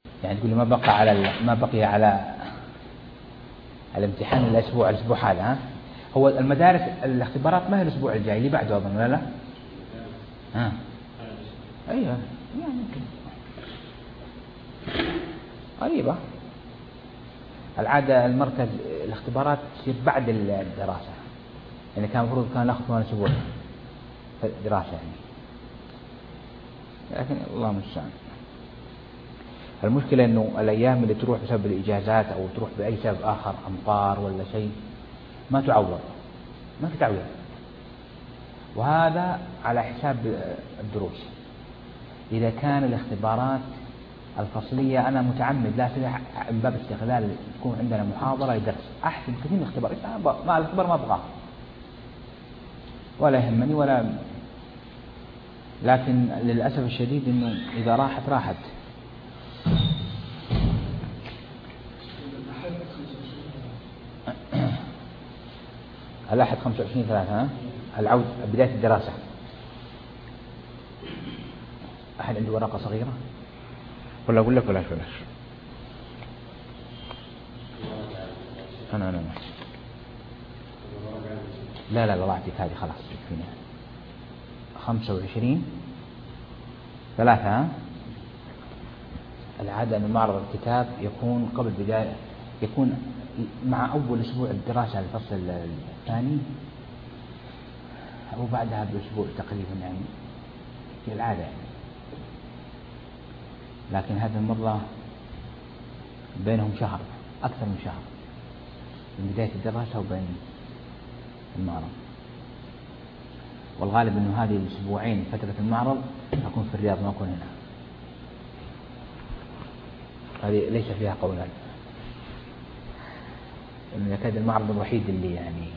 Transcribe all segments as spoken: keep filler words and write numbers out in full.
يعني تقول لي ما بقى على ما بقي على الامتحان الأسبوع الأسبوع هذا. ها هو المدارس الاختبارات ما هي الأسبوع الجاي اللي بعده أظن لا لا ها أيوة يعني قريبة. العادة المركز الاختبارات تصير بعد الدراسة يعني كان المفروض كان ناخذ ثمان أسبوع دراسة يعني لكن الله المستعان. المشكلة إنه الأيام اللي تروح بسبب الإجازات أو تروح بأي سبب آخر أمطار ولا شيء ما تعوض ما في تعويض وهذا على حساب الدروس. إذا كان الاختبارات الفصلية أنا متعمد لا أسويها من باب استغلال تكون عندنا محاضرة يدرس أحسن كثير من الاختبار. ما الاختبار ما أبغاه ولا يهمني ولا لكن للأسف الشديد إنه إذا راحت راحت. الأحد خمسة وعشرين ثلاثة العود بداية الدراسة. أحد عنده ورقة صغيرة ولا أقول لك ولا فلاش؟ أنا أنا لا لا لا أعطيك هذه خلاص يكفيني. خمسة وعشرين ثلاثة. العادة أن معرض الكتاب يكون قبل بداية يكون مع أول أسبوع الدراسة الفصل الثاني أو بعدها بأسبوع تقريبا يعني في العادة يعني. لكن هذه المرة بينهم شهر أكثر من شهر من بداية الدراسة وبين المعرض. والغالب أنه هذه الأسبوعين فترة المعرض أكون في الرياض ما أكون هنا. هذه ليس فيها قولان إنه يكاد المعرض الوحيد اللي يعني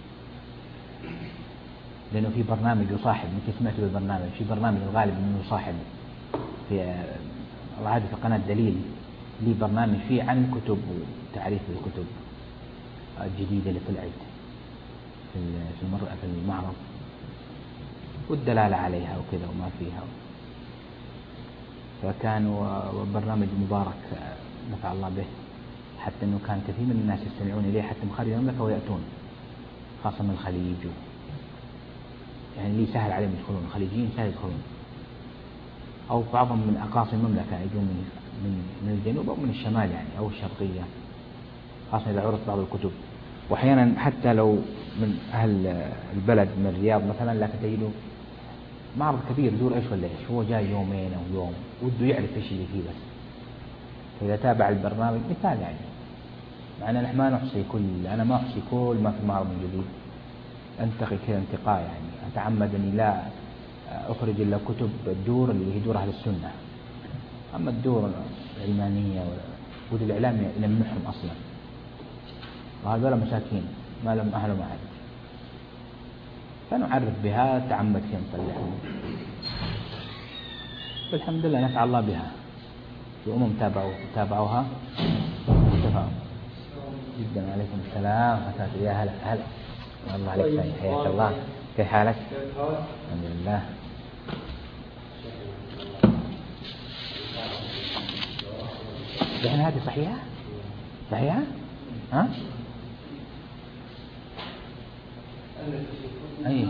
لأنه في برنامج يصاحب مثل سمعت بالبرنامج في برنامج الغالب أنه يصاحب في هذه في قناة دليل لي برنامج فيه عن كتب وتعريف الكتب الجديدة اللي طلعت في المرة في المعرض والدلالة عليها وكذا وما فيها. فكان برنامج مبارك نفع الله به حتى أنه كان كثير من الناس يستمعون إليه حتى من خارج المملكة ويأتون خاصة من الخليج يعني لي سهل عليهم يدخلون الخليجيين سهل يدخلون أو بعضهم من أقاصي المملكة يجون من من من الجنوب أو من الشمال يعني أو الشرقية خاصة إذا عرضت بعض الكتب. وأحيانا حتى لو من أهل البلد من الرياض مثلا لكن تجده معرض كبير يزور إيش ولا إيش هو جاي يومين أو يوم وده يعرف إيش اللي فيه بس. فإذا تابع البرنامج مثال يعني معناه نحن ما نحصي كل أنا ما أحصي كل ما في المعرض من جديد أنتقي كذا انتقاء يعني أتعمد أني لا أخرج إلا كتب الدور اللي هي دور أهل السنة. أما الدور العلمانية ودور الإعلام يلمحهم أصلا وهذول مساكين ما لهم أهل معد فنعرف بها تعمد كي نطلعهم. والحمد لله نفع الله بها في أمم تابعوا تابعوها وتفاهم جدا. عليكم السلام ورحمة يا هلا هلا الله عليك حياك الله كيف حالك؟ الحمد لله. الحين هذه صحيحة صحيحة ها أي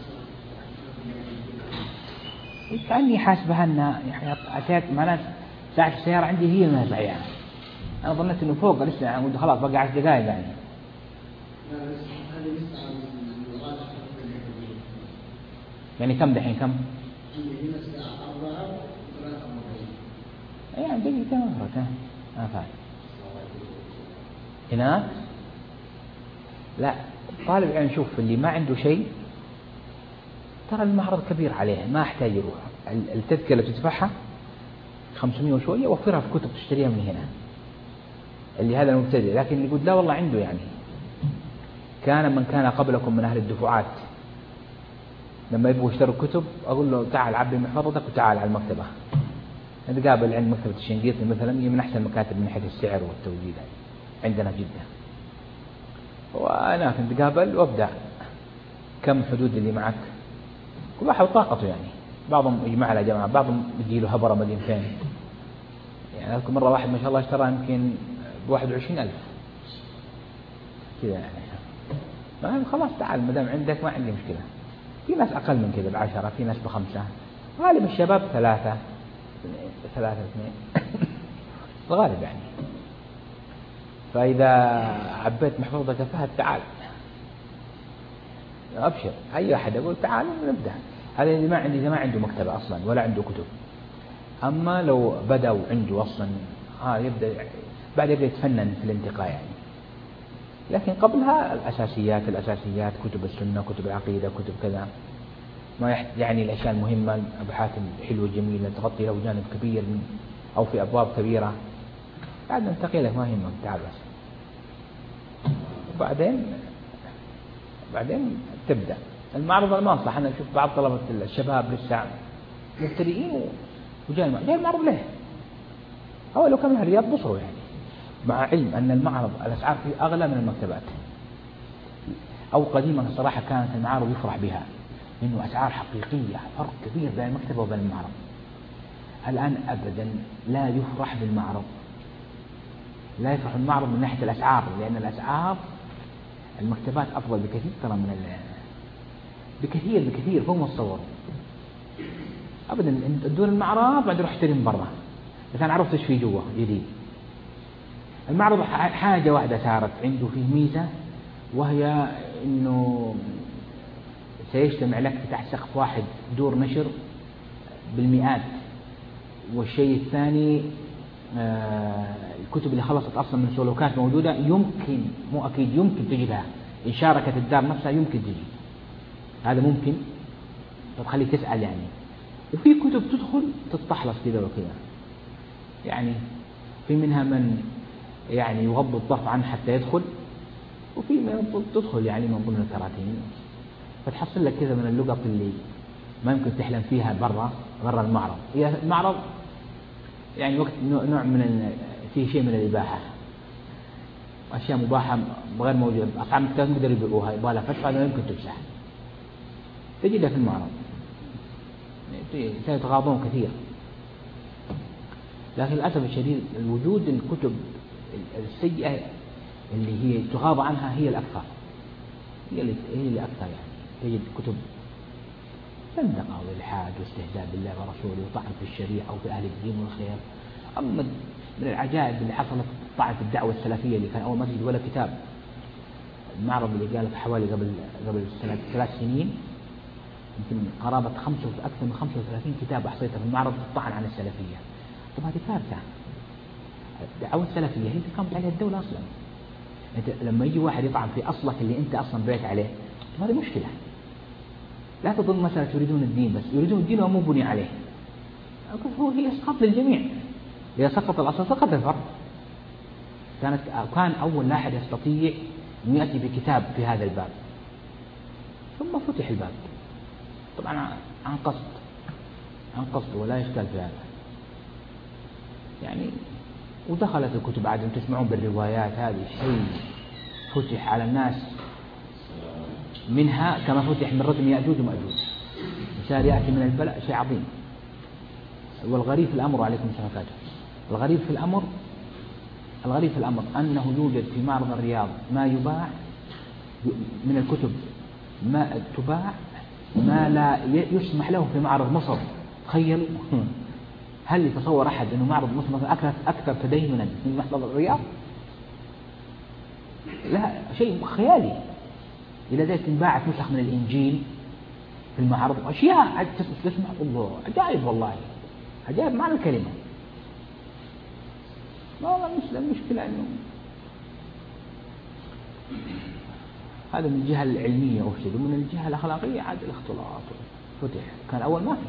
كأني حاسبها أن أتيت معناته ساعة السيارة عندي هي ما صحيحة. أنا ظنيت إنه فوق لسه يعني خلاص بقى عشر دقائق يعني. يعني كم دحين كم؟ يعني دقيقة مرة ما فعل هناك لا طالب يعني شوف اللي ما عنده شيء ترى المعرض كبير عليه ما احتاج يروح. التذكرة اللي تدفعها خمسمية وشوية وفرها في كتب تشتريها من هنا اللي هذا المبتدئ. لكن يقول لا والله عنده يعني كان من كان قبلكم من أهل الدفعات لما يبغوا يشتروا كتب أقول له تعال عبي محفظتك وتعال على المكتبة نتقابل عند مكتبة الشنقيطي مثلا هي من أحسن المكاتب من حيث السعر والتوجيه عندنا جدا. وأنا نتقابل وأبدأ كم حدود اللي معك كل واحد طاقته يعني بعضهم يجمع على جماعة بعضهم يجي له هبرة مدين فين يعني أذكر مرة واحد ما شاء الله اشترى يمكن بواحد وعشرين ألف كذا يعني. ما خلاص تعال ما دام عندك ما عندي مشكلة. في ناس أقل من كذا بعشرة، في ناس بخمسة، غالب الشباب ثلاثة ثلاثة اثنين الغالب يعني. فإذا عبيت محفظتك فهد تعال أبشر، أي أحد أقول تعال نبدأ. هذا اللي ما عندي، إذا ما عنده مكتبة أصلا ولا عنده كتب. أما لو بدأ وعنده أصلا ها يبدأ بعد يبدأ يتفنن في الانتقاء يعني. لكن قبلها الأساسيات الأساسيات كتب السنة، كتب العقيدة، كتب كذا، ما يعني الأشياء المهمة، الأبحاث الحلوة الجميلة تغطي له جانب كبير من أو في أبواب كبيرة. بعد ننتقي لك ما يهمك تعال بس. وبعدين بعدين تبدأ المعرض المنصح. أنا أشوف بعض طلبة الشباب لسه مبتدئين وجاي جاي المعرض ليه؟ أو لو كان من الرياض بصروا يعني، مع علم أن المعرض الأسعار فيه أغلى من المكتبات. أو قديما الصراحة كانت المعارض يفرح بها لأنه أسعار حقيقية، فرق كبير بين المكتبة وبين المعرض. الآن أبدا لا يفرح بالمعرض، لا يفرح المعرض من ناحية الأسعار، لأن الأسعار المكتبات أفضل بكثير ترى من ال... بكثير بكثير فوق ما تصور. أبدا دون المعرض بعد روح اشتري من برا، بس أنا عرفت إيش فيه جوا جديد. المعرض حاجة واحدة صارت عنده فيه ميزة، وهي إنه سيجتمع لك تحت سقف واحد دور نشر بالمئات. والشيء الثاني آه الكتب اللي خلصت أصلا من سلوكات موجودة يمكن، مو أكيد، يمكن تجدها إن شاركت الدار نفسها، يمكن تجي، هذا ممكن. فتخليك تسأل يعني. وفي كتب تدخل تتطحلص كذا وكذا يعني، في منها من يعني يغض الطرف عنه حتى يدخل، وفي من تدخل يعني من ضمن الكراتين، فتحصل لك كذا من اللقط اللي ما يمكن تحلم فيها برا برا المعرض. هي المعرض يعني وقت نوع من فيه شيء من الإباحة، أشياء مباحة غير موجودة، أصحاب الكتاب يقدروا يبيعوها، يبغى لها فتحة لا يمكن تمسح، تجدها في المعرض، سيتغاضون كثير. لكن للأسف الشديد الوجود الكتب السيئة اللي هي تغاضى عنها هي الأكثر، هي اللي هي اللي أكثر يعني. تجد كتب زندقة والإلحاد واستهزاء بالله ورسوله وطعن في الشريعة أو في أهل الدين والخير. أما من العجائب اللي حصلت طعن في الدعوة السلفية اللي كان أول ما تجد ولا كتاب. المعرض اللي قال حوالي قبل قبل ثلاث ثلاث سنين يمكن قرابة خمسة أكثر من خمسة وثلاثين كتاب أحصيتها في المعرض الطعن عن السلفية. طب هذه كارثة. الدعوة السلفية هي اللي قامت عليها الدولة أصلا. أنت لما يجي واحد يطعن في أصلك اللي أنت أصلا بيت عليه، هذه مشكلة. لا تظن مثلا يريدون الدين بس، يريدون الدين ومو بني عليه. هو هي سقط للجميع. إذا سقط الأصل سقط الفرع. كانت كان أول لا أحد يستطيع أن يأتي بكتاب في هذا الباب، ثم فتح الباب طبعا عن قصد عن قصد ولا إشكال في هذا يعني. ودخلت الكتب عاد تسمعون بالروايات هذه شيء فتح على الناس منها كما فتح من ردم يأجوج ومأجوج، وصار يأتي من البلاء شيء عظيم. والغريب في الأمر عليكم السلام، الغريب في الأمر الغريب في الأمر أنه يوجد في معرض الرياض ما يباع من الكتب، ما تباع ما لا يسمح له في معرض مصر. تخيلوا، هل يتصور أحد أنه معرض مصر مثلا أكثر أكثر تدينا من معرض الرياض؟ لا، شيء خيالي. إلى ذلك انباعت نسخ من الإنجيل في المعرض، أشياء تسمع الله عجائب، والله عجائب معنى الكلمة. ما والله مش المشكلة إنه هذا من الجهة العلمية أفسد، ومن الجهة الأخلاقية عاد الاختلاط فتح. كان أول ما في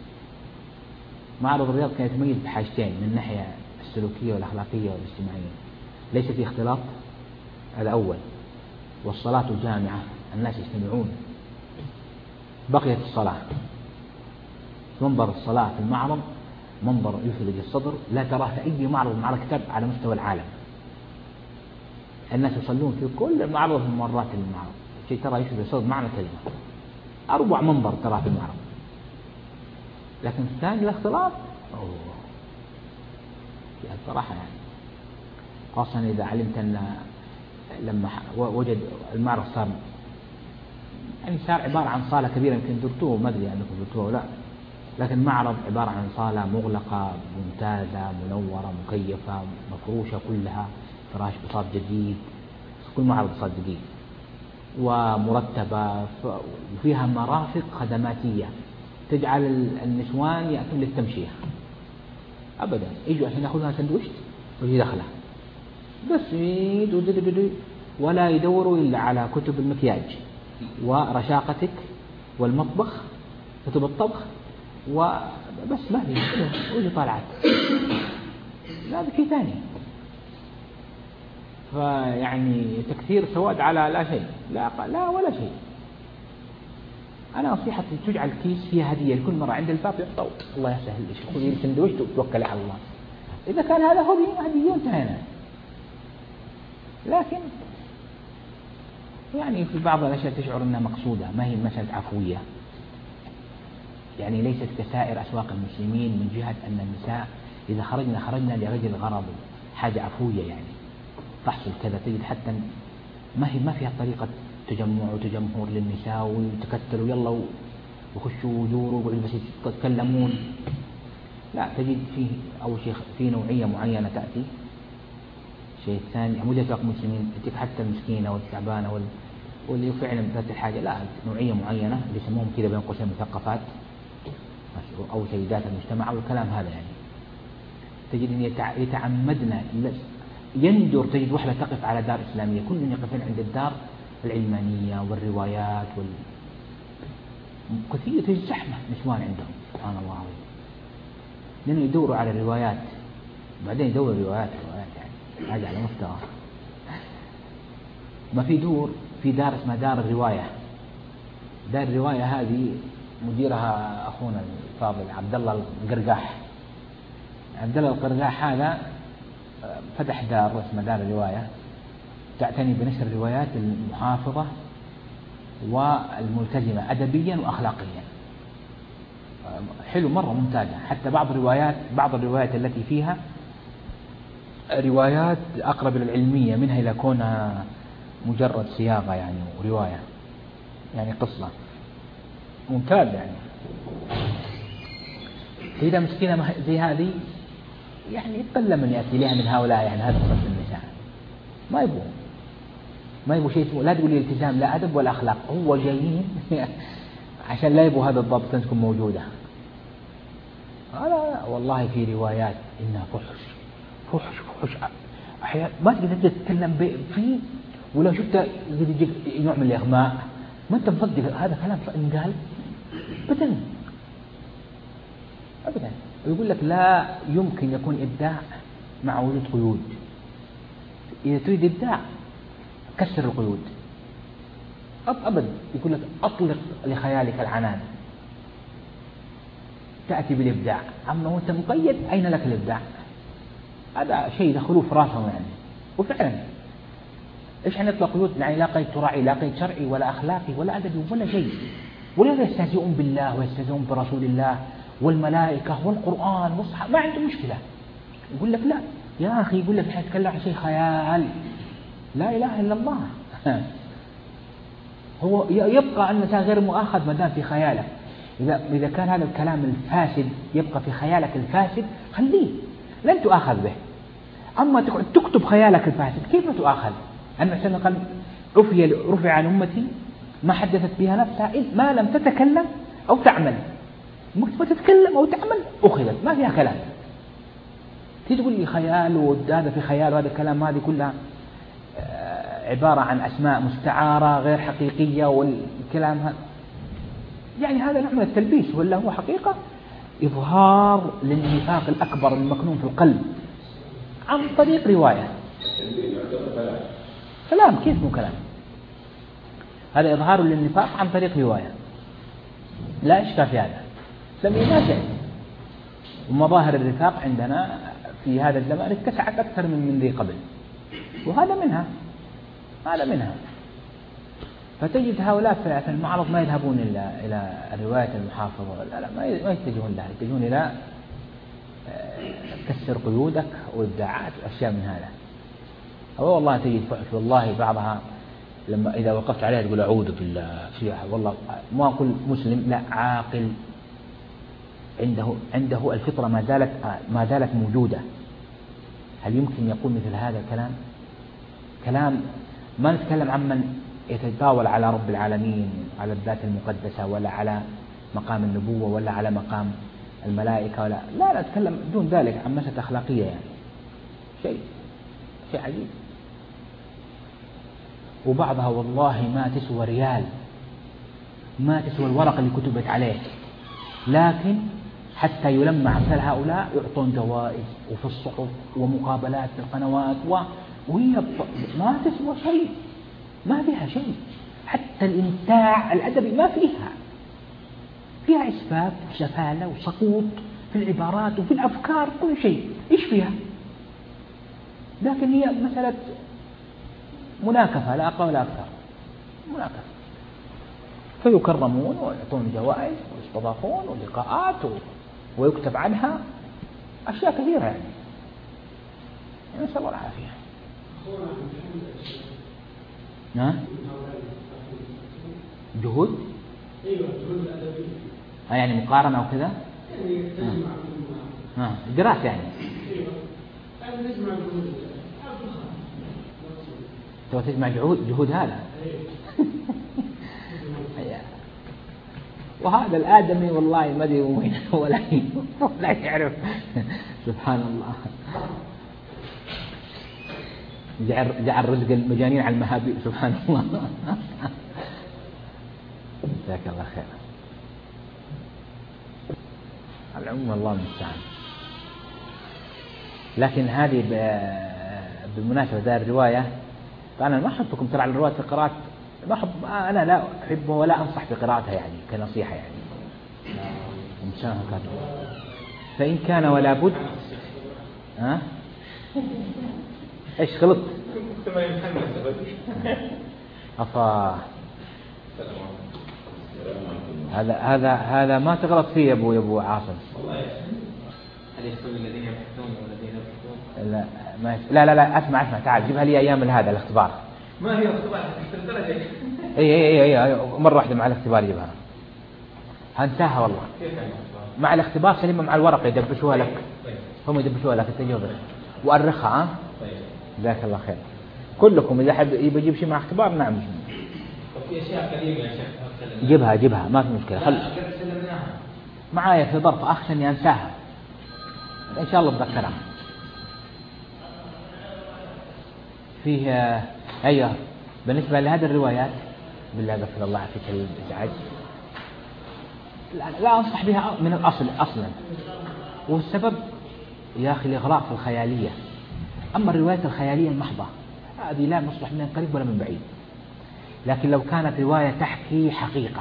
معرض الرياض كان يتميز بحاجتين من الناحية السلوكية والأخلاقية والاجتماعية، ليس فيه اختلاط، هذا أول، والصلاة جامعة الناس يستمعون. بقيت الصلاة، منظر الصلاة في المعرض منظر يفرج الصدر، لا تراه في أي معرض معرض كتاب على مستوى العالم. الناس يصلون في كل معرض من مرات المعرض، شيء ترى يفرج الصدر معنى كلمة، أربع منظر ترى في المعرض. لكن الثاني الاختلاط فيها الصراحة يعني، خاصة إذا علمت أن لما وجد المعرض صار يعني صار عبارة عن صالة كبيرة، يمكن درتوه ما أدري أنكم درتوه لا، لكن معرض عبارة عن صالة مغلقة ممتازة منورة مكيفة مفروشة كلها، فراش بساط جديد، كل معرض بساط جديد ومرتبة، وفيها مرافق خدماتية تجعل النسوان يأتون للتمشية أبدا، يجوا عشان يأخذون سندويشت ويجي دخله بس ولا يدوروا إلا على كتب المكياج ورشاقتك والمطبخ، كتب الطبخ وبس، ما في وجه طالعات، لا بشيء ثاني. فيعني تكثير سواد على لا شيء، لا لا ولا شيء. أنا نصيحتي تجعل كيس فيها هدية لكل مرة عند الباب يعطوا الله يسهل لك خذي سندويش وتوكل على الله، إذا كان هذا هو هدية انتهينا. لكن يعني في بعض الأشياء تشعر أنها مقصودة، ما هي مسألة عفوية، يعني ليست كسائر أسواق المسلمين من جهة أن النساء إذا خرجنا خرجنا لرجل غرض حاجة عفوية، يعني تحصل كذا تجد حتى ما هي ما فيها طريقة تجمع وتجمهور للنساء ويتكتلوا يلا وخشوا ودوروا بس يتكلمون، لا تجد فيه أو شيء في نوعية معينة تأتي. شيء ثاني مو أسواق المسلمين تجيك حتى المسكينة والتعبانة وال واللي فعلا ذات الحاجة، لا نوعية معينة اللي يسموهم كذا بين قوسين مثقفات أو سيدات المجتمع أو الكلام هذا، يعني تجد أن يتعمدنا يندر تجد وحدة تقف على دار إسلامية كلهم يقفون عند الدار العلمانية والروايات وال كثير تجد زحمة نسوان عندهم سبحان الله، لأنه يدوروا على الروايات بعدين يدوروا روايات روايات يعني حاجة على مستوى. ما في دور في دار اسمها دار الرواية، دار الرواية هذه مديرها أخونا الفاضل عبد الله القرقاح. عبد الله القرقاح هذا فتح دار اسمها دار الرواية تعتني بنشر الروايات المحافظة والملتزمة أدبيا وأخلاقيا، حلو مرة ممتازة. حتى بعض الروايات بعض الروايات التي فيها روايات أقرب للعلمية منها إلى كونها مجرد صياغة يعني ورواية يعني قصة ممتاز. يعني إذا مسكينة زي هذه يعني يتقل من يأتي لها من هؤلاء، يعني هذا قصة النساء ما يبغوا ما يبغوا شيء، لا تقول لي التزام لا أدب ولا أخلاق، هو جايين عشان لا يبغوا هذا الضبط تكون موجودة. لا والله في روايات إنها فحش فحش فحش أحيانا ما تقدر تتكلم فيه، ولو شفت يجيك نوع من الإغماء ما أنت مصدق هذا كلام قال أبدا أبدا. ويقول لك لا يمكن يكون إبداع مع وجود قيود، إذا تريد إبداع كسر القيود أبدا. يقول لك أطلق لخيالك العنان تأتي بالإبداع، أما وأنت مقيد أين لك الإبداع؟ هذا شيء دخلوه في راسهم يعني. وفعلا إيش يعني يطلق قيود؟ يعني لا قيد شرعي لا قيد شرعي ولا أخلاقي ولا أدبي ولا شيء، ولا يستهزئون بالله ويستهزئون برسول الله والملائكة والقرآن والصحابة ما عنده مشكلة. يقول لك لا يا أخي، يقول لك حيتكلم عن شيء خيال لا إله إلا الله هو يبقى النساء غير مؤاخذ ما دام في خياله. إذا إذا كان هذا الكلام الفاسد يبقى في خيالك الفاسد خليه لن تؤاخذ به، أما تقعد تكتب خيالك الفاسد كيف ما تؤاخذ؟ أن سنة قال رفع رفع عن أمتي ما حدثت بها نفسها ما لم تتكلم أو تعمل، ما تتكلم أو تعمل أخذت ما فيها كلام. تيجي تقول لي خيال وهذا في خيال وهذا الكلام هذه كلها عبارة عن أسماء مستعارة غير حقيقية والكلام هذا يعني هذا نوع من التلبيس، ولا هو حقيقة إظهار للنفاق الأكبر المكنون في القلب عن طريق رواية. كلام كيف مو كلام؟ هذا إظهار للنفاق عن طريق رواية لا إشكال في هذا، لم ينافع. ومظاهر الرفاق عندنا في هذا الزمان اتسعت أكثر من من ذي قبل، وهذا منها هذا منها. فتجد هؤلاء في المعرض ما يذهبون إلى إلى الرواية المحافظة، لا لا ما يتجهون لها، يتجهون إلى كسر قيودك وإبداعات وأشياء من هذا. أو والله تجد والله بعضها لما إذا وقفت عليها تقول أعوذ بالله فيها، والله ما أقول مسلم، لا، عاقل عنده عنده الفطرة ما زالت ما زالت موجودة. هل يمكن يقول مثل هذا الكلام؟ كلام ما نتكلم عن من يتطاول على رب العالمين، على الذات المقدسة، ولا على مقام النبوة، ولا على مقام الملائكة، ولا لا لا نتكلم دون ذلك عن مسألة أخلاقية، يعني شيء شيء عجيب. وبعضها والله ما تسوى ريال، ما تسوى الورق اللي كتبت عليه، لكن حتى يلمع أمثال هؤلاء يعطون جوائز وفي الصحف ومقابلات في القنوات، وهي ما تسوى شيء، ما فيها شيء، حتى الإمتاع الأدبي ما فيها، فيها إسفاف وسفالة وسقوط في العبارات وفي الأفكار، كل شيء إيش فيها؟ لكن هي مسألة مناكفة لا أقل ولا أكثر، مناكفة، فيكرمون ويعطون جوائز ويستضافون ولقاءات ويكتب عنها أشياء كثيرة، يعني نسأل الله العافية. نعم، جهود، ايوه جهود الأدبية، يعني مقارنة وكذا، يعني تجمع اه دراسة، يعني ايوه يعني نجمع جهود، تبغى تجمع جهود جهود هذا وهذا الآدمي والله ما ادري وين ولا ولا يعرف سبحان الله. جعل جعل رزق المجانين على المهابيل سبحان الله. جزاك الله خير. العموم الله المستعان. لكن هذه بالمناسبة دار الرواية، فأنا ما أحبكم ترى على الرواية في القراءات، ما أحب، أنا لا أحبه ولا أنصح بقراءتها، يعني كنصيحة يعني فإن كان ولا بد. ها إيش غلط؟ أفا هذا هذا هذا ما تغلط فيه يا أبو يا أبو عاصم. هل يستوي الذين يبحثون والذين يبحثون؟ لا ما لا لا لا أسمع أسمع تعال جيبها لي أيام هذا الاختبار. ما هي اختبار درجة؟ أي أي أي أي مرة واحدة مع الاختبار يجيبها. هنساها والله. مع الاختبار سليمة مع الورقة يدبشوها لك. هم يدبشوها لك التجوبة وأرخها. ها؟ جزاك الله خير. كلكم إذا حد يبي يجيب شيء مع اختبار نعم. في أشياء قديمة يا شيخ. جيبها جيبها ما في مشكلة. خل. معايا في ظرف أخشى إني أنساها. إن شاء الله بذكرها. فيه أيوه بالنسبة لهذه الروايات بالله غفر الله فيك الإزعاج، لا, لا أنصح بها من الأصل أصلا، والسبب يا أخي الإغراق في الخيالية. أما الروايات الخيالية المحضة هذه لا نصلح من قريب ولا من بعيد، لكن لو كانت رواية تحكي حقيقة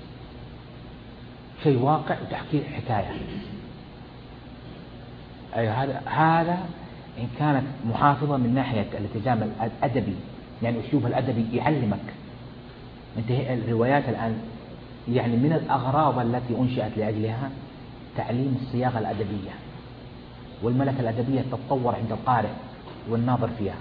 شيء واقع وتحكي حكاية، أيوه هذا هذا إن كانت محافظة من ناحية الالتزام الأدبي، يعني أسلوب الأدبي يعلمك. أنت الروايات الآن يعني من الأغراض التي أنشأت لأجلها تعليم الصياغة الأدبية، والملكة الأدبية تتطور عند القارئ والناظر فيها،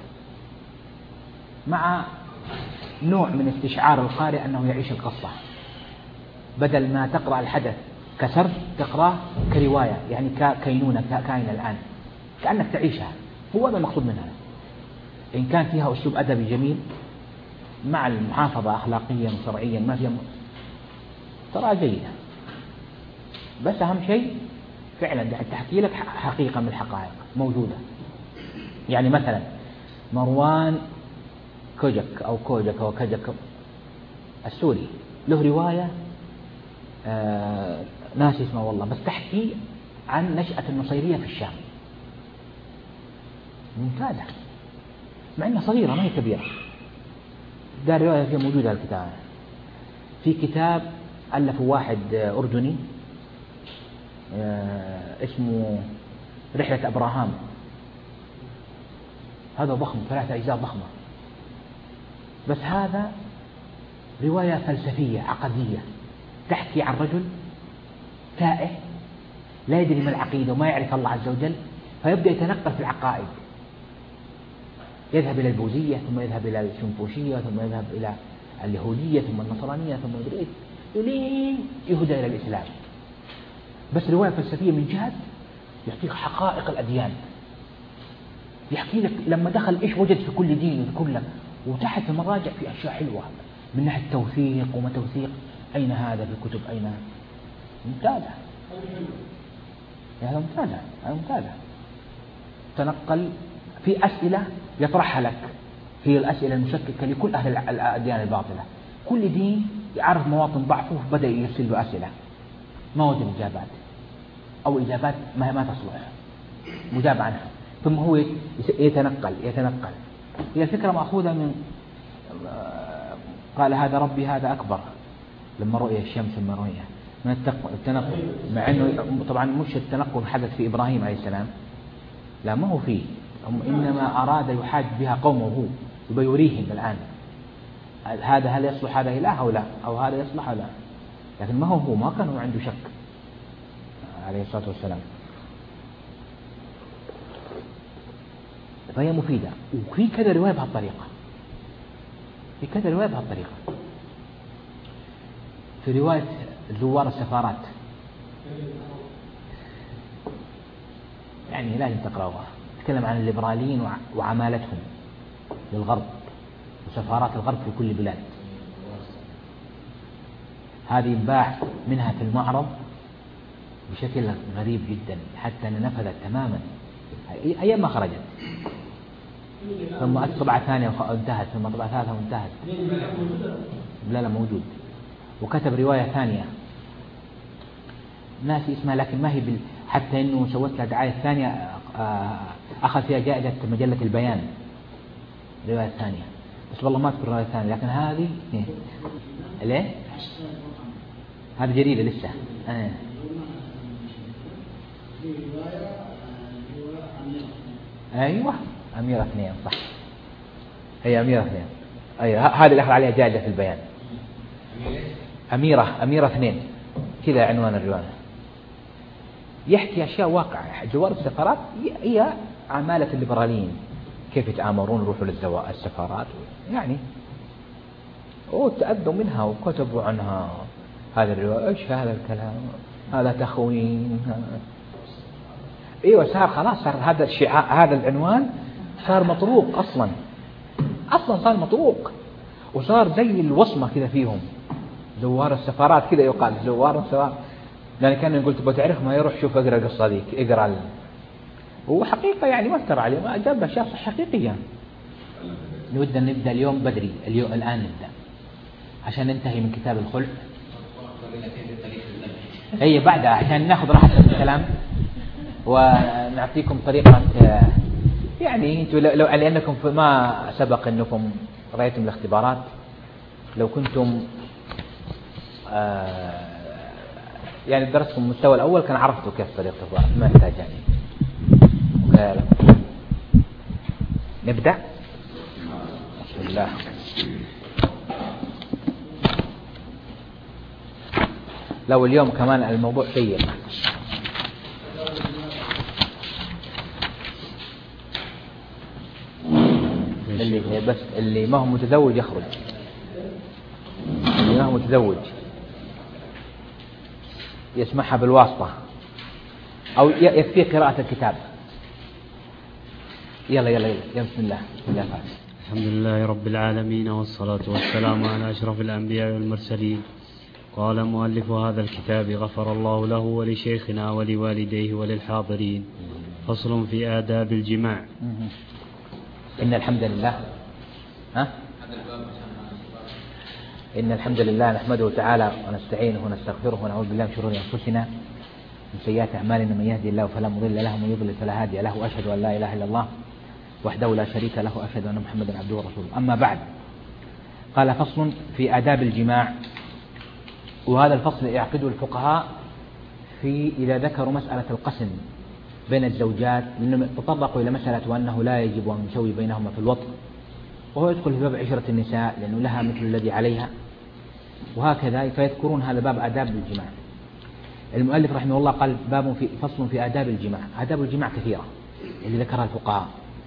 مع نوع من استشعار القارئ أنه يعيش القصة، بدل ما تقرأ الحدث كسرد تقرأ كرواية، يعني ككينونة كائنة الآن كأنك تعيشها. هو هذا المقصود منها. إن كان فيها أسلوب أدبي جميل مع المحافظة أخلاقيا وشرعيا ما فيها ترى جيدة، بس أهم شيء فعلا تحكي لك حقيقة من الحقائق موجودة. يعني مثلا مروان كوجك أو كوجك أو كجك السوري له رواية آه ناسي اسمه والله، بس تحكي عن نشأة النصيرية في الشام، ممتازة مع أنها صغيرة ما هي كبيرة. ده الرواية فيها موجودة الكتاب. في كتاب ألفه واحد أردني آه اسمه رحلة أبراهام، هذا ضخم ثلاثة أجزاء ضخمة، بس هذا رواية فلسفية عقدية تحكي عن رجل تائه لا يدري ما العقيدة وما يعرف الله عز وجل، فيبدأ يتنقل في العقائد، يذهب إلى البوذية ثم يذهب إلى الشنفوشية ثم يذهب إلى اليهودية ثم النصرانية ثم يدري إلين يهدى إلى الإسلام. بس رواية فلسفية من جهة يعطيك حقائق الأديان، يحكي لك لما دخل إيش وجد في كل دين ويذكر لك، وتحت في المراجع في أشياء حلوة من ناحية توثيق وما توثيق، أين هذا في الكتب أين، ممتازة هذا ممتازة هذا ممتازة. تنقل في أسئلة يطرحها لك، هي الأسئلة المشككة لكل أهل الأديان الباطلة، كل دين يعرف مواطن ضعفه بدأ يرسل له أسئلة ما وجد إجابات أو إجابات ما ما تصلح مجاب عنها، ثم هو يتنقل يتنقل. هي الفكرة مأخوذة من قال هذا ربي هذا أكبر لما رؤية الشمس لما رؤية من التنقل، مع أنه طبعا مش التنقل حدث في إبراهيم عليه السلام، لا ما هو فيه، إنما أراد يحاج بها قومه وبيريهم الآن هذا هل يصلح هذا إله أو لا، أو هذا يصلح أو لا، لكن ما هو هو ما كان هو عنده شك عليه الصلاة والسلام. فهي مفيدة، وفي كذا رواية بهالطريقة، في كذا رواية بهالطريقة. في رواية زوار السفارات يعني لازم تقرأوها، تتكلم عن الليبراليين وعمالتهم للغرب وسفارات الغرب في كل بلاد، هذه ينباع منها في المعرض بشكل غريب جدا حتى أن نفذت تماما أيام ما خرجت، ثم طبعة ثانية وانتهت، ثم طبعة ثالثة وانتهت. لا لا موجود. وكتب رواية ثانية ناسي اسمها لكن ما هي بال... حتى إنه سوت لها دعاية ثانية أخذ فيها جائزة مجلة البيان، رواية ثانية بس والله ما أذكر الرواية الثانية، لكن هذه إيه؟ ليه؟ هذه جديدة لسه. آه. أيوة أميرة اثنين صح، هي أميرة اثنين، أيوة هذه اللي أخذ عليها جائزة في البيان. أميرة أميرة اثنين كذا عنوان الرواية، يحكي أشياء واقعة. جوار السفارات هي عمالة الليبراليين كيف يتآمرون يروحوا للسفارات يعني، وتأذوا منها وكتبوا عنها هذا الرواية. إيش هذا الكلام، هذا تخوين. ايوه صار خلاص، صار هذا الشعار هذا العنوان صار مطروق اصلا، اصلا صار مطروق وصار زي الوصمه كذا فيهم، زوار السفارات كذا يقال زوار السفارات، لان كان يقول تبغى تعرف ما يروح شوف اقرا القصه ذيك اقرا ال... هو حقيقه يعني ما اثر عليه، ما جاب اشياء حقيقيه. نود نبدا اليوم بدري، اليوم الان نبدا عشان ننتهي من كتاب الخلق. اي بعدها عشان ناخذ راحتنا في الكلام ونعطيكم طريقة يعني انتم لو لأنكم ما سبق انكم رأيتم الاختبارات، لو كنتم آه يعني درستم المستوى الأول كان عرفتوا كيف طريقة الاختبار، ما يحتاج يعني. نبدأ بسم الله. لو اليوم كمان الموضوع شيق، اللي بس اللي ما هو متزوج يخرج، اللي ما هو متزوج يسمعها بالواسطة أو يكفي قراءة الكتاب. يلا يلا يلا, يلا بسم الله بسم الله فاتح. الحمد لله رب العالمين والصلاة والسلام على أشرف الأنبياء والمرسلين. قال مؤلف هذا الكتاب غفر الله له ولشيخنا ولوالديه وللحاضرين. فصل في آداب الجماع. إن الحمد لله ها؟ إن الحمد لله نحمده تعالى ونستعينه ونستغفره ونعوذ بالله من شرور أنفسنا من سيئات أعمالنا، من يهدي الله فلا مضل له ومن يضلل فلا هادي له، وأشهد أن لا إله إلا الله وحده لا شريك له، وأشهد أن محمدا عبده ورسوله. أما بعد، قال فصل في آداب الجماع. وهذا الفصل يعقده الفقهاء في إذا ذكروا مسألة القسم بين الزوجات، لأنهم تطرقوا إلى مسألة وأنه لا يجب أن نسوي بينهما في الوطء، وهو يدخل في باب عشرة النساء لأنه لها مثل الذي عليها، وهكذا فيذكرون هذا باب آداب الجماع. المؤلف رحمه الله قال باب في فصل في آداب الجماع. آداب الجماع كثيرة اللي ذكرها الفقهاء،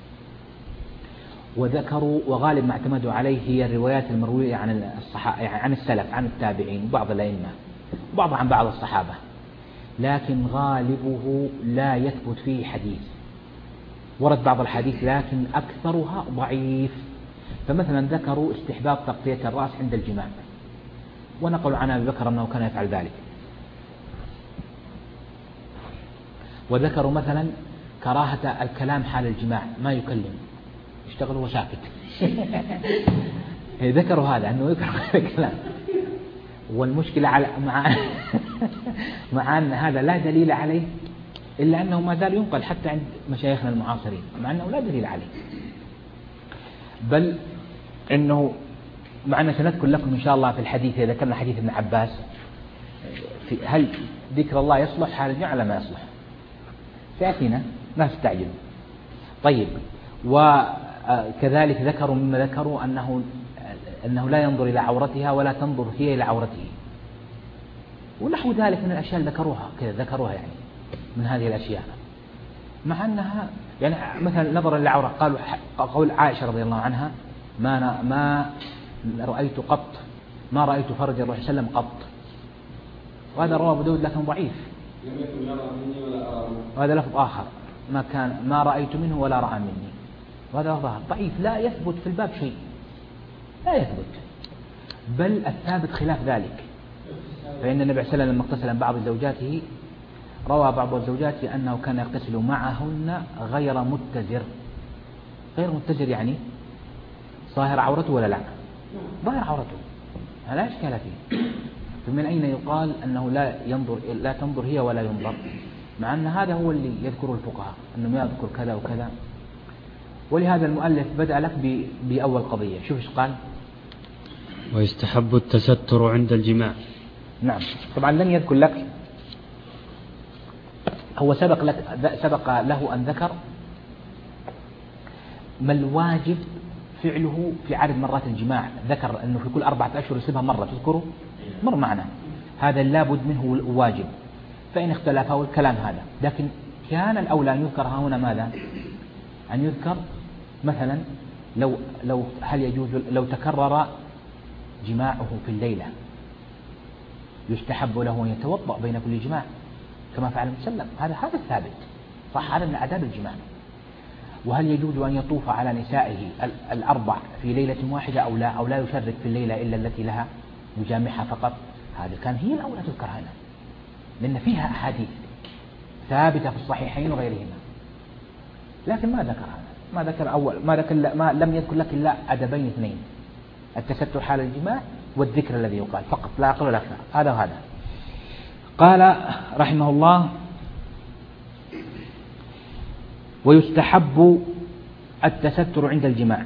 وذكروا وغالب ما اعتمدوا عليه هي الروايات المروية عن الصحابة، يعني عن السلف، عن التابعين، وبعض الأئمة، وبعض عن بعض الصحابة، لكن غالبه لا يثبت فيه حديث. ورد بعض الحديث لكن أكثرها ضعيف. فمثلا ذكروا استحباب تغطية الرأس عند الجماع، ونقلوا عن أبي بكر أنه كان يفعل ذلك. وذكروا مثلا كراهة الكلام حال الجماع، ما يكلم، يشتغل وهو ساكت. ذكروا هذا أنه يكره الكلام. والمشكلة على مع مع أن هذا لا دليل عليه، إلا أنه ما زال ينقل حتى عند مشايخنا المعاصرين، مع أنه لا دليل عليه. بل أنه معنا سنذكر لكم إن شاء الله في الحديث، إذا ذكرنا حديث ابن عباس، في هل ذكر الله يصلح حال الجماع ولا ما يصلح؟ سيأتينا، لا تستعجلوا. طيب، وكذلك ذكروا مما ذكروا أنه أنه لا ينظر إلى عورتها ولا تنظر هي إلى عورته، ونحو ذلك من الأشياء ذكروها كذا ذكروها يعني من هذه الأشياء، مع أنها يعني مثلا نظر إلى العورة، قالوا قول عائشة رضي الله عنها: ما ما رأيت قط ما رأيت فرج الرسول صلى الله عليه وسلم قط. وهذا رواه أبو داود لكن ضعيف، وهذا لفظ آخر: ما كان ما رأيت منه ولا رأى مني، وهذا ظاهر ضعيف لا يثبت في الباب شيء، لا يثبت. بل الثابت خلاف ذلك، فإن النبي صلى الله عليه وسلم لما اغتسل عن بعض زوجاته روى بعض الزوجات أنه كان يغتسل معهن غير متزر. غير متزر يعني ظاهر عورته ولا لا؟ ظاهر عورته، لا إشكال فيه. فمن أين يقال أنه لا ينظر لا تنظر هي ولا ينظر، مع أن هذا هو اللي يذكره الفقهاء أنه يذكر كذا وكذا. ولهذا المؤلف بدأ لك بأول قضية. شوف إيش قال: ويستحب التستر عند الجماع. نعم، طبعا لم يذكر لك، هو سبق لك سبق له أن ذكر ما الواجب فعله في عدد مرات الجماع. ذكر أنه في كل أربعة أشهر يصيبها مرة، تذكره مر معنا، هذا لابد منه واجب، فإن اختلفه الكلام هذا. لكن كان الأولى أن يذكر هنا ماذا؟ أن يذكر مثلا لو لو هل يجوز لو تكرر جماعه في الليلة يستحب له أن يتوضأ بين كل جماع كما فعل النبي صلى الله عليه وسلم. هذا هذا الثابت صح، هذا من آداب الجماع. وهل يجوز أن يطوف على نسائه الأربع في ليلة واحدة أو لا، أو لا يشرك في الليلة إلا التي لها يجامعها فقط؟ هذا كان هي الأولى تذكر هنا، لأن فيها أحاديث ثابتة في الصحيحين وغيرهما. لكن ما ذكر هذا، ما ذكر أول ما ذكر ما لم يذكر لك إلا أدبين اثنين: التستر حال الجماع والذكر الذي يقال فقط، لا أقل ولا أكثر. هذا وهذا. قال رحمه الله: ويستحب التستر عند الجماع.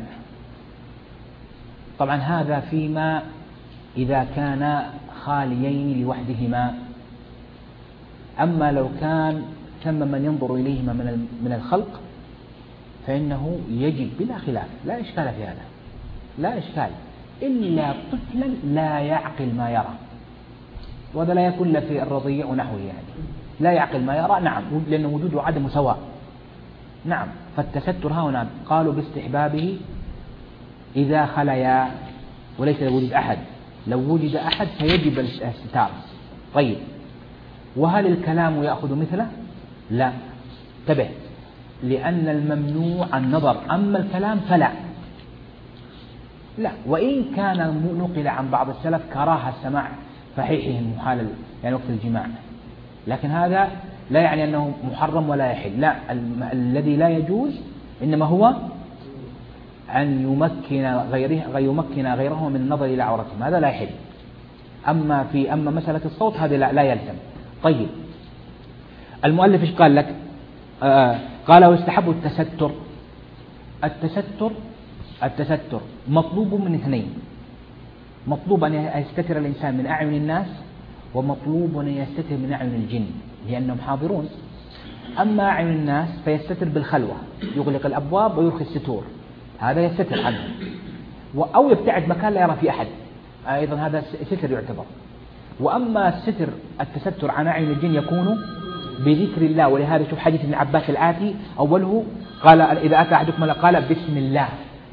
طبعا هذا فيما إذا كان خاليين لوحدهما، أما لو كان ثم من ينظر إليهما من الخلق فإنه يجب بلا خلاف، لا إشكال في هذا، لا إشكال، إلا طفلا لا يعقل ما يرى، وهذا لا يكون له في الرضيع ونحوه، يعني لا يعقل ما يرى. نعم، لأن وجوده عدم سواء. نعم، فالتستر هنا قالوا باستحبابه إذا خليا، وليس وجود أحد. لو وجد أحد فيجب الاستتار. طيب، وهل الكلام يأخذ مثله؟ لا، انتبه، لأن الممنوع النظر، أما الكلام فلا. لا، وإن كان نقل عن بعض السلف كراهة السماع فحيحهم حال يعني وقت الجماع، لكن هذا لا يعني أنه محرم ولا يحل. لا، الذي لا يجوز إنما هو أن يمكن غيره يمكن غيره من النظر إلى عورتهم، هذا لا يحل. أما في أما مسألة الصوت هذا لا, لا يلزم. طيب، المؤلف إيش قال لك؟ آه قال: ويستحب التستر. التستر التستر مطلوب من اثنين: مطلوب أن يستتر الإنسان من أعين الناس، ومطلوب أن يستتر من أعين الجن لأنهم حاضرون. أما أعين الناس فيستتر بالخلوة، يغلق الأبواب ويرخي الستور، هذا يستتر عنه، أو يبتعد مكان لا يرى فيه أحد، أيضا هذا ستر يعتبر. وأما الستر التستر عن أعين الجن يكون بذكر الله. ولهذا شوف حديث ابن عباس الآتي أوله قال إذا أتى أحدكم قال بسم الله.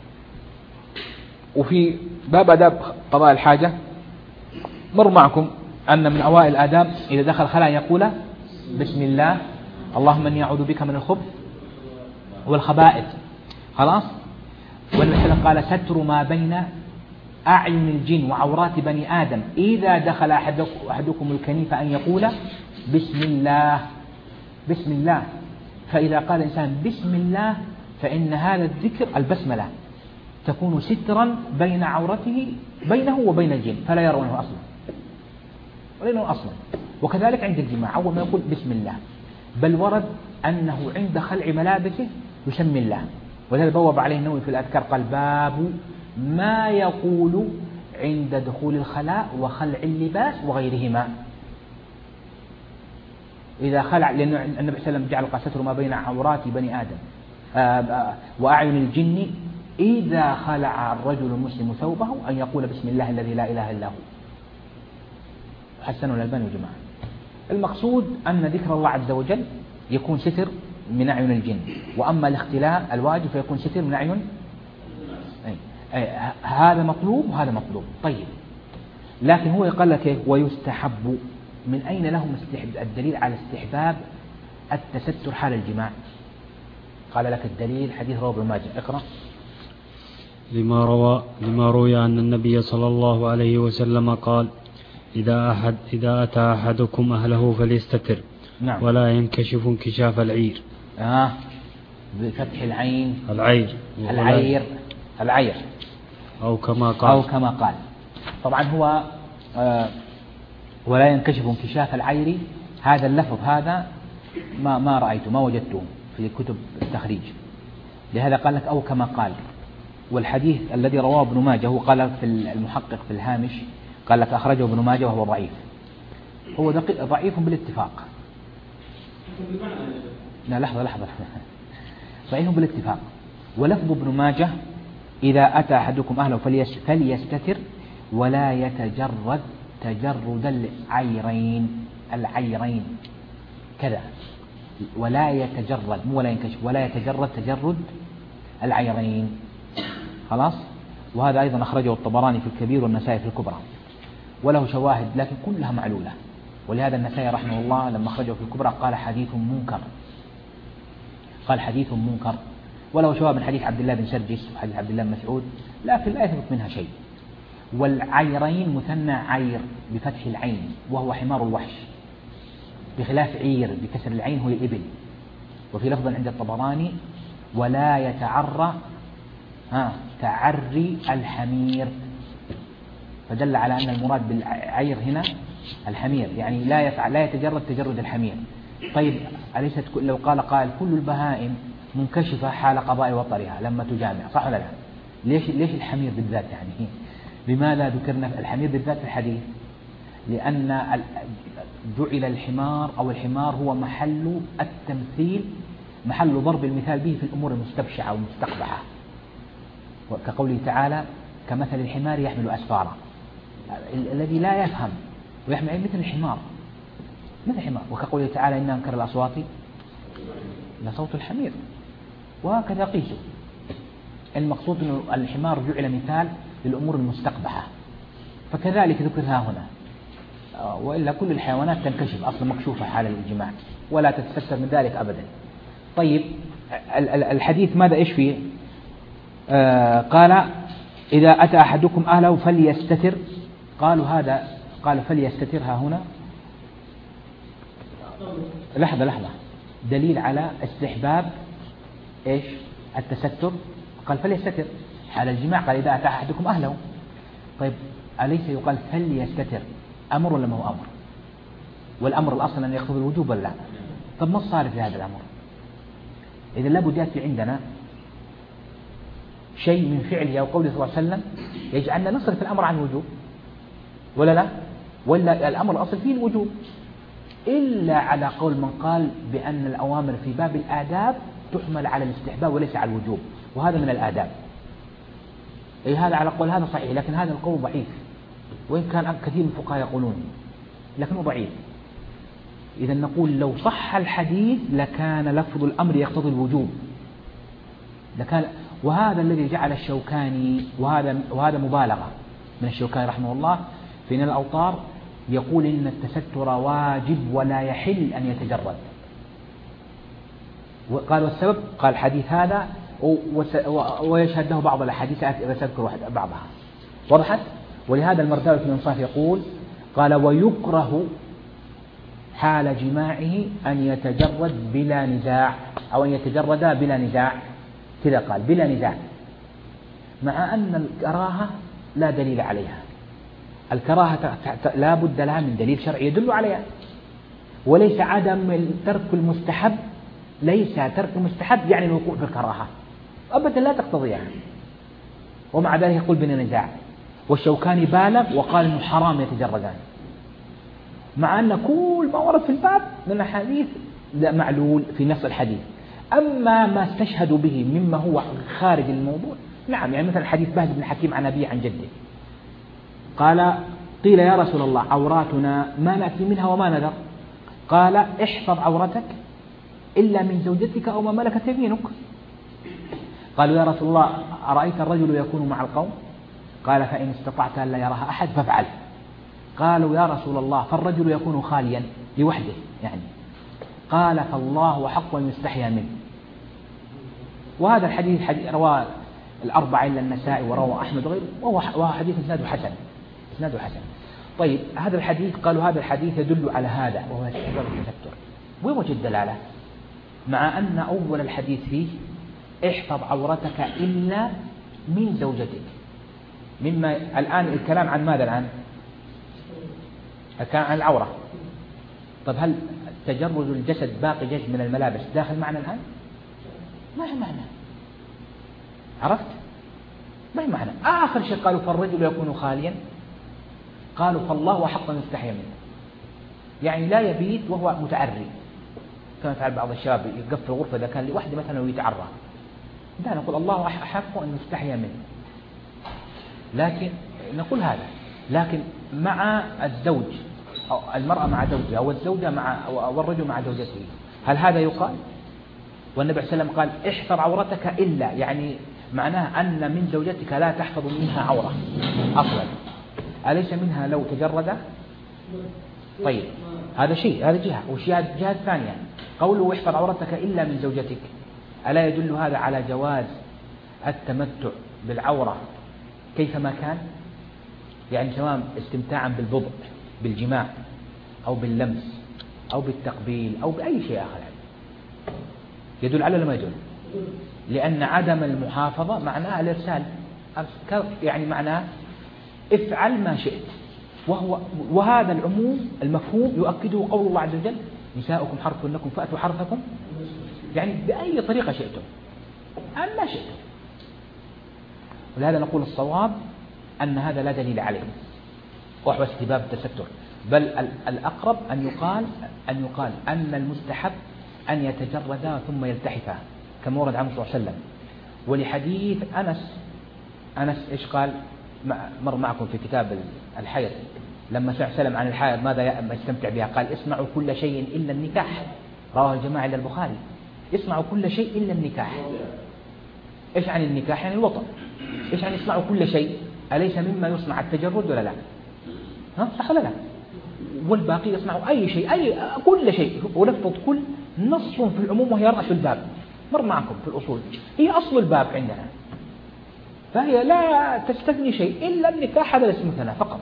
وفي باب آداب قضاء الحاجة مر معكم أن من أوائل الآداب إذا دخل خلاء يقول بسم الله اللهم إني أعوذ بك من الخبث والخبائث. خلاص. والنبي صلى الله عليه وسلم قال ستر ما بين أعين الجن وعورات بني آدم إذا دخل أحدكم الكنيف أن يقول بسم الله بسم الله. فإذا قال الإنسان بسم الله فإن هذا الذكر البسملة تكون سترا بين عورته بينه وبين الجن فلا يرونه أصلا ولا يرونه أصلا. وكذلك عند الجماع أول ما يقول بسم الله، بل ورد أنه عند خلع ملابسه يسمي الله. ولهذا بوب عليه النووي في الأذكار قال باب ما يقول عند دخول الخلاء وخلع اللباس وغيرهما. إذا خلع، لأن النبي صلى الله عليه وسلم جعل ستر ما بين عورات بني آدم وأعين الجن إذا خلع الرجل المسلم ثوبه أن يقول بسم الله الذي لا إله إلا هو. حسنه الألباني وجماعة. المقصود أن ذكر الله عز وجل يكون ستر من أعين الجن، وأما الاختلاء الواجب فيكون ستر من أعين أي. أي. هذا مطلوب وهذا مطلوب. طيب، لكن هو يقول لك ويستحب. من أين لهم الدليل على استحباب التستر حال الجماع؟ قال لك الدليل حديث رواه ابن ماجه. اقرأ. لما روى لما روي أن النبي صلى الله عليه وسلم قال إذا أحد إذا أتى أحدكم أهله فليستتر. نعم. ولا ينكشف انكشاف العير. آه بفتح العين. العير. العير. العير. أو كما قال. أو كما قال. طبعا هو آه ولا ينكشف انكشاف العير، هذا اللفظ هذا ما ما رأيته ما وجدته في كتب التخريج، لهذا قال لك أو كما قال. والحديث الذي رواه ابن ماجه هو قال لك في المحقق في الهامش قال لك أخرجه ابن ماجه وهو ضعيف. هو ضعيف بالاتفاق. لا لحظة لحظة ضعيف بالاتفاق. ولفظ ابن ماجه إذا أتى أحدكم أهله فليستتر ولا يتجرد تجرد العيرين. العيرين كذا، ولا يتجرد مو ولا ينكشف، ولا يتجرد تجرد العيرين. خلاص. وهذا أيضا أخرجه الطبراني في الكبير والنسائي في الكبرى، وله شواهد لكن كلها معلولة. ولهذا النسائي رحمه الله لما أخرجه في الكبرى قال حديث منكر، قال حديث منكر. وله شواهد من حديث عبد الله بن سرجس وحديث عبد الله بن مسعود، لكن لا يثبت منها شيء. والعيرين مثنى عير بفتح العين وهو حمار الوحش، بخلاف عير بكسر العين هو الإبل. وفي لفظ عند الطبراني ولا يتعرى ها تعري الحمير، فدل على أن المراد بالعير هنا الحمير، يعني لا لا يتجرد تجرد الحمير. طيب أليست لو قال قائل كل البهائم منكشفة حال قضاء وطرها لما تجامع، صح ولا لا؟ ليش ليش الحمير بالذات؟ يعني لماذا ذكرنا الحمير بالذات في الحديث؟ لأن جعل الحمار أو الحمار هو محل التمثيل، محل ضرب المثال به في الأمور المستبشعة والمستقبحة، كقوله تعالى كمثل الحمار يحمل أسفارا. الذي لا يفهم ويحمل مثل الحمار مثل الحمار. وكقوله تعالى إن أنكر الأصوات لصوت الحمير. وهكذا قيسوا. المقصود أن الحمار جعل مثال للأمور المستقبحة، فكذلك ذكرها هنا. وإلا كل الحيوانات تنكشف أصلا مكشوفة حال الجماع ولا تتستر من ذلك أبدا. طيب الحديث ماذا إيش فيه؟ آه قال إذا أتى أحدكم أهله فليستتر. قالوا هذا قال فليستترها هنا لحظة لحظة دليل على استحباب إيش التستر. قال فليستتر على الجماع، قال إذا أتى أحدكم أهله. طيب أليس يقال فليستتر أمر ولا ما هو أمر؟ والأمر الأصل أن يقتضي الوجوب ولا لا؟ طب ما الصارف لهذا الأمر؟ إذا لابد يأتي عندنا شيء من فعله أو قوله صلى الله عليه وسلم يجعلنا نصرف الأمر عن الوجوب ولا لا؟ ولا الأمر الأصل فيه الوجوب، إلا على قول من قال بأن الأوامر في باب الآداب تحمل على الاستحباب وليس على الوجوب، وهذا من الآداب. أي هذا على قول هذا صحيح، لكن هذا القول ضعيف، وإن كان كثير من الفقهاء يقولون لكنه ضعيف. إذا نقول لو صح الحديث لكان لفظ الأمر يقتضي الوجوب، لكان. وهذا الذي جعل الشوكاني، وهذا وهذا مبالغة من الشوكاني رحمه الله في نيل الأوطار، يقول إن التستر واجب ولا يحل أن يتجرد. وقال والسبب، قال الحديث هذا ويشهد له بعض الأحاديث إذا سذكر بعضها. وضحت؟ ولهذا المرداوي في الإنصاف يقول قال ويكره حال جماعه أن يتجرد بلا نزاع، أو أن يتجرد بلا نزاع، كذا قال بلا نزاع، مع أن الكراهة لا دليل عليها. الكراهة لا بد لها من دليل شرعي يدل عليها، وليس عدم ترك المستحب، ليس ترك المستحب يعني الوقوع في الكراهة أبدا، لا تقتضيها. ومع ذلك يقول بلا نزاع. والشوكاني بالغ وقال إنه حرام يتجردان، مع أن كل ما ورد في الباب من الحديث معلول في نص الحديث. أما ما استشهدوا به مما هو خارج الموضوع، نعم، يعني مثلا حديث بهز بن حكيم عن أبيه عن جده قال قيل يا رسول الله عوراتنا ما نأتي منها وما نذر، قال احفظ عورتك إلا من زوجتك أو ما ملكت يمينك. قالوا يا رسول الله أرأيت الرجل يكون مع القوم؟ قال فإن استطعت أن لا يراها أحد فافعل. قالوا يا رسول الله فالرجل يكون خاليا لوحده يعني؟ قال فالله حق أن يستحيا منه. وهذا الحديث رواه الأربعة إلا النسائي ورواه أحمد وغيره، وهو حديث إسناده حسن، إسناده حسن. طيب هذا الحديث، قالوا هذا الحديث يدل على هذا وهو استحباب التستر. وين وجه الدلالة؟ مع أن أول الحديث فيه احفظ عورتك إلا من زوجتك، مما الآن الكلام عن ماذا الآن؟ الكلام عن العورة. طيب هل تجرد الجسد باقي جزء من الملابس داخل معنا الآن؟ ما هي معنى، عرفت؟ ما هي معنى. آخر شيء قالوا فالرجل يكون خاليا، قالوا فالله حق أن يستحي منه، يعني لا يبيت وهو متعري كما يفعل بعض الشباب، يقفل الغرفة إذا كان لوحده مثلا ويتعرى، لا نقول الله حق أن يستحي منه، لكن نقول هذا. لكن مع الزوج أو المرأة مع زوجها أو الزوجة مع أو الرجل مع زوجته، هل هذا يقال؟ والنبي صلى الله عليه وسلم قال احفظ عورتك إلا، يعني معناه أن من زوجتك لا تحفظ منها عورة أصلا، أليس منها لو تجرد؟ طيب هذا شيء، هذا جهة. والجهة جهة ثانية قوله احفظ عورتك إلا من زوجتك، ألا يدل هذا على جواز التمتع بالعورة كيفما كان؟ يعني سواء استمتاعا بالبضع بالجماع أو باللمس أو بالتقبيل أو بأي شيء آخر، يعني يدل على ولا ما يدل؟ لأن عدم المحافظة معناها الإرسال، يعني معناه افعل ما شئت. وهو وهذا العموم المفهوم يؤكده قول الله عز وجل نساؤكم حرث لكم فأتوا حرثكم، يعني بأي طريقة شئتم أما شئتم. ولهذا نقول الصواب أن هذا لا دليل عليه وهو استباب التستر، بل الأقرب أن يقال أن يقال أن المستحب أن يتجردا ثم يلتحفا كما ورد عنه صلى الله عليه وسلم. ولحديث أنس، أنس إيش قال؟ مر معكم في كتاب الحيض لما سأل سلم عن الحائض ماذا يستمتع بها، قال اسمعوا كل شيء إلا النكاح، رواه الجماعة إلا البخاري. اسمعوا كل شيء إلا النكاح. إيش عن النكاح؟ يعني الوطن. إيش عن اسمعوا كل شيء؟ أليس مما يصنع التجرد ولا لا؟ ها صح ولا لا؟ والباقي يصنعوا أي شيء، أي كل شيء. ولفظ كل نص في العموم وهي رأس الباب، مر معكم في الأصول، هي أصل الباب عندنا، فهي لا تستثني شيء إلا النكاح، هذا الاسم مثلا فقط.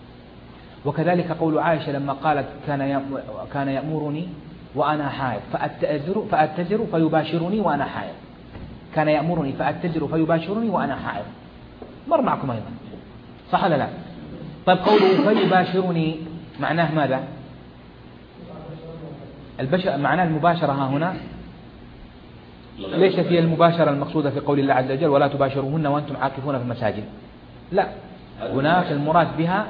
وكذلك قول عائشة لما قالت كان كان يأمرني وأنا حائض فأتزر فأتزر فيباشرني وأنا حائض، كان يأمرني فأتزر فيباشرني وأنا حائض، مر معكم أيضا صح ولا لا؟ طيب قوله فيباشرني معناه ماذا؟ البشر معناه المباشرة ها هنا ليست هي المباشرة المقصودة في قول الله عز وجل ولا تباشروهن وأنتم عاكفون في المساجد، لا، هناك المراد بها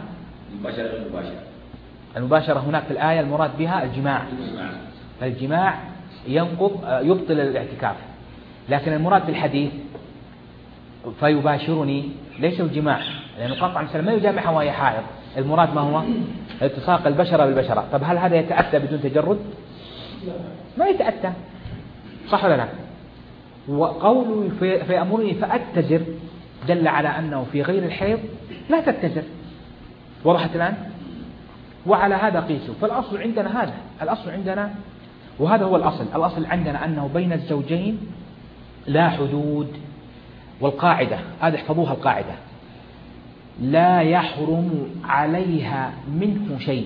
المباشرة هناك في الآية المراد بها الجماع، فالجماع ينقض يبطل الاعتكاف. لكن المراد في الحديث فيباشرني ليس الجماع، لأن قال عليه السلام ما يجامعها وهي حائض، المراد ما هو التصاق البشرة بالبشرة. طب هل هذا يتأتى بدون تجرد؟ ما يتأتى، صح ولا لا؟ وقوله فيأمرني فأتزر دل على أنه في غير الحيض لا تتزر. وضحت الآن؟ وعلى هذا قيسوا. فالأصل عندنا هذا، الأصل عندنا وهذا هو الأصل. الأصل عندنا أنه بين الزوجين لا حدود. والقاعدة هذا احفظوها، القاعدة لا يحرم عليها منه شيء.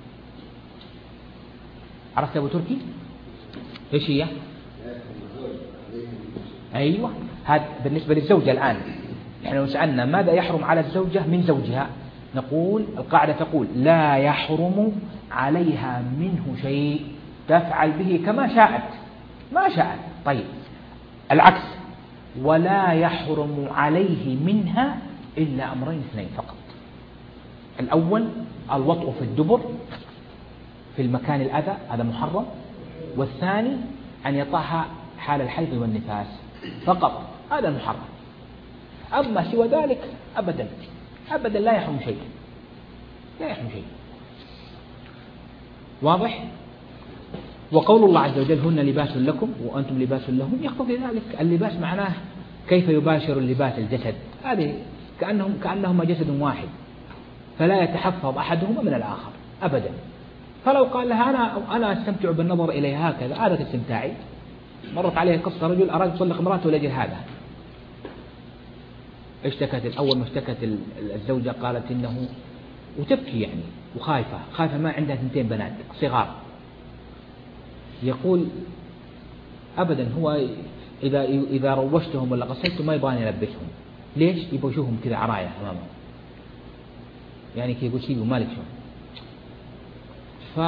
عرفت يا أبو تركي؟ إيش هي؟ أيوة، هذا بالنسبة للزوجة. الآن يعني لو سألنا ماذا يحرم على الزوجة من زوجها، نقول القاعدة تقول لا يحرم عليها منه شيء، تفعل به كما شاءت ما شاءت. طيب العكس، ولا يحرم عليه منها إلا أمرين اثنين فقط. الأول الوطء في الدبر في المكان الأذى، هذا محرم. والثاني أن يطأها حال الحيض والنفاس فقط، هذا محرم. أما سوى ذلك أبدا أبدا لا يحرم شيء، لا يحرم شيء. واضح؟ وقول الله عز وجل هن لباس لكم وأنتم لباس لهم يقتضي ذلك. اللباس معناه كيف يباشر اللباس الجسد، هذه كأنهم كأنهما جسد واحد، فلا يتحفظ أحدهما من الآخر أبدا. فلو قال لها أنا أنا أستمتع بالنظر إليها هكذا، هذا استمتاعي. مرت عليه قصة رجل أراد يطلق امرأته لأجل هذا. اشتكت أول ما اشتكت الزوجة قالت إنه، وتبكي يعني وخايفة خايفة ما عندها اثنتين بنات صغار. يقول أبدا هو إذا إذا روشتهم ولا قصيتهم ما يبغاني ألبسهم. ليش؟ يبغوا يشوفهم كذا عراية أمامهم، يعني كي يقول سيبوا مالك شو. ف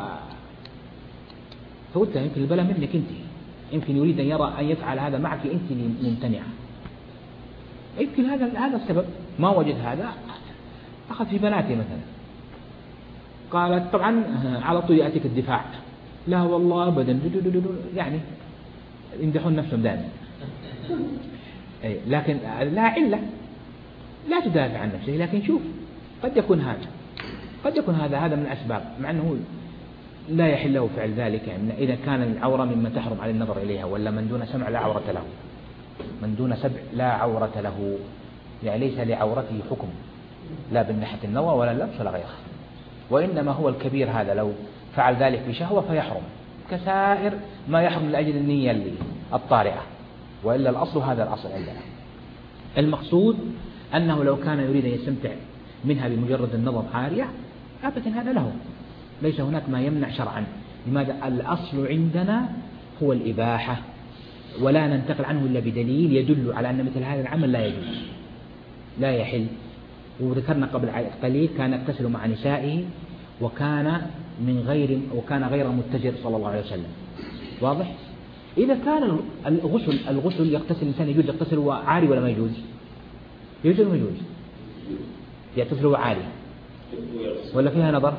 فقلت يمكن البلا منك أنت، يمكن يريد أن يرى أن يفعل هذا معك أنت ممتنعة، يمكن هذا هذا السبب. ما وجد هذا أخذ في بناتي مثلا. قالت طبعا على طول يأتيك الدفاع، لا والله أبدا، يعني يمدحون نفسهم دائما. أي لكن لا علة، لا تدافع عن نفسه، لكن شوف قد يكون هذا قد يكون هذا هذا من الأسباب، مع أنه لا يحل له فعل ذلك. يعني إذا كان العورة مما تحرم على النظر إليها، ولا من دون سمع لا عورة له، من دون سبع لا عورة له، يعني ليس لعورته حكم لا من ناحية النظر ولا اللبس ولا غيره، وإنما هو الكبير هذا لو فعل ذلك بشهوة فيحرم كسائر ما يحرم لأجل النية اللي الطارئة، وإلا الأصل هذا الأصل عندنا. المقصود أنه لو كان يريد أن يستمتع منها بمجرد النظر عارية أبدا هذا له، ليس هناك ما يمنع شرعا. لماذا؟ الأصل عندنا هو الإباحة، ولا ننتقل عنه إلا بدليل يدل على أن مثل هذا العمل لا يجوز لا يحل. وذكرنا قبل قليل كان يغتسل مع نسائه وكان من غير وكان غير متجر صلى الله عليه وسلم. واضح؟ إذا كان الغسل الغسل يغتسل الإنسان يجوز يغتسل هو عاري ولا ما يجوز؟ يجوز ولا ما يجوز؟ يغتسل هو عاري ولا فيها نظر؟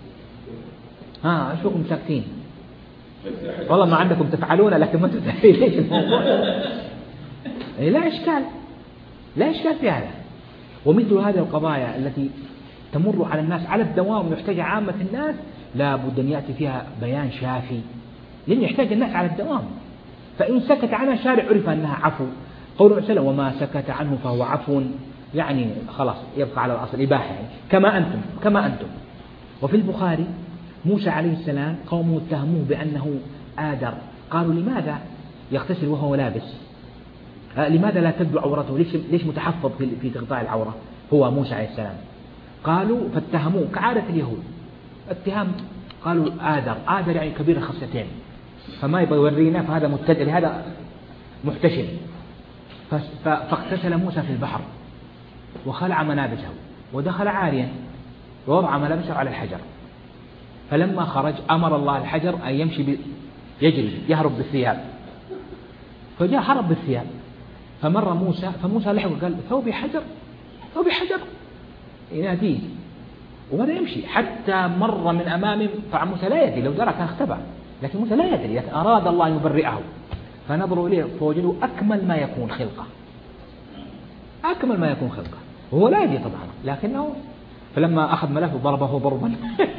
ها أشوفكم ساكتين، والله ما عندكم تفعلون لكن ما تفعلين ليش الموضوع؟ لا إشكال لا إشكال في هذا. ومثل هذه القضايا التي تمر على الناس على الدوام ويحتاج عامة الناس لا بد أن يأتي فيها بيان شافي، لأن يحتاج الناس على الدوام. فإن سكت عنها شارع عرف أنها عفو. قوله سلم وما سكت عنه فهو عفو، يعني خلاص يبقى على الأصل إباحة، يعني كما أنتم كما أنتم. وفي البخاري موسى عليه السلام قومه اتهموه بأنه آدر، قالوا لماذا يغتسل وهو لابس؟ لماذا لا تبدو عورته؟ ليش ليش متحفظ في تغطاء العورة هو موسى عليه السلام؟ قالوا فاتهموه كعادة اليهود اتهام، قالوا آدر آدر يعني كبير الخصيتين، فما يبغى يورينا، فهذا متجر هذا محتشم. فاغتسل موسى في البحر وخلع ملابسه ودخل عاريا ووضع ملابسه على الحجر. فلما خرج أمر الله الحجر أن يمشي يجري يهرب بالثياب، فجاء هرب بالثياب. فمر موسى فموسى لحقه قال ثوبي حجر ثوبي حجر يناديه وبدأ يمشي حتى مر من أمامه. فموسى لا يدري، لو درى كان اختبأ، لكن موسى لا يدري، لكن أراد الله أن يبرئه. فنظروا إليه فوجدوا أكمل ما يكون خلقة، أكمل ما يكون خلقة، وهو لا يدري طبعا، لكنه فلما أخذ ملف ضربه ضربا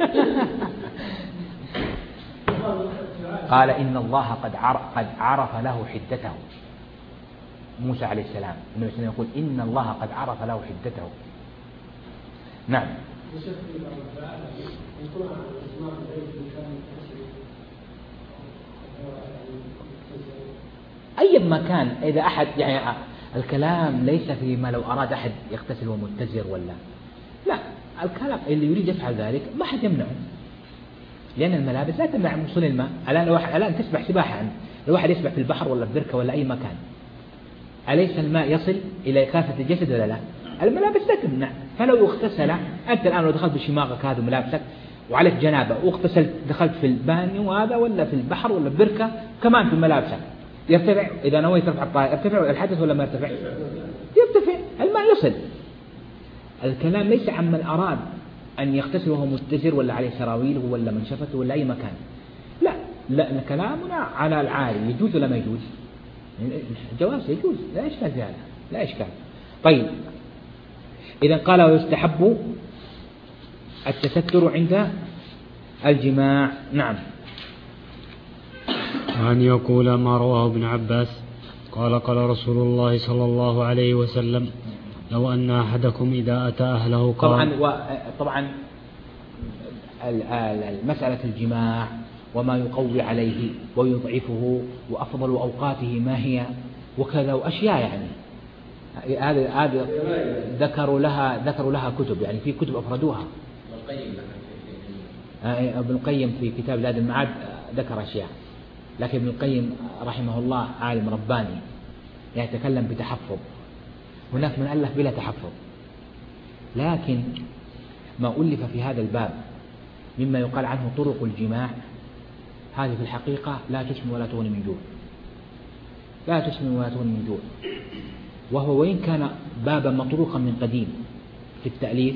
قال إن الله قد قد عرف له حدته. موسى عليه السلام النبي صلى الله عليه وسلم يقول إن الله قد عرف له حدته. نعم. أي ما كان، إذا أحد يعني الكلام ليس فيما لو أراد أحد يغتسل ومتزر ولا لا، الكلام اللي يريد يفعل ذلك ما حد يمنعه، لأن الملابس لا تمنع من وصول الماء. الآن لو الآن تسبح سباحة عنه، لو واحد يسبح في البحر ولا في بركة ولا أي مكان، أليس الماء يصل إلى كافة الجسد ولا لا؟ الملابس لا تمنع. فلو اغتسل أنت الآن لو دخلت بشماغك هذا ملابسك وعليك جنابة واغتسلت دخلت في البانيو هذا ولا في البحر ولا في بركة كمان في ملابسك، يرتفع إذا نويت ترفع الطائر يرتفع الحدث ولا ما يرتفع؟ يرتفع، الماء يصل. الكلام ليس عن من أراد أن يغتسل وهو متزر ولا عليه سراويله ولا منشفته ولا أي مكان، لا لا، كلامنا على العالي يجوز ولا ما يجوز؟ الجواز يجوز، لا إشكال في هذا، لا إشكال. طيب إذا قال ويستحب التستر عند الجماع. نعم. وأن يقول ما رواه ابن عباس قال قال رسول الله صلى الله عليه وسلم لو أن أحدكم إذا أتى أهله قال. طبعا طبعا مسألة الجماع وما يقوي عليه ويضعفه وأفضل أوقاته ما هي وكذا وأشياء، يعني هذا هذا ذكروا لها ذكروا لها كتب، يعني في كتب أفردوها. ابن القيم في كتاب زاد المعاد ذكر أشياء، لكن ابن القيم رحمه الله عالم رباني يتكلم بتحفظ، هناك من ألف بلا تحفظ، لكن ما ألف في هذا الباب مما يقال عنه طرق الجماع هذه في الحقيقة لا تسمن ولا تغني من جوع، لا تسمن ولا تغني من جوع. وهو وإن كان بابا مطروقا من قديم في التأليف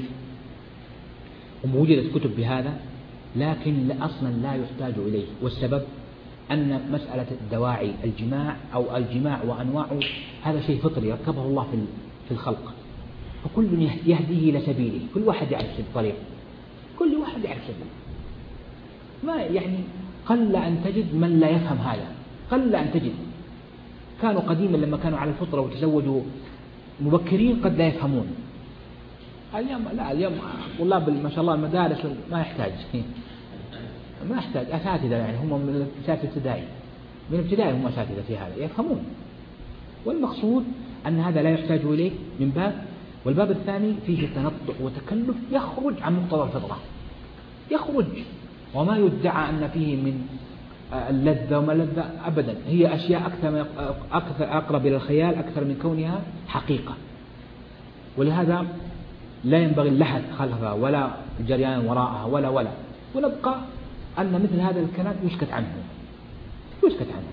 ووجدت كتب بهذا، لكن أصلا لا يحتاج إليه. والسبب أن مسألة الدواعي الجماع أو الجماع وأنواعه هذا شيء فطري ركبه الله في الخلق، فكل يهديه إلى سبيله، كل واحد يعرف الطريق، كل واحد يعرف سبيله. ما يعني قل أن تجد من لا يفهم هذا، قل أن تجد. كانوا قديما لما كانوا على الفطرة وتزوجوا مبكرين قد لا يفهمون. اليوم لا، اليوم طلاب ما شاء الله المدارس ما يحتاج ما يحتاج أساتذة، يعني هم من الأساتذة الابتدائي، من الابتدائي هم أساتذة في هذا يفهمون. والمقصود أن هذا لا يحتاج إليه من باب. والباب الثاني فيه تنطع وتكلف يخرج عن مقتضى الفطرة، يخرج، وما يدعى أن فيه من اللذة وما لذة أبدا، هي أشياء أكثر أكثر أقرب إلى الخيال أكثر من كونها حقيقة. ولهذا لا ينبغي اللحث خلفها ولا الجريان وراءها ولا ولا ونبقى أن مثل هذا الكلام يسكت عنه، يسكت عنه.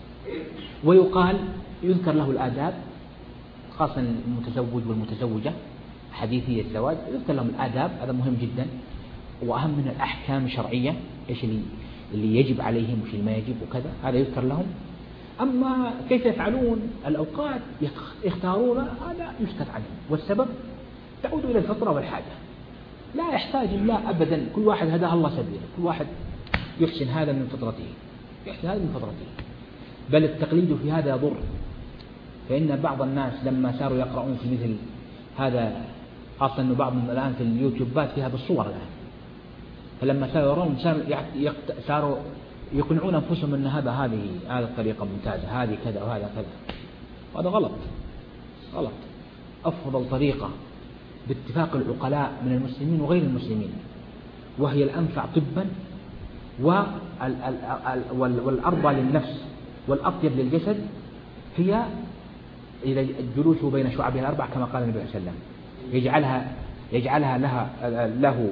ويقال يذكر له الآداب، خاصة المتزوج والمتزوجة حديثي الزواج يذكر لهم الآداب، هذا مهم جدا، وأهم من الأحكام الشرعية، إيش اللي اللي يجب عليهم وش اللي ما يجب وكذا، هذا يذكر لهم. أما كيف يفعلون الأوقات يختارون هذا يسكت عنه، والسبب تعود إلى الفطرة والحاجة، لا يحتاج لا أبدا. كل واحد هداه الله سبيله، كل واحد يحسن هذا من فطرته، يحسن هذا من فطرته. بل التقليد في هذا يضر، فإن بعض الناس لما صاروا يقرؤون في مثل هذا، خاصة أنه بعضهم الآن في اليوتيوبات فيها بالصور الآن، فلما صاروا يرون صاروا يقنعون أنفسهم أن هذا هذه هذه الطريقة ممتازة، هذه كذا وهذا كذا، وهذا غلط غلط. أفضل طريقة باتفاق العقلاء من المسلمين وغير المسلمين، وهي الأنفع طبا والأرضى للنفس والأطيب للجسد، هي الجلوس بين شعبها الأربع كما قال النبي صلى الله عليه وسلم، يجعلها يجعلها لها له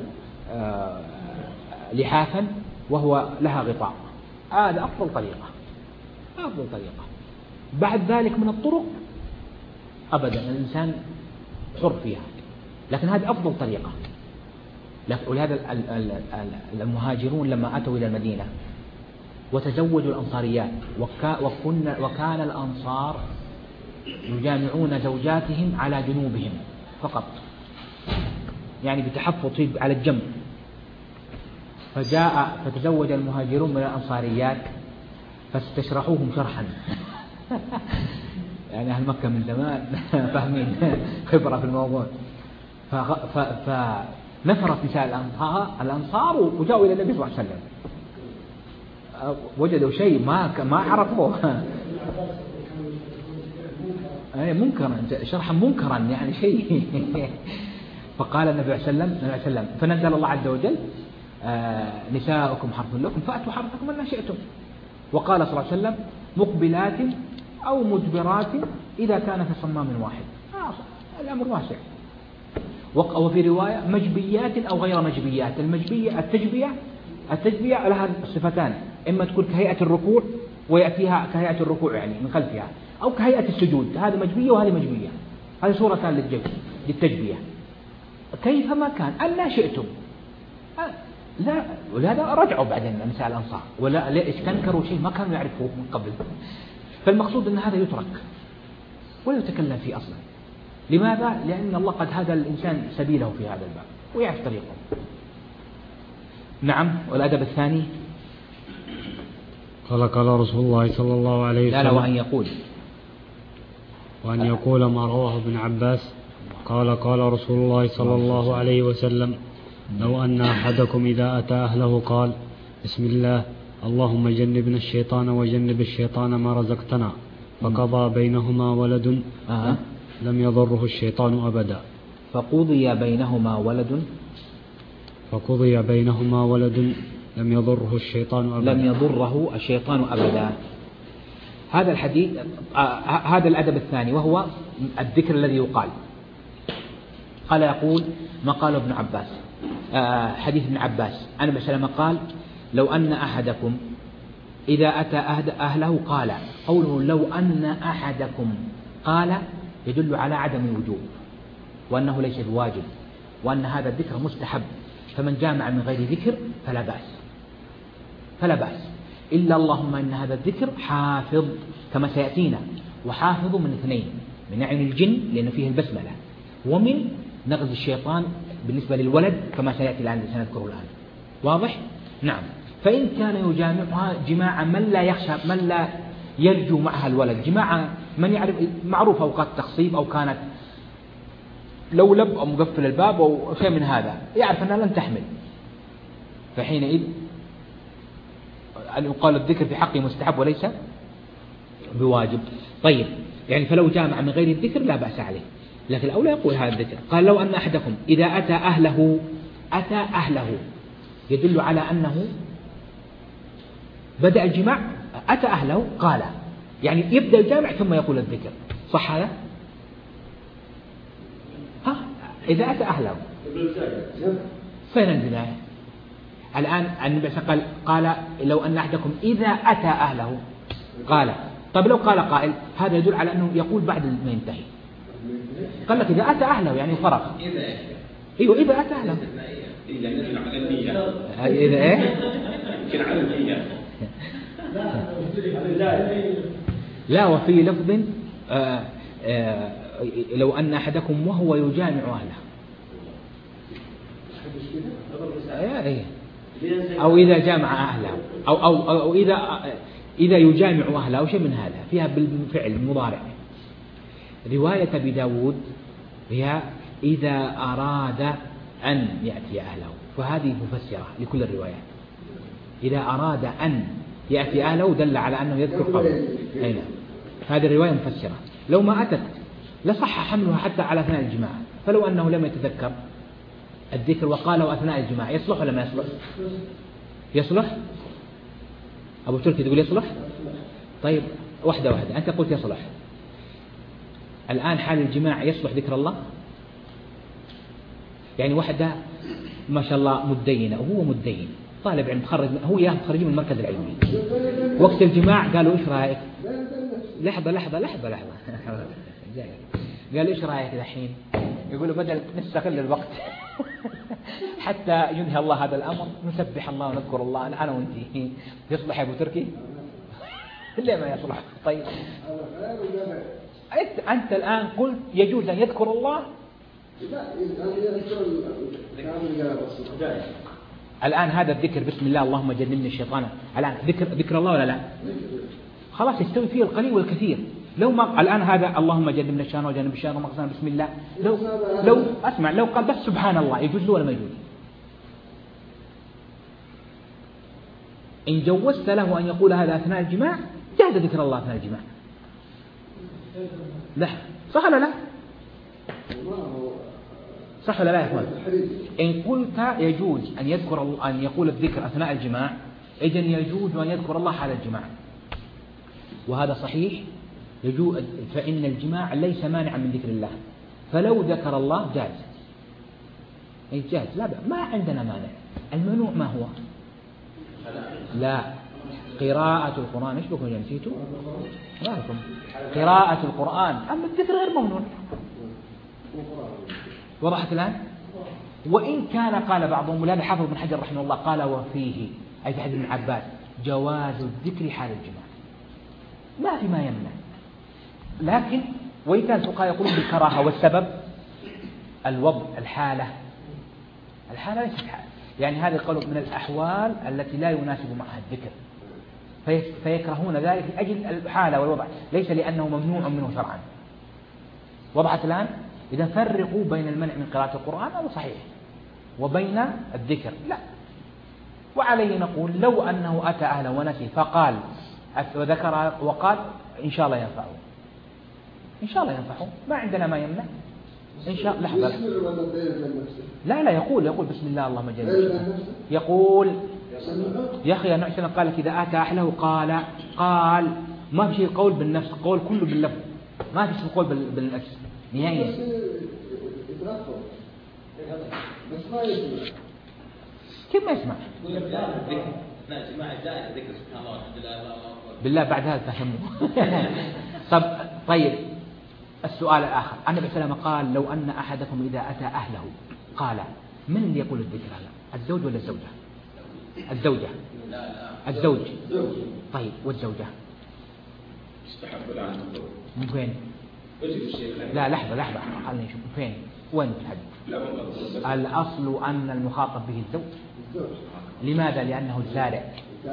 لحافا وهو لها غطاء، هذا أفضل طريقة، أفضل طريقة. بعد ذلك من الطرق أبدا الإنسان حر فيها، لكن هذه أفضل طريقة. ولهذا المهاجرون لما أتوا إلى المدينة وتزوجوا الأنصاريات، وكن وكان الأنصار يجامعون زوجاتهم على جنوبهم فقط، يعني بتحفظ على الجنب. فجاء فتزوج المهاجرون من الأنصاريات فاستشرحوهم شرحا يعني أهل مكة من زمان فاهمين خبرة في الموضوع. فنفرت نساء الأنصار الأنصار وجاءوا إلى النبي صلى الله عليه وسلم، وجدوا شيء ما ما عرفوه منكرا، شرحا منكرا يعني شيء فقال النبي صلى الله عليه وسلم فنزل الله عز وجل آه نساؤكم حرث لكم فأتوا حرثكم أن شئتم. وقال صلى الله عليه وسلم مقبلات أو مدبرات إذا كان في صمام واحد، آه الأمر واسع. وفي رواية مجبيات أو غير مجبيات. المجبية التجبية التجبية لها صفتان، إما تكون كهيئة الركوع ويأتيها كهيئة الركوع يعني من خلفها، أو كهيئة السجود، هذه مجبية وهذه مجبية. هذه صورتان للتجبية كيفما كان أن شئتم. لا ولهذا رجعوا بعدين نساء الأنصار ولا استنكروا شيء ما كانوا يعرفوه من قبل. فالمقصود أن هذا يترك ولا يتكلم فيه أصلا. لماذا؟ لأن الله قد هدى الإنسان سبيله في هذا الباب ويعرف طريقه. نعم. والأدب الثاني قال قال رسول الله صلى الله عليه وسلم لا لا وأن يقول وأن يقول ما رواه ابن عباس قال قال رسول الله صلى الله عليه وسلم لو أن أحدكم إذا أتى أهله قال بسم الله اللهم جنبنا الشيطان وجنب الشيطان ما رزقتنا فقضى بينهما ولد آه. لم يضره الشيطان أبدا. فقضي بينهما ولد فقضي بينهما ولد لم يضره الشيطان أبدا. لم يضره الشيطان أبدا. هذا الحديث آه هذا الأدب الثاني وهو الذكر الذي يقال. قال يقول ما قال ابن عباس آه حديث ابن عباس أن النبي صلى الله عليه وسلم قال لو أن أحدكم إذا أتى أهله قال. قوله لو أن أحدكم قال يدل على عدم الوجوب وأنه ليس بواجب وأن هذا الذكر مستحب. فمن جامع من غير ذكر فلا بأس فلا بأس إلا اللهم إن هذا الذكر حافظ كما سيأتينا، وحافظ من اثنين: من عين الجن لأنه فيه البسملة، ومن نغز الشيطان بالنسبة للولد كما سيأتي الآن سنذكره الآن. واضح؟ نعم. فإن كان يجامعها جماعة من لا يخشى من لا يرجو معها الولد، جماعة من يعرف معروف أوقات تخصيب أو كانت لولب أو مقفل الباب أو شيء من هذا يعرف أنها لن تحمل، فحينئذ أن يقال الذكر في حقه مستحب وليس بواجب. طيب يعني فلو جامع من غير الذكر لا بأس عليه، لكن الأولى يقول هذا الذكر. قال لو أن أحدكم إذا أتى أهله أتى أهله يدل على أنه بدأ الجماع أتى أهله قال، يعني يبدأ الجامع ثم يقول الذكر. صح هذا؟ ها إذا أتى أهله فين البداية؟ الآن النبي قال قال لو أن أحدكم إذا أتى أهله قال. طب لو قال قائل هذا يدل على أنه يقول بعد ما ينتهي. قال لك إذا أتى أهله يعني فرغ. أيوة إذا أتى أهله. إذا إيه؟ لا وفي لفظ آآ آآ لو أن أحدكم وهو يجامع أهله أو إذا جامع أهله أو أو أو إذا إذا يجامع أهله أو شيء من هذا فيها بالفعل المضارع. رواية أبي داود هي إذا أراد أن يأتي أهله، فهذه مفسرة لكل الروايات. إذا أراد أن يأتي أهله دل على أنه يذكر قبله. أين هذه الرواية مفسرة. لو ما أتت لصح حملها حتى على أثناء الجماع. فلو أنه لم يتذكر الذكر وقاله أثناء الجماع يصلح ولا ما يصلح؟ يصلح؟ أبو تركي تقول يصلح؟ طيب واحدة واحدة. أنت قلت يصلح. الآن حال الجماع يصلح ذكر الله؟ يعني واحدة ما شاء الله مدينة وهو مدين طالب علم تخرج هو يا خريج من المركز العلمي، وقت الجماع قالوا إيش رأيك؟ لحظة لحظة لحظة لحظة قالوا إيش رأيك الحين؟ يقولوا بدل نستغل الوقت حتى ينهي الله هذا الأمر نسبح الله ونذكر الله أنا وأنتي. يصلح يا أبو تركي؟ ليه ما يصلح؟ طيب أنت الآن قلت يجوز أن يذكر الله الآن هذا الذكر بسم الله اللهم جنبني الشيطان، الآن ذكر ذكر الله ولا لا؟ خلاص يستوي فيه القليل والكثير. لو ما الآن هذا اللهم جنبنا الشيطان وجنب الشيطان ومقصنا بسم الله، لو لو أسمع لو قال بس سبحان الله يجوز له ولا ما يجوز؟ إن جوزت له أن يقول هذا أثناء الجماع جاز ذكر الله أثناء الجماع. لا صح ولا لا؟ صح ولا لا يا إخوان؟ إن قلت يجوز أن يذكر أن يقول الذكر أثناء الجماع، إذن يجوز أن يذكر الله حال الجماع، وهذا صحيح يجوز، فإن الجماع ليس مانعا من ذكر الله، فلو ذكر الله جاز. أي جاز لا بأس، ما عندنا مانع. الممنوع ما هو؟ لا قراءة القرآن. ايش بكم نسيتوا؟ ما لكم قراءة القرآن، أما الذكر غير ممنوع. وضحت الآن؟ وإن كان قال بعضهم، ولهذا حافظ بن حجر رحمه الله قال وفيه أي في حديث ابن عباس جواز الذكر حال الجماع، ما في ما يمنع. لكن وإن كان الفقهاء يقولون بالكراهة، والسبب الوضع الحالة، الحالة ليست حالة، يعني هذه قول من الأحوال التي لا يناسب معها الذكر، فيكرهون ذلك لأجل الحالة والوضع، ليس لأنه ممنوع منه شرعا. وضحت الآن؟ إذا فرقوا بين المنع من قراءة القرآن هذا صحيح وبين الذكر لا. وعليه نقول لو أنه أتى أهله ونسي فقال وذكر وقال إن شاء الله ينفعه، إن شاء الله ينفعه، ما عندنا ما يمنع. إن شاء الله لحظة لا لا يقول يقول بسم الله اللهم جل، يقول يا أخي النبي صلى الله عليه وسلم قال إذا أتى أهله قال قال ما في شيء قول بالنفس، قول كله باللفظ، ما في شيء قول بالنفس نهائيا. كيف ما يسمع؟ بالله بعد هذا فهموا. طب طيب السؤال الآخر، النبي صلى الله عليه وسلم قال لو أن أحدكم إذا أتى أهله قال، من اللي يقول الذكر هذا؟ الزوج ولا الزوجة؟ الزوجة الزوج طيب والزوجة من فين؟ لا لحظة لحظة خلينا نشوف فين وين في الحديث. الأصل أن المخاطب به الزوج. لماذا؟ لأنه الزارع،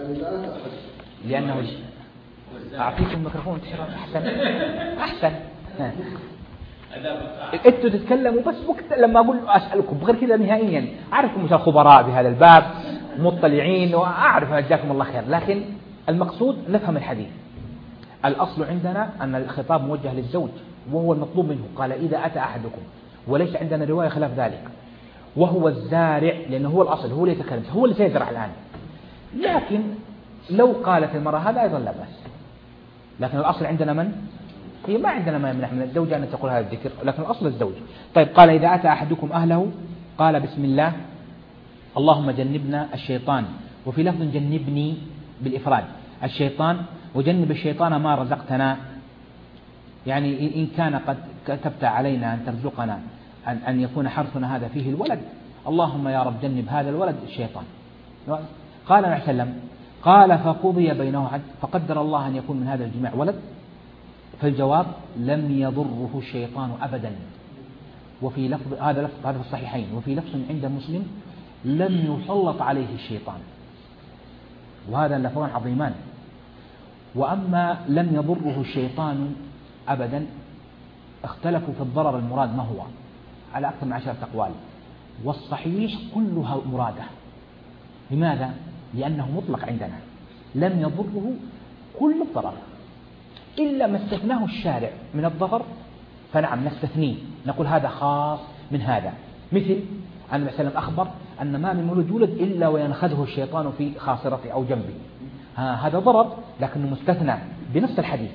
لأنه أعطيكم الميكروفون أحسن أحسن أنتوا تتكلموا بس وقت لما أقول أسألكم، غير كذا نهائيا. أعرفكم مش الخبراء بهذا الباب مطلعين وأعرف جزاكم الله خير، لكن المقصود نفهم الحديث. الأصل عندنا أن الخطاب موجه للزوج وهو المطلوب منه، قال إذا أتى أحدكم، وليس عندنا رواية خلاف ذلك، وهو الزارع لأنه هو الأصل، هو اللي يتكلم، هو اللي سيزرع الآن. لكن لو قالت المرأة هذا أيضا لا بأس، لكن الأصل عندنا من؟ هي ما عندنا ما يمنع من الزوجة أن تقول هذا الذكر، لكن الأصل الزوج. طيب قال إذا أتى أحدكم أهله قال بسم الله اللهم جنبنا الشيطان، وفي لفظ جنبني بالإفراد الشيطان، وجنب الشيطان ما رزقتنا، يعني إن كان قد كتبت علينا أن ترزقنا أن, أن يكون حرثنا هذا فيه الولد، اللهم يا رب جنب هذا الولد الشيطان. قال النبي صلى الله عليه وسلم قال فقضي بينه، فقدر الله أن يكون من هذا الجماع ولد، فالجواب لم يضره الشيطان أبدا. وفي لفظ هذا لفظ هذا في الصحيحين، وفي لفظ عند مسلم لم يسلط عليه الشيطان، وهذا لفظان عظيمان. وأما لم يضره الشيطان أبدا اختلفوا في الضرر المراد ما هو على أكثر من عشرة أقوال، والصحيح كلها مرادة. لماذا؟ لأنه مطلق عندنا لم يضره كل الضرر إلا ما استثناه الشارع من الضرر، فنعم نستثنيه، نقول هذا خاص من هذا. مثل النبي صلى الله عليه وسلم أخبر أن ما من مولود يولد إلا وينخذه الشيطان في خاصرته أو جنبه، هذا ضرر لكنه مستثنى بنص الحديث.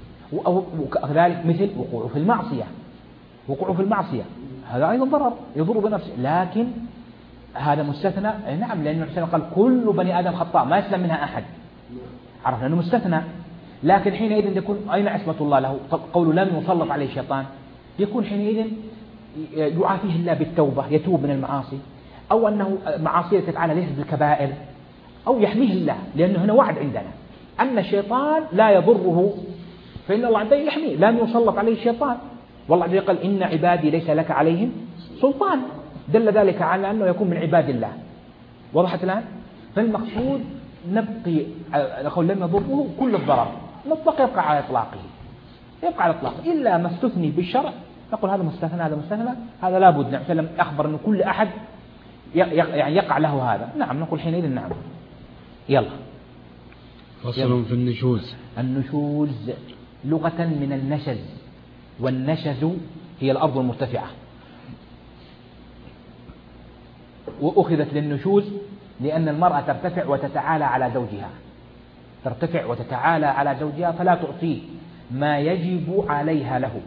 وكذلك مثل وقوعه في المعصية، وقوعه في المعصية هذا أيضا ضرر يضر بنفسه، لكن هذا مستثنى. نعم لأن النبي قال كل بني آدم خطاء ما يسلم منها أحد، عرفنا أنه مستثنى. لكن حينئذ يكون أين عصمة الله له؟ قول لم يسلط عليه الشيطان، يكون حينئذ يعافيه الله بالتوبة، يتوب من المعاصي، أو أنه معاصي تفعلها ليست بالكبائر، أو يحميه الله، لأنه هنا وعد عندنا أن الشيطان لا يضره، فإن الله عنده يحميه، لم يسلط عليه الشيطان، والله عز وجل قال إن عبادي ليس لك عليهم سلطان، دل ذلك على أنه يكون من عباد الله. وضحت الآن؟ فالمقصود نبقي نقول لم يضره كل الضرر، مطلق يبقى على إطلاقه، يبقى على إطلاقه إلا ما استثني بالشرع، نقول هذا مستثنى هذا مستثنى هذا لا بد. نعم سلم أخبر أن كل أحد يعني يقع له هذا، نعم نقول حينئذ نعم. يلا فصل في النشوز. النشوز لغة من النشز، والنشز هي الأرض المرتفعة، وأخذت للنشوز لأن المرأة ترتفع وتتعالى على زوجها، ترتفع وتتعالى على زوجها فلا تعطيه ما يجب عليها له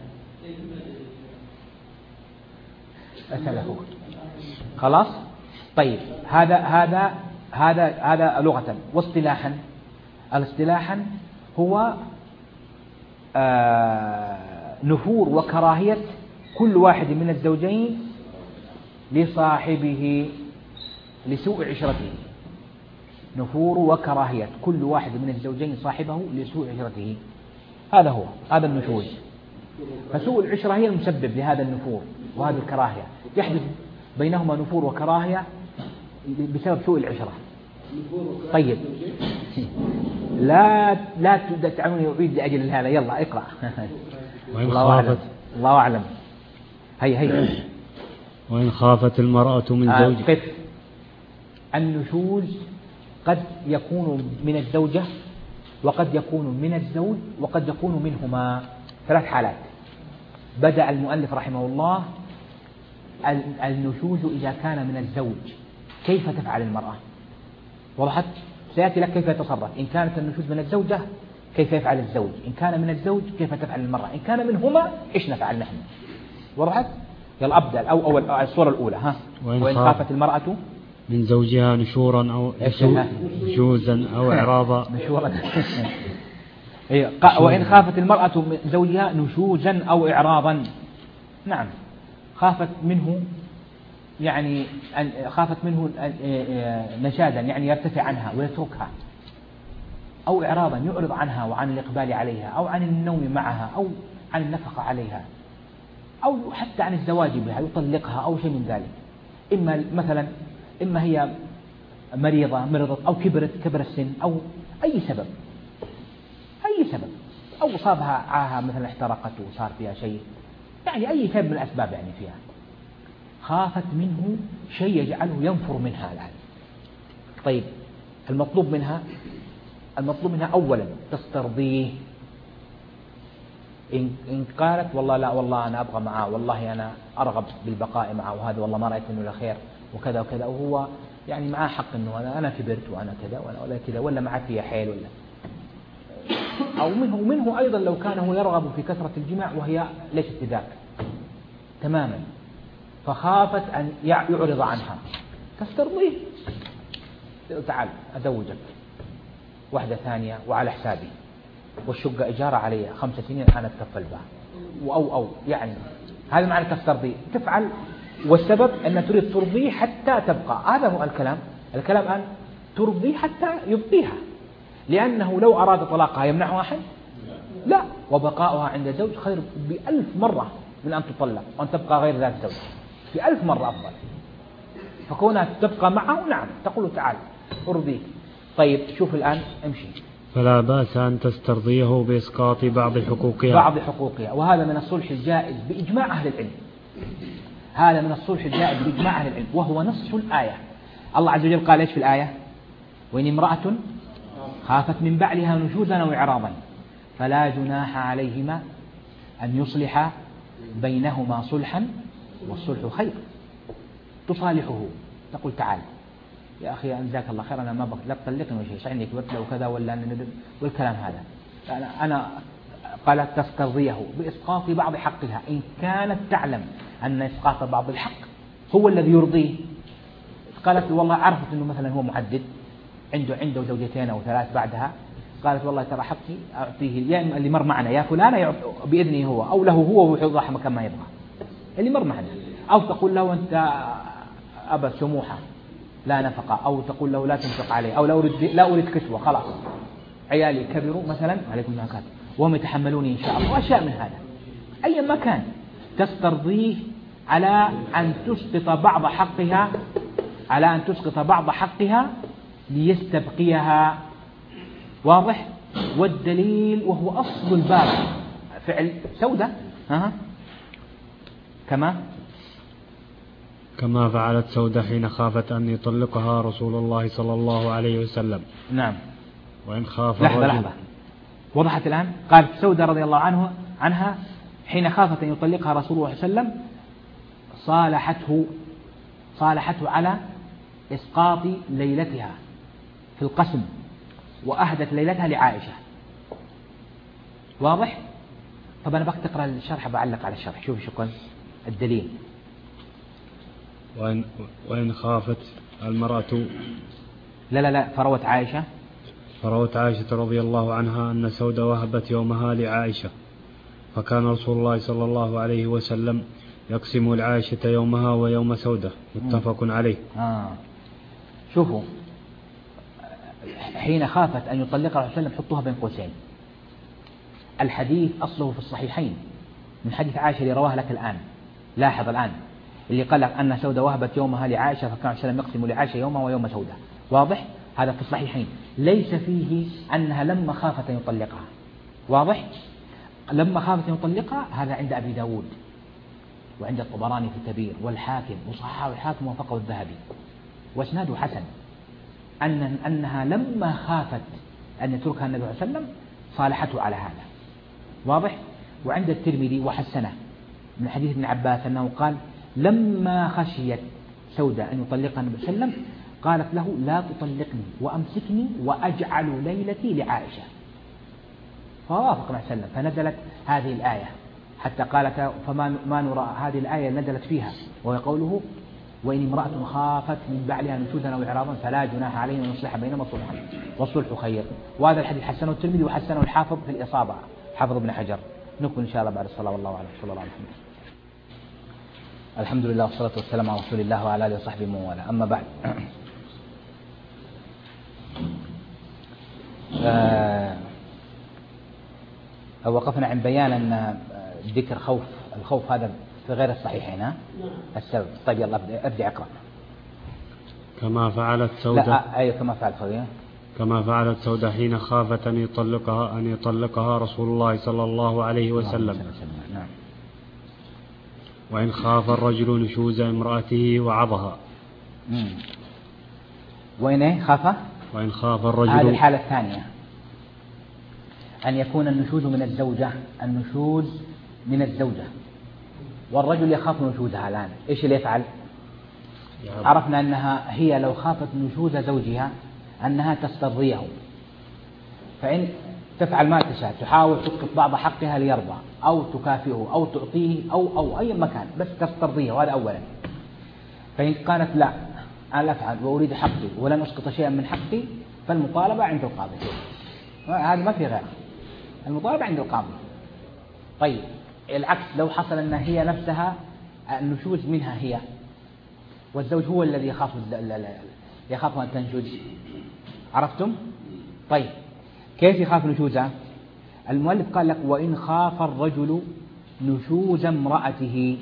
أسأله. خلاص طيب، هذا هذا هذا هذا لغة. واصطلاحا، الاصطلاحا هو آه نفور وكراهية كل واحد من الزوجين لصاحبه لسوء عشرته، نفور وكراهية كل واحد من الزوجين صاحبه لسوء عشرته، هذا هو هذا النشوز. فسوء العشرة هي المسبب لهذا النفور وهذه الكراهية، يحدث بينهما نفور وكراهية بسبب سوء العشرة. طيب لا لا تدعوني أعيد لأجل هذا، يلا اقرأ. الله أعلم الله أعلم. هي هي وإن خافت المرأة من آه زوجها. قف. النشوز قد يكون من الزوجة وقد يكون من الزوج وقد يكون منهما، ثلاث حالات. بدأ المؤلف رحمه الله النشوز إذا كان من الزوج كيف تفعل المرأة، وضحت؟ سيأتي لك كيف يتصرف. إن كانت النشوز من الزوجة كيف يفعل الزوج، إن كان من الزوج كيف تفعل المرأة، إن كان منهما إيش نفعل نحن. وضحت؟ يلا أبدأ أو أول الصورة الأولى. ها وإن خافت المرأة من زوجها نشورا أو نشوزا أو إعراضا. نشورا وإن خافت المرأة من زوجها نشوزا أو إعراضا. نعم خافت منه يعني خافت منه نشادا يعني يرتفع عنها ويتركها، أو إعراضا يعرض عنها وعن الإقبال عليها، أو عن النوم معها، أو عن النفقة عليها، أو حتى عن الزواج بها يطلقها أو شيء من ذلك. إما مثلا إما هي مريضة مرضت أو كبرت كبر السن أو أي سبب أي سبب أو صابها عاهة مثلا احترقت وصار فيها شيء، يعني أي سبب من الأسباب يعني فيها، خافت منه شيء يجعله ينفر منها الآن. طيب المطلوب منها المطلوب منها أولا تسترضيه. إن, إن قالت والله لا والله أنا أبغى معه، والله أنا أرغب بالبقاء معه، وهذا والله ما رأيت إنه له خير وكذا وكذا، وهو يعني معاه حق إنه أنا أنا كبرت وأنا كذا ولا ولا كذا ولا معه فيها حيل ولا، أو منه ومنه أيضا لو كان هو يرغب في كثرة الجماع وهي ليست بذاك تماما، فخافت أن يعرض عنها، تسترضيه. تعال أزوجك واحدة ثانية وعلى حسابي، والشقة إجارة علي خمس سنين أنا أتكفل بها، أو أو يعني هذا معنى تسترضيه، تفعل. والسبب أن تريد ترضيه حتى تبقى، هذا هو الكلام. الكلام أن ترضيه حتى يبقيها، لأنه لو أراد طلاقها يمنعها أحد؟ لا، وبقاؤها عند زوج خير بألف مرة من أن تطلق وأن تبقى غير ذات زوج، بألف مرة أفضل. فكونها تبقى معه نعم تقول تعال أرضيك. طيب شوف الآن امشي. فلا بأس أن تسترضيه بإسقاط بعض حقوقها بعض حقوقها وهذا من الصلح الجائز بإجماع أهل العلم. هذا من الصلح الجائز بإجماع أهل العلم، وهو نص الآية. الله عز وجل قال إيش في الآية؟ وإن امرأة خافت من بعلها نشوزا أو إعراضا فلا جناح عليهما أن يصلح بينهما صلحا والصلح خير. تصالحه، تقول تعال يا أخي أنزاك الله خير، أنا ما بقى لا تطلقني ولا شيء، صحيح كبرت له وكذا ولا أنا ندب والكلام هذا. أنا, أنا قالت تسترضيه بإسقاط بعض حقها إن كانت تعلم أن إسقاط بعض الحق هو الذي يرضيه. قالت والله عرفت أنه مثلا هو محدد عنده عنده زوجتين أو ثلاث بعدها، قالت والله ترى حقي أعطيه يا إما اللي مر معنا يا فلان بإذنه هو، أو له هو ويضحى مكان ما يبغى اللي مر معنا، أو تقول له أنت أبا سموحة لا نفقة، أو تقول له لا تنفق عليه، أو لا أريد لا أريد كسوة خلاص عيالي كبروا مثلا عليكم زكاة وهم يتحملوني إن شاء الله، وأشياء من هذا أي ما كان. تسترضيه على أن تسقط بعض حقها على أن تسقط بعض حقها ليستبقيها. واضح؟ والدليل وهو أصل الباب فعل سودة أه. كما كما فعلت سودة حين خافت أن يطلقها رسول الله صلى الله عليه وسلم. نعم. وإن خاف لحظة لحظة وضحت الآن. قالت سودة رضي الله عنه عنها حين خافت أن يطلقها رسول الله صلى الله عليه وسلم صالحته صالحته على إسقاط ليلتها في القسم، وأهدت ليلتها لعائشة. واضح؟ طب أنا بقى تقرأ الشرح بعلق على الشرح. شوف شو قال الدليل. وإن, وإن خافت المرأة لا لا لا فروت عائشة فروت عائشة رضي الله عنها أن سودة وهبت يومها لعائشة، فكان رسول الله صلى الله عليه وسلم يقسم لعائشة يومها ويوم سودة، متفق عليه. آه. شوفوا، حين خافت أن يطلقها صلى الله عليه وسلم حطوها بين قوسين. الحديث أصله في الصحيحين من حديث عائشة اللي رواها لك الآن. لاحظ الآن اللي قال لك أن سودة وهبت يومها لعائشة، فكان عليه وسلم يقسم لعائشة يومها ويوم سودة. واضح؟ هذا في الصحيحين، ليس فيه أنها لما خافت أن يطلقها. واضح؟ لما خافت أن يطلقها هذا عند أبي داود وعند الطبراني في الكبير والحاكم، وصححه الحاكم ووافقه الذهبي واسناده حسن، أن أنها لما خافت أن يتركها النبي صلى الله عليه وسلم صالحته على هذا. واضح؟ وعند الترمذي وحسنه من حديث ابن عباس أنه قال لما خشيت سودة أن يطلقها النبي صلى الله عليه وسلم قالت له لا تطلقني وأمسكني وأجعل ليلتي لعائشة، فوافق النبي صلى الله عليه وسلم، فنزلت هذه الآية حتى قالت فما ما نرى هذه الآية نزلت فيها، وهي قوله وإن امرأة خافت من بعلها نشوزا أو إعراضا فلا جناح عليهم أن يصلح بينهما صلحا والصلح خير. وهذا الحديث حسنه الترمذي وحسنه الحافظ في الإصابة حافظ ابن حجر. نكمل إن شاء الله بعد الصلاة والله أعلم. صلى الله عليه وسلم. الحمد لله والصلاة والسلام على رسول الله وعلى آله وصحبه ومن والاه. أما بعد، آه وقفنا عند بيان أن ذكر خوف الخوف هذا في غير الصحيحين. ها السبب. طيب يلا ابدأ اقرأ. كما فعلت سودة لا أي كما فعلت سودة كما فعلت سودة حين خافت أن يطلقها أن يطلقها رسول الله صلى الله عليه وسلم. نعم. وإن خاف الرجل نشوز امرأته وعظها. مم. وإن خاف وإن خاف الرجل هذه الحالة الثانية أن يكون النشوز من الزوجة النشوز من الزوجة والرجل يخاف نشوزها. الآن إيش اللي يفعل؟ عرفنا أنها هي لو خافت نشوز زوجها أنها تسترضيه، فإن تفعل ما تشاء، تحاول تسقط بعض حقها ليرضى أو تكافئه أو تعطيه أو أو أي مكان بس تسترضيه. وهذا أولا. فإن قالت لا أنا أفعل وأريد حقي ولن أسقط شيئا من حقي فالمطالبة عند القاضي. هذا ما في غيره، المطالبة عند القاضي. طيب العكس، لو حصل أن هي نفسها النشوز منها هي والزوج هو الذي يخاف يخاف أن تنشز. عرفتم؟ طيب كيف يخاف نشوزها؟ المؤلف قال لك وإن خاف الرجل نشوز امرأته.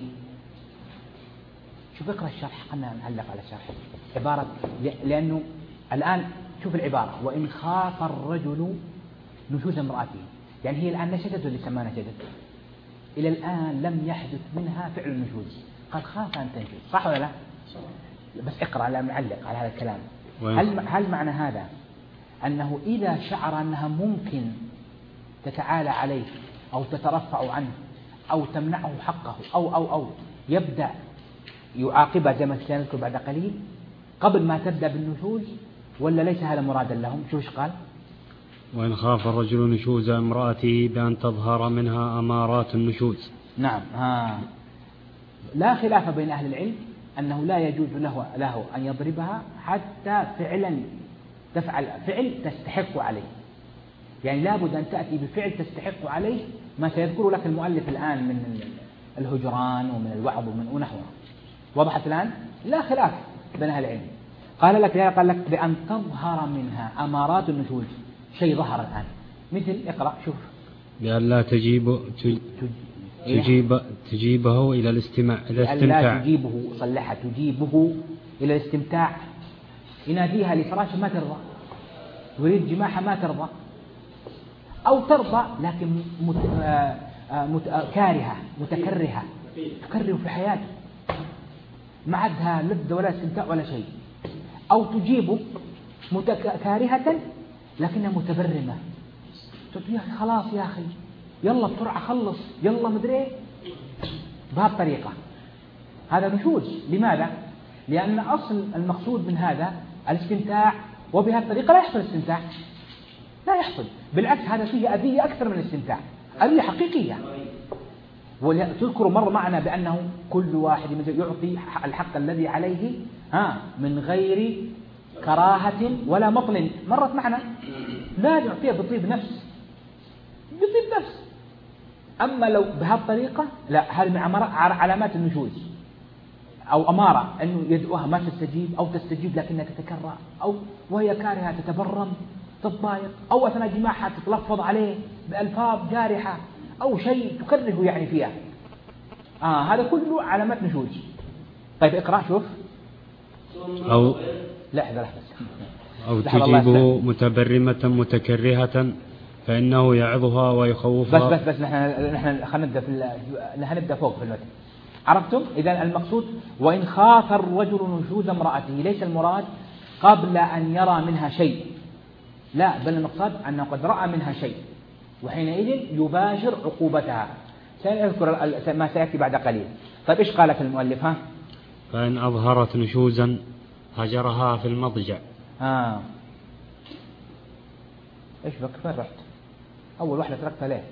شوف اقرأ الشرح، خلنا نعلق على الشرح عبارة، لأنه الآن شوف العبارة وإن خاف الرجل نشوز امرأته، يعني هي الآن نشدت ولا ما نشدت؟ إلى الآن لم يحدث منها فعل النشوز، قد خاف أن تنشز، صح ولا لا؟ بس اقرأ لا نعلق على هذا الكلام. هل هل معنى هذا أنه إذا شعر أنها ممكن تتعالى عليه أو تترفع عنه أو تمنعه حقه أو أو أو يبدأ يعاقبها زي ما سنذكر بعد قليل قبل ما تبدأ بالنشوز، ولا ليس هذا مرادا لهم؟ شو قال؟ وإن خاف الرجل نشوز امرأته بأن تظهر منها أمارات النشوز. نعم. ها لا خلاف بين أهل العلم أنه لا يجوز له له أن يضربها حتى فعلا تفعل فعل تستحق عليه، يعني لابد أن تأتي بفعل تستحق عليه ما سيذكر لك المؤلف الآن من الهجران ومن الوعظ ومن ونحوها. وضحت الآن؟ لا خلاف بين أهل العلم. قال لك لا قال لك بأن تظهر منها أمارات النشوز، شيء ظهر الآن مثل اقرأ شوف بأن لا تجيب تج... تجيب تجيبه إلى الاستماع إلى الاستمتاع. لا تجيبه صلحها تجيبه إلى الاستمتاع. يناديها لفراش ما ترضى، يريد جماعها ما ترضى، أو ترضى لكن مت... آ... آ... مت... آ... كارهة متكرهة تكره في حياته، ما عندها لذة ولا استمتاع ولا شيء. أو تجيب متكارهة لكنها متبرمة، تقول يا أخي خلاص يا أخي يلا بسرعة خلص يلا مدري بهالطريقة. هذا نشوز. لماذا؟ لأن أصل المقصود من هذا الاستمتاع، وبهالطريقة لا يحصل استمتاع، لا يحصل، بالعكس هذا فيه أذية أكثر من الاستمتاع، أذية حقيقية. وتذكروا مرة معنا بأنه كل واحد يعطي الحق الذي عليه ها من غير كراهة ولا مطل. مرت معنا لا يعطيه بطيب نفس، بطيب نفس. أما لو بهالطريقة لا، هذه من علامات النشوز أو أمارة أنه يدعوها ما تستجيب أو تستجيب لكنها تتكرر، أو وهي كارهة تتبرم تتضايق، أو أثناء جماعها تتلفظ عليه بألفاظ جارحة أو شيء تكره يعني فيها. آه هذا كله علامات نشوز. طيب اقرأ شوف. أو لحظة لحظة أو تجيبه متبرمة متكرهة فإنه يعظها ويخوفها. بس بس بس نحن نحن خلينا نبدأ في نحن نبدأ فوق في المتن. عرفتم؟ إذا المقصود وإن خاف الرجل نشوز امرأته، ليس المراد قبل أن يرى منها شيء، لا، بل المقصود أنه قد رأى منها شيء وحينئذ يباشر عقوبتها. سنذكر ما سيأتي بعد قليل. طيب إيش قالت المؤلف؟ ها؟ فإن أظهرت نشوزا هجرها في المضجع. آه. إيش بك فين رحت؟ أول واحدة تركتها ليه؟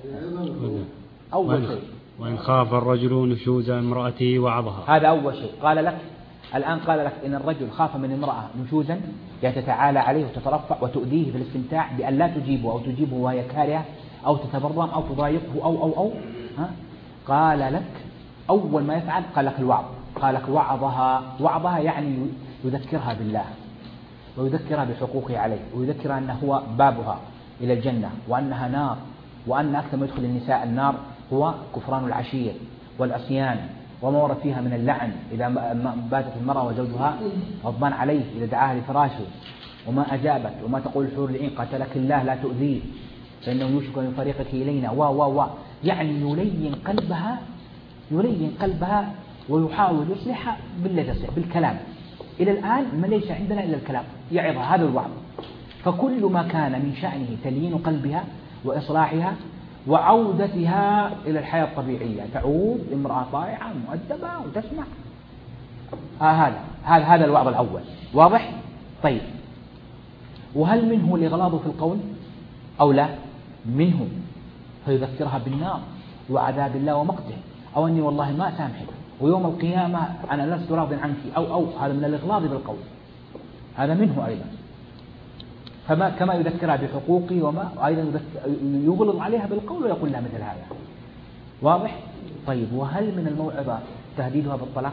أول شيء. وإن خاف الرجل نشوز امرأته وعظها، هذا أول شيء. قال لك الآن قال لك إن الرجل خاف من امرأة نشوزا تتعالى عليه وتترفع وتؤذيه في الاستمتاع بأن لا تجيبه أو تجيبه وهي كارهة أو تتبرم أو تضايقه أو أو أو ها؟ قال لك أول ما يفعل قال لك الوعظ. قال لك وعظها. وعظها يعني يذكرها بالله ويذكرها بحقوقه عليه ويذكرها أنه هو بابها إلى الجنة وأنها نار، وأن أكثر ما يدخل النساء النار هو كفران العشير والعصيان وما ورد فيها من اللعن إذا باتت المرأة وزوجها غضبان عليه إذا دعاها لفراشه وما أجابت، وما تقول الحور العين قاتلك الله لا تؤذيه فإنه يوشك أن يفرقك إلينا و و و يعني يلين قلبها يلين قلبها ويحاول يصلحها بالذي يصلح بالكلام. إلى الآن ما ليس عندنا إلا الكلام يعظها، هذا الوعظ. فكل ما كان من شأنه تليين قلبها وإصلاحها وعودتها إلى الحياة الطبيعية، تعود امرأة طائعة مؤدبة وتسمع. آه هذا هذا هذا الوعظ الأول. واضح؟ طيب وهل منه الإغلاظ في القول أو لا؟ منه، فيذكرها بالنار وعذاب الله ومقته، أو أني والله ما أسامحك ويوم القيامة أنا لست راض عنك، أو أو هذا من الإغلاظ بالقول، هذا منه أيضا. فما كما يذكرها بحقوقي وما أيضا يغلظ عليها بالقول ويقول لها مثل هذا. واضح؟ طيب وهل من الموعظة تهديدها بالطلاق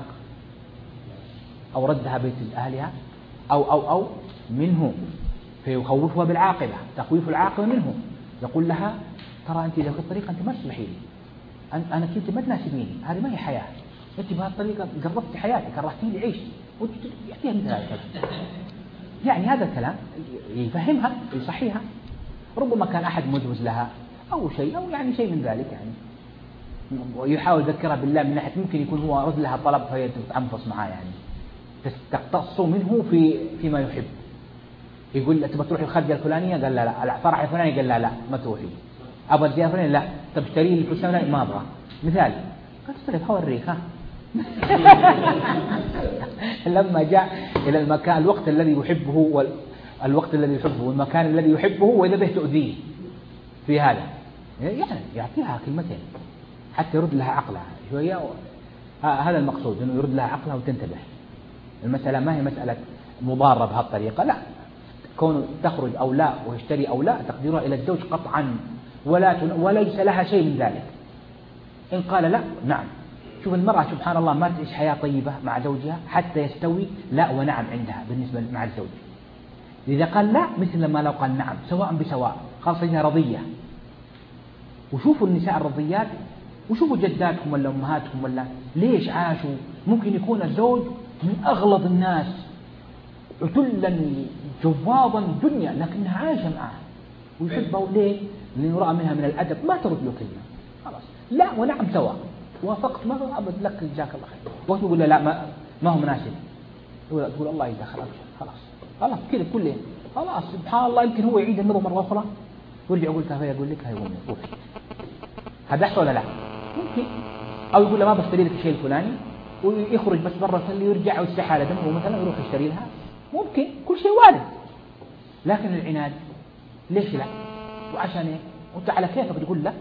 أو ردها بيت أهلها أو أو أو منه، فيخوفها بالعاقبة، تخويف العاقبة منه، يقول لها ترى أنت إذا بالطريقة أنت ما تسمحي لي، أنا كنت ما تناسبيني، هذه ما هي حياة، أنت بهالطريقة قربت حياتي كرهتي لي عيش، يعطيها مثل هذا الكلام. يعني هذا الكلام يفهمها يصحيها. ربما كان أحد مجوز لها أو شيء أو يعني شيء من ذلك، يعني ويحاول يذكرها بالله من ناحية ممكن يكون هو رد لها طلب فهي تتعنفص معاه، يعني تقتص منه في فيما يحب. يقول تبغى تروحي الخدجة الفلانية؟ قال لا لا. الفرح الفلاني؟ قال لا لا ما تروحي. أبغى الزيارة الفلانية؟ لا. طب اشتري لي الفلوس؟ ما أبغى. مثال قلت طيب هوريك ها. لما جاء إلى المكان الوقت الذي يحبه والوقت الذي يحبه والمكان الذي يحبه وإذا به تؤذيه في هذا، يعني يعطيها كلمتين حتى يرد لها عقلها شوية. هذا المقصود، إنه يرد لها عقلها وتنتبه. المسألة ما هي مسألة مضارة بهالطريقة، لا، كون تخرج أو لا ويشتري أو لا تقديرها إلى الزوج قطعا، ولا وليس لها شيء من ذلك. إن قال لا نعم. شوف المرأة سبحان الله ما تعيش حياة طيبة مع زوجها حتى يستوي لا ونعم عندها بالنسبة مع الزوج. إذا قال لا مثل ما لو قال نعم، سواء بسواء، خاصة إنها رضية. وشوفوا النساء الرضيات وشوفوا جداتهم ولا أمهاتهم ولا ليش عاشوا. ممكن يكون الزوج من أغلظ الناس عتلا جواظا الدنيا، لكنها عايشة معه ويحبه. ليه؟ لأنه رأى منها من الأدب ما ترد له كلمة، خلاص لا ونعم سوا، وافقت ما أبد لك جزاك الله خير. وقت يقول له لا ما, ما هو مناسب، تقول, تقول الله يدخل أبشر خلاص خلاص كذا كله خلاص. سبحان الله يمكن هو يعيد النظر مرة أخرى ويرجع يقول كذا، يقول لك هاي وقف. هذا يحصل ولا لا؟ ممكن. أو يقول له ما بشتري لك الشيء الفلاني ويخرج بس برا يصلي ويرجع ويستحى على دمه مثلا ويروح يشتري لها. ممكن، كل شيء وارد. لكن العناد ليش لا؟ وعشان ايه؟ وانت على كيفك تقول لا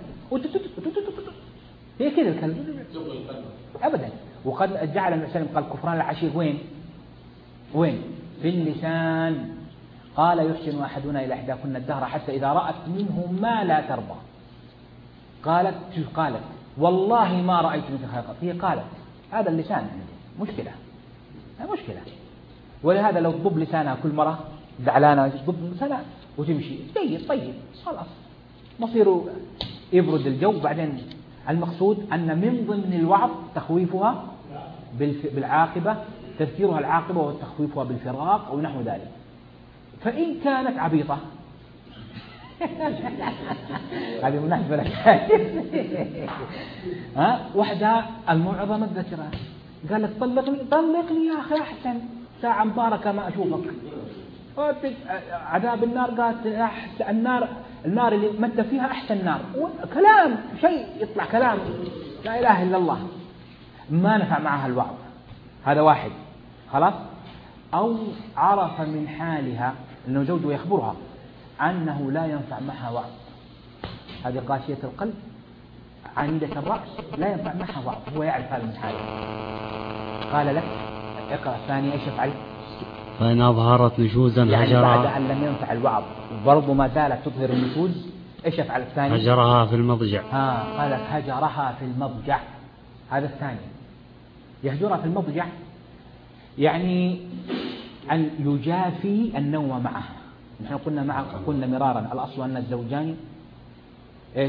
هي كذا الكلمة ابدا. وقد جعل النبي صلى الله عليه وسلم قال كفران العشير وين؟ وين؟ في اللسان. قال يحسن احدنا الى احداكن الدهر حتى اذا رأت منه ما لا ترضى. قالت شوف قالت والله ما رأيت مثل هذا. هي قالت هذا اللسان عندي مشكلة، هذا مشكلة. ولهذا لو تضب لسانها كل مرة زعلانة تضب لسانها وتمشي طيب طيب خلاص مصيره يبرد الجو. بعدين المقصود أن من ضمن الوعظ تخويفها بالعاقبة، تذكيرها العاقبة وتخويفها بالفراق أو نحو ذلك. فإن كانت عبيطة هذه مناسبة لك ها واحدة الموعظة ما تذكرها قالت طلقني طلقني يا أخي أحسن ساعة مباركة ما أشوفك. عذاب النار قالت أحسن النار النار اللي مد فيها أحسن نار. كلام شيء يطلع كلام لا إله إلا الله، ما نفع معها الوعظ. هذا واحد خلاص. أو عرف من حالها أنه زوجه يخبرها أنه لا ينفع معها وعظ، هذه قاسية القلب عنيدة الرأس لا ينفع معها وعظ، هو يعرف هذا من حالها. قال لك اقرأ الثانية ايش يفعل؟ فإن أظهرت نشوزا يعني هجرها، بعد أن لم ينفع الوعظ وبرضه ما زالت تظهر النشوز ايش يفعل الثاني؟ هجرها في المضجع. ها قال لك هجرها في المضجع. هذا الثاني يهجرها في المضجع يعني أن يجافي النوم معها. نحن قلنا مع قلنا مرارا الأصل أن الزوجان إيش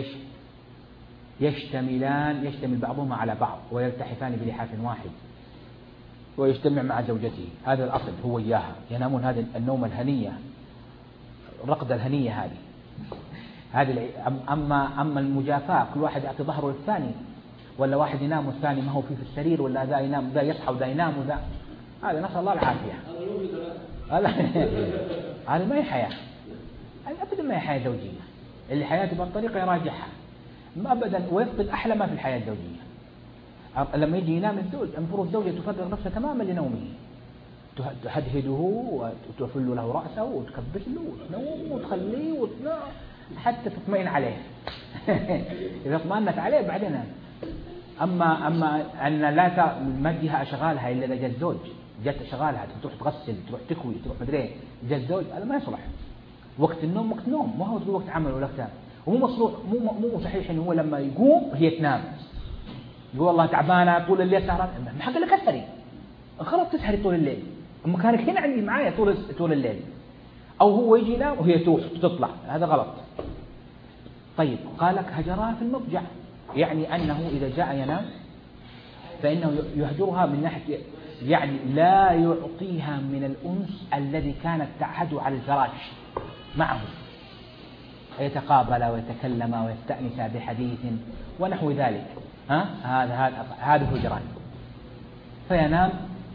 يشتملان يشتمل بعضهما على بعض ويلتحفان بلحاف واحد ويجتمع مع زوجته. هذا الأصل هو إياها ينامون هذه النوم الهنية الرقدة الهنية هذه هذه أما أما المجافاة كل واحد يعطي ظهره للثاني، ولا واحد ينام والثاني ما هو فيه في السرير، ولا ذا ينام ذا يصحى وذا ينام وذا، هذا نسأل الله العافية. هذا هذا ما هي حياة، هذا أبدا ما هي حياة زوجية. اللي حياته بطريقة يراجعها ما أبدا ويفقد أحلى ما في الحياة الزوجية. لما يجي ينام الزوج المفروض الزوجة تفرغ نفسها تماما لنومه، تهدهده وتفل له رأسه وتكبس له وتنوم وتخليه وتلا حتى تطمئن عليه. إذا اطمأنت عليه بعدين. أما أما أن لا تمديها أشغالها إلا إذا جاء الزوج، جت أشغالها تروح تغسل تروح تكوي تروح مدري جاء الزوج، هذا ما يصلح. وقت النوم وقت نوم، ما هو تقول وقت عمل ولا وقت، ومو مصروح مو مو صحيح إنه هو لما يقوم هي تنام. يقول الله تعبانة طول الليل سهران، ما حق لك أسهري خلاص تسهري طول الليل، أما كانك هنا عندي معايا طول طول الليل. أو هو يجي ينام وهي تروح تطلع، هذا غلط. طيب قال لك هجرها في المضجع، يعني أنه إذا جاء ينام فإنه يهجرها من ناحية يعني لا يعطيها من الأنس الذي كانت تعهد على الفراش معه، يتقابل ويتكلم ويستأنس بحديث ونحو ذلك. ها هذا هذا هذا هجران، فينام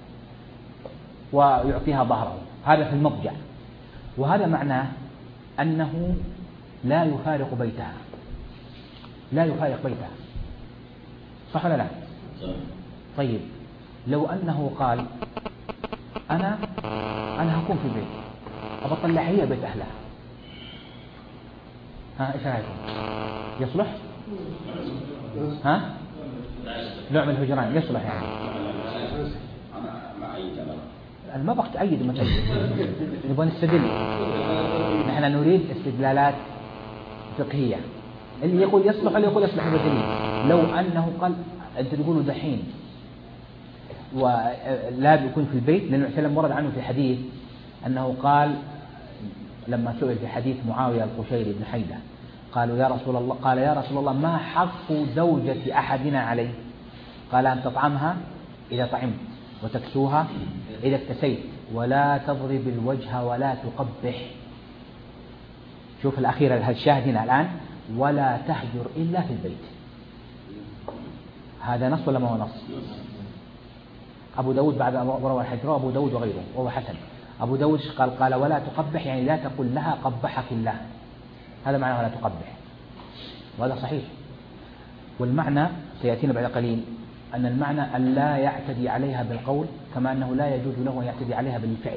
ويعطيها ظهره، هذا في المضجع. وهذا معناه أنه لا يفارق بيتها، لا يفارق بيتها، صح ولا لا؟ طيب لو أنه قال أنا أنا هكون في البيت أبى أطلع هي بيت أهلها، ها إيش رأيكم؟ يصلح؟ ها؟ نوع من الهجران يصلح يعني؟ ما بقى تأيد ما تأيد، نبغى نستدل، نحن نريد استدلالات فقهية. اللي يقول يصلح اللي يقول يصلح بدليل. لو أنه قال أنت تقولوا دحين ولا بيكون في البيت، لأنه سلم ورد عنه في حديث أنه قال لما سئل في حديث معاوية القشيري بن حيدة قالوا يا رسول الله قال يا رسول الله ما حق زوجة أحدنا عليه؟ قال أن تطعمها إذا طعمت وتكسوها إذا اكتسيت ولا تضرب الوجه ولا تقبح. شوف الأخيرة الشاهد هنا الآن ولا تهجر إلا في البيت. هذا نص ولا ما هو نص؟ أبو داود بعد روى الحديث روى أبو داود وغيره وهو حسن. أبو داود قال قال ولا تقبح يعني لا تقل لها قبحك الله، هذا معنى ولا تقبح، وهذا صحيح. والمعنى سيأتينا بعد قليل أن المعنى أن لا يعتدي عليها بالقول كما أنه لا يجوز له أن يعتدي عليها بالفعل.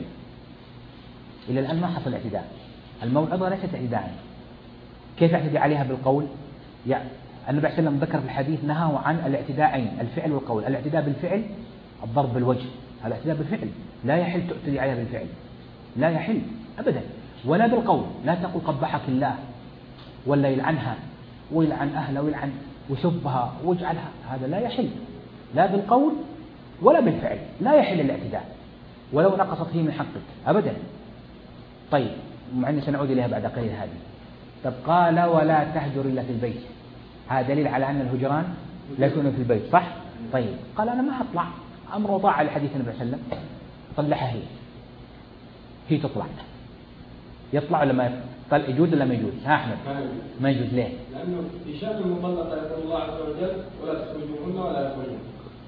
إلى الآن ما حصل اعتداء، الموعظة ليست اعتداء. كيف يعتدي عليها بالقول؟ يعني النبي صلى الله عليه وسلم ذكر في الحديث نهاه عن الاعتداءين الفعل والقول. الاعتداء بالفعل الضرب بالوجه، الاعتداء بالفعل لا يحل تعتدي عليها بالفعل، لا يحل أبدا، ولا بالقول لا تقول قبحك الله ولا يلعنها ويلعن أهلها ويلعن ويسبها واجعلها، هذا لا يحل لا بالقول ولا بالفعل، لا يحل الاعتداء ولو نقصت هي من حقك أبدا. طيب مع أني سنعود إليها بعد قليل هذه. طب قال ولا تهجر إلا في البيت، هذا دليل على أن الهجران لا يكون في البيت صح؟ طيب قال أنا ما أطلع، أمر وطاعة لحديث النبي صلى الله عليه وسلم، طلعها هي هي تطلع، يطلع ولا ما يطلع؟ يجوز ولا ما يجوز؟ ها أحمد ما يجوز. ليه؟ لأنه في شأن المطلقة يقول الله عز وجل ولا تخرجوهن ولا يخرجون،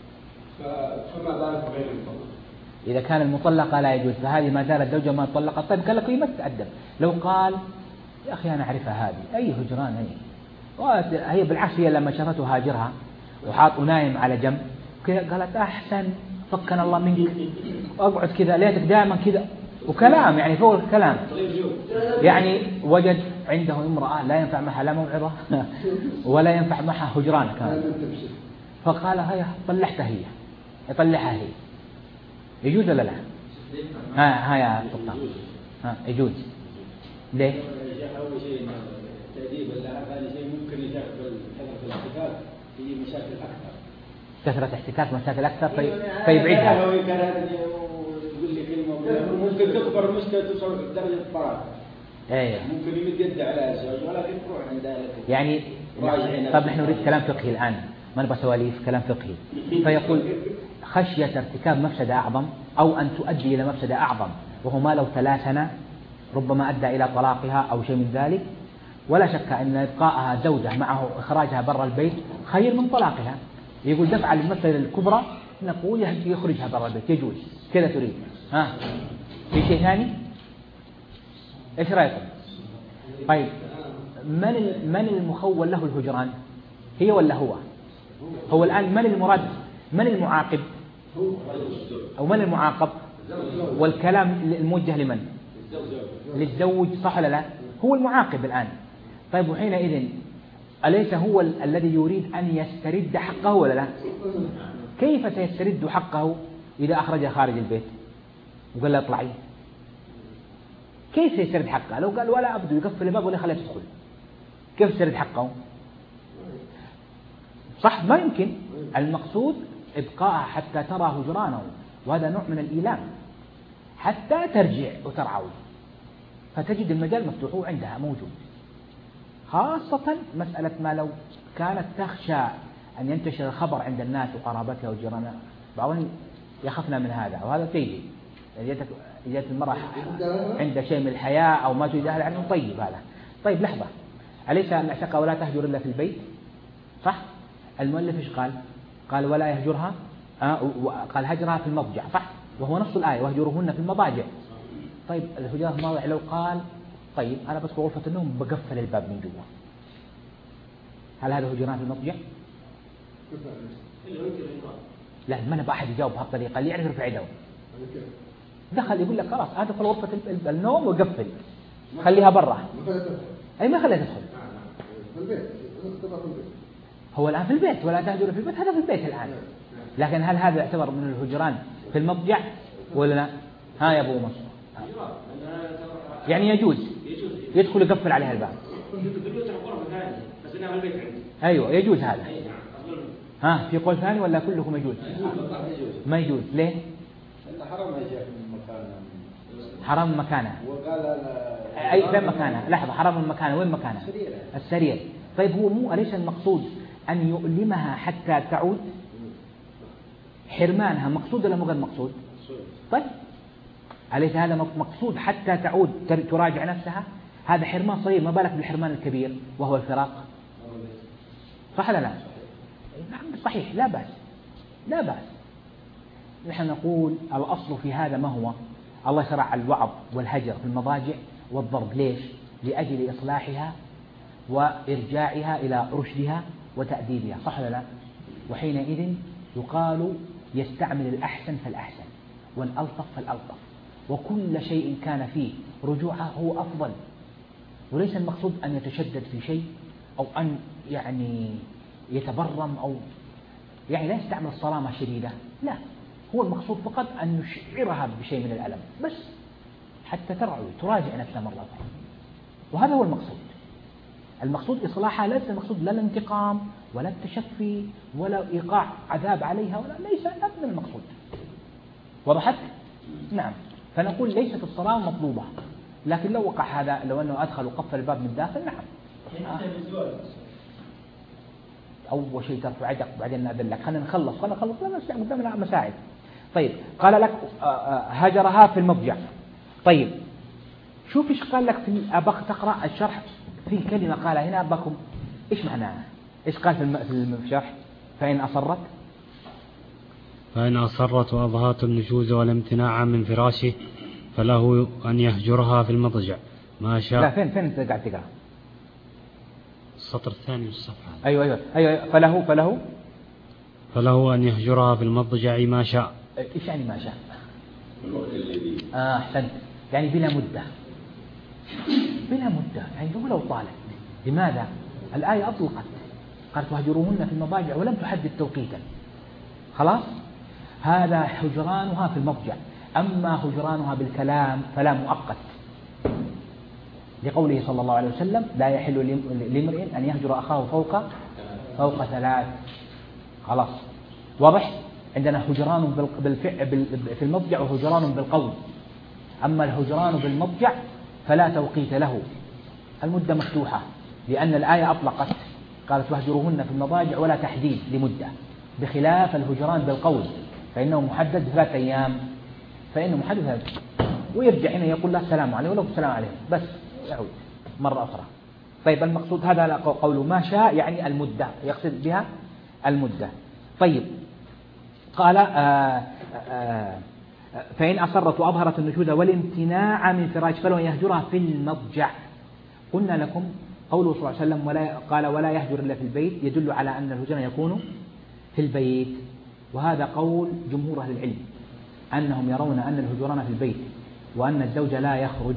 فما بالك بغير المطلقة؟ إذا كان المطلقة لا يجوز فهذه ما زالت زوجة ما طلقت. طيب قال لك ما تتأدب. لو قال يا أخي أنا أعرفها هذه أي هجران هي، هي بالعكس هي لما شافته هاجرها وحاط نايم على جنب قالت أحسن فكنا الله منك أقعد كذا ليتك دائما كذا وكلام يعني فوق الكلام، يعني وجد عنده امرأة لا ينفع معها لا موعظة ولا ينفع معها هجران كمان، فقال هيا طلعتها هي يطلعها هي، يجوز ولا لا؟ ها ها يا سلطان ها يجوز. ليه؟ أول شيء تأديب اللعب هذا شيء ممكن يتقبل كثرة الاحتكاك في مشاكل أكثر، كثرة احتكاك مشاكل أكثر في فيبعدها. لو يقول لي كلمة ممكن تكبر المشكلة توصل درجة الطلاق. ايه ممكن يمد يده على الزوج ولكن تروح عند ذلك. يعني طب نحن نريد كلام فقهي الآن ما نبغى سواليف، كلام فقهي. فيقول خشية ارتكاب مفسدة أعظم أو أن تؤدي إلى مفسدة أعظم، وهو ما لو تلاسنا ربما أدى إلى طلاقها أو شيء من ذلك. ولا شك أن إبقاءها زوجة معه إخراجها برا البيت خير من طلاقها. يقول دفع للمسألة الكبرى نقول يخرجها برا البيت يجوز كذا تريد. ها في شيء ثاني؟ إيش رأيكم؟ طيب من من المخول له الهجران؟ هي ولا هو؟ هو الآن من المراد؟ من المعاقب؟ أو من المعاقب؟ والكلام الموجه لمن؟ للزوج صح ولا لا؟ هو المعاقب الآن. طيب وحينئذ أليس هو ال- الذي يريد أن يسترد حقه ولا لا؟ كيف سيسترد حقه إذا أخرجها خارج البيت وقال له اطلعي؟ كيف سيسترد حقه؟ لو قال ولا أبدو يقفل الباب ولا خليه تدخل، كيف يسترد حقه؟ صح ما يمكن. المقصود إبقاءها حتى ترى هجرانه، وهذا نوع من الإيلام حتى ترجع وترعوي، فتجد المجال مفتوح عندها موجود. خاصة مسألة ما لو كانت تخشى أن ينتشر الخبر عند الناس وقرابتها وجيرانها، بعضهم يخافنا من هذا، وهذا سيء. إذا المرأة عند شيء من الحياة أو ما تريد أهل عنه طيب هذا. طيب لحظة، أليس الاعتقى ولا تهجر إلا في البيت؟ صح؟ المؤلف إيش قال؟ قال ولا يهجرها، آه قال هجرها في المضجع، صح؟ وهو نفس الآية وهجرهن في المضاجع. طيب الهجرة في المضاجع لو قال طيب أنا بس بغرفة النوم بقفل الباب من جوا، هل هذا هجران في المضجع؟ لا ما نبغى أحد يجاوب بهالطريقة، اللي يعرف يرفع يده. دخل يقول لك خلاص أدخل غرفة النوم وقفل خليها برا، أي ما خليها تدخل. هو الآن في البيت ولا تهجر في البيت، هذا في البيت الآن. لكن هل هذا يعتبر من الهجران في المضجع ولا لا؟ ها يا أبو مصر يعني يجوز يدخل يقفل عليها الباب. أيوة يجوز هذا. ها في قول ثاني ولا كلكم يجوز؟ ما يجوز. ليه؟ حرام يا شيخ من مكانه. حرام مكانه. وقال أي فين مكانها؟ لحظة، حرام من مكانها، وين مكانها؟ السرير. طيب هو مو أليس المقصود أن يؤلمها حتى تعود؟ حرمانها مقصود ولا مو غير مقصود؟ طيب أليس هذا مقصود حتى تعود تراجع نفسها؟ هذا حرمان صغير، ما بالك بالحرمان الكبير وهو الفراق؟ صح ولا لا؟ نعم صحيح، لا بأس لا بأس. نحن نقول الأصل في هذا ما هو؟ الله شرع الوعظ والهجر في المضاجع والضرب، ليش؟ لأجل إصلاحها وإرجاعها إلى رشدها وتأديبها، صح ولا لا؟ وحينئذ يقال يستعمل الأحسن فالأحسن والألطف فالألطف، وكل شيء كان فيه رجوعه هو أفضل. وليس المقصود أن يتشدد في شيء أو أن يعني يتبرم أو يعني لا يستعمل الصرامة شديدة، لا، هو المقصود فقط أن يشعرها بشيء من الألم بس حتى ترعوي تراجع نفسها مرة أخرى، وهذا هو المقصود. المقصود إصلاحها، ليس المقصود لا الانتقام ولا التشفي ولا إيقاع عذاب عليها، ولا ليس أبدا المقصود. وضحت؟ نعم. فنقول ليست الصرامة مطلوبة، لكن لو وقع هذا، لو أنه أدخل وقفل الباب من داخل، نعم. أول شيء ترفع يدك وبعدين نأذن لك، خلينا نخلص خلينا نخلص لا قدامنا مساعد. طيب قال لك هجرها في المضجع. طيب شوف إيش قال لك في أبغى تقرأ الشرح في كلمة قال هنا أباكم إيش معناها؟ إيش قال في الشرح؟ فإن أصرت فإن أصرت وأظهرت النشوز والامتناع من فراشه فله أن يهجرها في المضجع ما شاء. لا فين فين أنت قاعد تقرأ؟ السطر الثاني من الصفحة. أيوة أيوة أيوة فله فله فله أن يهجرها في المضجع ما شاء. إيش يعني ما شاء؟ آه أحسنت، يعني بلا مدة، بلا مدة، يعني ولو طالت. لماذا؟ الآية أطلقت، قالت وهجروهن في المضاجع ولم تحدد توقيتا. خلاص، هذا هجرانها في المضجع. أما هجرانها بالكلام فلا مؤقت، لقوله صلى الله عليه وسلم لا يحل لامرئ أن يهجر أخاه فوق فوق ثلاث. خلاص واضح؟ عندنا هجران بالفعل في المضجع وهجران بالقول. أما الهجران بالمضجع فلا توقيت له، المدة مفتوحة، لأن الآية أطلقت قالت واهجروهن في المضاجع ولا تحديد لمدة، بخلاف الهجران بالقول فإنه محدد ثلاث أيام، فإنه محدد ثلاث، ويرجع هنا يقول له السلام عليه ولو السلام عليه بس يعود مرة أخرى. طيب المقصود هذا قوله ما شاء يعني المدة، يقصد بها المدة. طيب قال آآ آآ فإن أصرت وأظهرت النشوز والامتناع من فراش فلو يهجرها في المضجع. قلنا لكم قوله صلى الله عليه وسلم ولا قال ولا يهجر إلا في البيت يدل على أن الهجران يكون في البيت، وهذا قول جمهور أهل العلم أنهم يرون أن الهجران في البيت، وأن الزوج لا يخرج،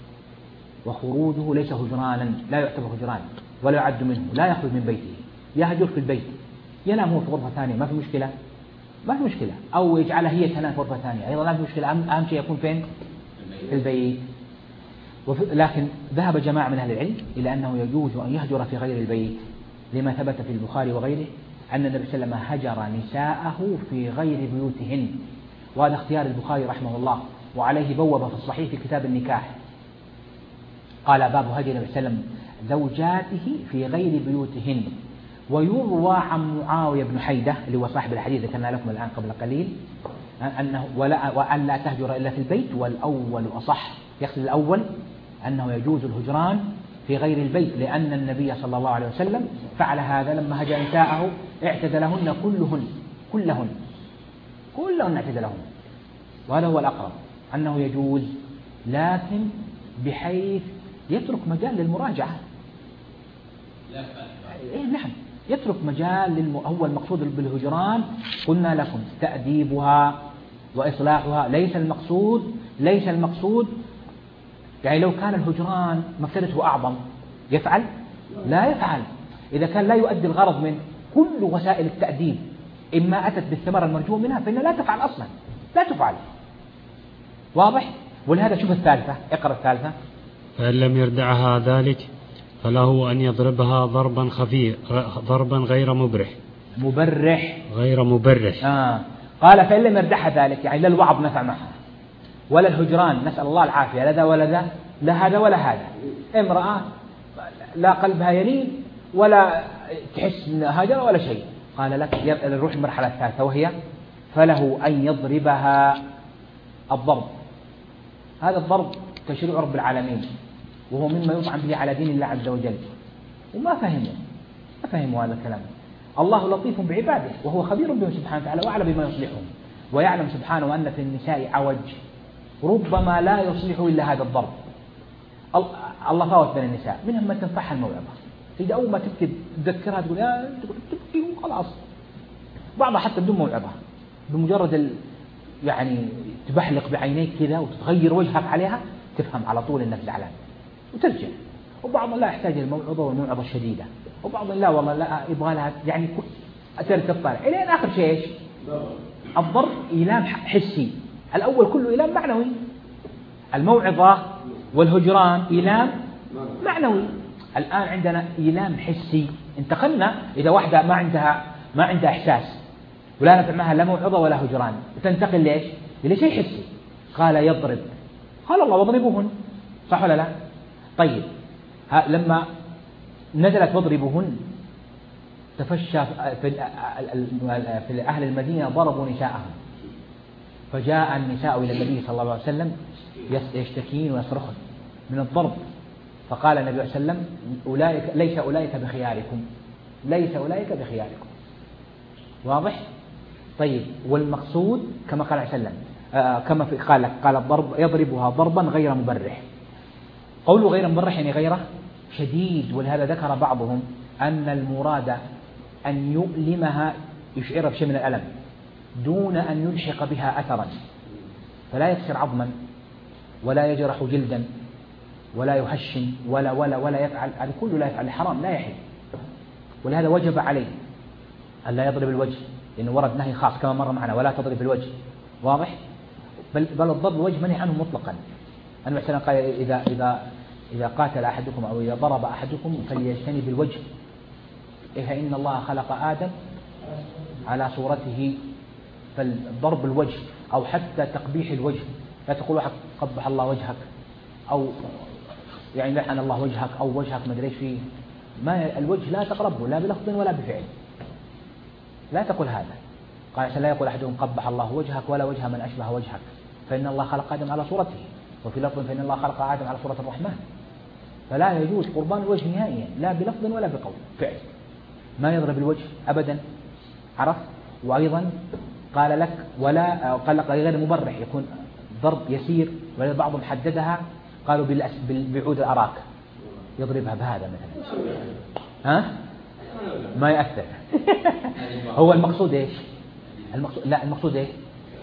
وخروجه ليس هجرانا، لا يعتبر هجران ولا يعد منه، لا يخرج من بيته، يهجر في البيت، ينام هو في غرفة ثانية ما في مشكلة، ما في مشكلة، أو يجعلها هي تنام في غرفة ثانية أيضا ما في مشكلة، أهم شيء يكون فين؟ في البيت. لكن ذهب جماعة من أهل العلم إلى أنه يجوز أن يهجر في غير البيت، لما ثبت في البخاري وغيره أن النبي صلى الله عليه وسلم هجر نساءه في غير بيوتهن، وهذا اختيار البخاري رحمه الله، وعليه بوب في الصحيح في كتاب النكاح، قال باب هجر النبي صلى الله عليه وسلم زوجاته في غير بيوتهن. ويروى عن معاوية بن حيدة اللي هو صاحب الحديث ذكرنا لكم الآن قبل قليل أنه ولا وأن لا تهجر إلا في البيت، والأول أصح، يقصد الأول أنه يجوز الهجران في غير البيت، لأن النبي صلى الله عليه وسلم فعل هذا لما هجر نساءه اعتزلهن كلهن كلهن كلهن اعتزلهن، وهذا هو الأقرب أنه يجوز، لكن بحيث يترك مجال للمراجعة. إيه نعم، يترك مجال للم... هو المقصود بالهجران قلنا لكم تأديبها وإصلاحها، ليس المقصود ليس المقصود يعني لو كان الهجران مفسدته أعظم يفعل؟ لا يفعل. إذا كان لا يؤدي الغرض من كل وسائل التأديب إما أتت بالثمرة المرجو منها فإنها لا تفعل أصلا، لا تفعل. واضح؟ ولهذا شوف الثالثة، اقرأ الثالثة. فإن لم يردعها ذلك فله أن يضربها ضربا خفيف ضربا غير مبرح مبرح غير مبرح آه. قال فإن لم يردعها ذلك يعني لا الوعظ نفع معها ولا الهجران نسأل الله العافية لا ذا ولا ذا لا هذا ولا هذا. امرأة لا قلبها يلين ولا تحس هاجر ولا شيء، قال لك نروح المرحلة الثالثة وهي فله أن يضربها الضرب. هذا الضرب تشريع رب العالمين، وهو مما يطعن به على دين الله عز وجل، وما فهموا ما فهموا هذا الكلام. الله لطيف بعباده وهو خبير بهم سبحانه وتعالى وأعلم بما يصلحهم، ويعلم سبحانه أن في النساء عوج ربما لا يصلح إلا هذا الضرب. الله فاوت بين النساء، منهم من تنفعها الموعظة، إذا أول ما تبكي تذكرها تقول يا تبكي وخلاص، بعضها حتى بدون موعظة بمجرد ال... يعني تبحلق بعينيك كذا وتتغير وجهك عليها تفهم على طول انك زعلان وترجع. وبعضهم لا يحتاج الموعظة والموعظة الشديدة، وبعضهم لا والله لا يبغى لها يعني تركب طالع إلى آخر شيء إيش؟ الضرب إيلام حسي، الأول كله إيلام معنوي، الموعظة والهجران إيلام معنوي. الآن عندنا إيلام حسي، انتقلنا إذا واحدة ما عندها ما عندها إحساس ولا نفع معها لا موعظة ولا هجران، تنتقل ليش؟ إلى شيء حسي. قال يضرب، قال الله واضربوهن، صح ولا لا؟ طيب لما نزلت واضربوهن تفشى في أهل المدينة ضربوا نساءهم، فجاء النساء إلى النبي صلى الله عليه وسلم يشتكين ويصرخن من الضرب، فقال النبي صلى الله عليه وسلم أولئك ليس أولئك بخياركم، ليس أولئك بخياركم. واضح؟ طيب والمقصود كما قال عليه وسلم آه كما في قال قال الضرب يضربها ضربا غير مبرح. قوله غير مبرح يعني غير شديد، ولهذا ذكر بعضهم أن المراد أن يؤلمها يشعرها بشيء من الألم دون أن يلحق بها أثرا، فلا يكسر عظما ولا يجرح جلدا ولا يهشم ولا ولا ولا يفعل، هذا كله لا يفعل، حرام لا يحل. ولهذا وجب عليه أن لا يضرب الوجه، لأنه ورد نهي خاص كما مر معنا ولا تضرب الوجه. واضح؟ بل, بل الضرب الوجه منهي عنه مطلقا. النبي صلى الله عليه وسلم قال إذا, إذا, إذا قاتل أحدكم أو إذا ضرب أحدكم فليجتنب الوجه، فإن الله خلق آدم على صورته، فالضرب الوجه أو حتى تقبيح الوجه، لا تقول واحد قبح الله وجهك أو يعني لعن الله وجهك أو وجهك ما أدري ايش فيه، ما الوجه لا تقربه لا بلفظ ولا بفعل، لا تقول هذا. قال لا يقول أحدهم قبح الله وجهك ولا وجه من أشبه وجهك، فإن الله خلق آدم على صورته، وفي لفظ فإن الله خلق آدم على صورة الرحمن. فلا يجوز قربان الوجه نهائيا لا بلفظ ولا بقول فعل، ما يضرب الوجه أبدا. عرف؟ وأيضا قال لك ولا قال لك غير مبرح، يكون ضرب يسير، وبعضهم حددها قالوا بعود الأراك يضربها بهذا مثلا، ها ما يأثر. هو المقصود ايش؟ المقصود لا المقصود ايش؟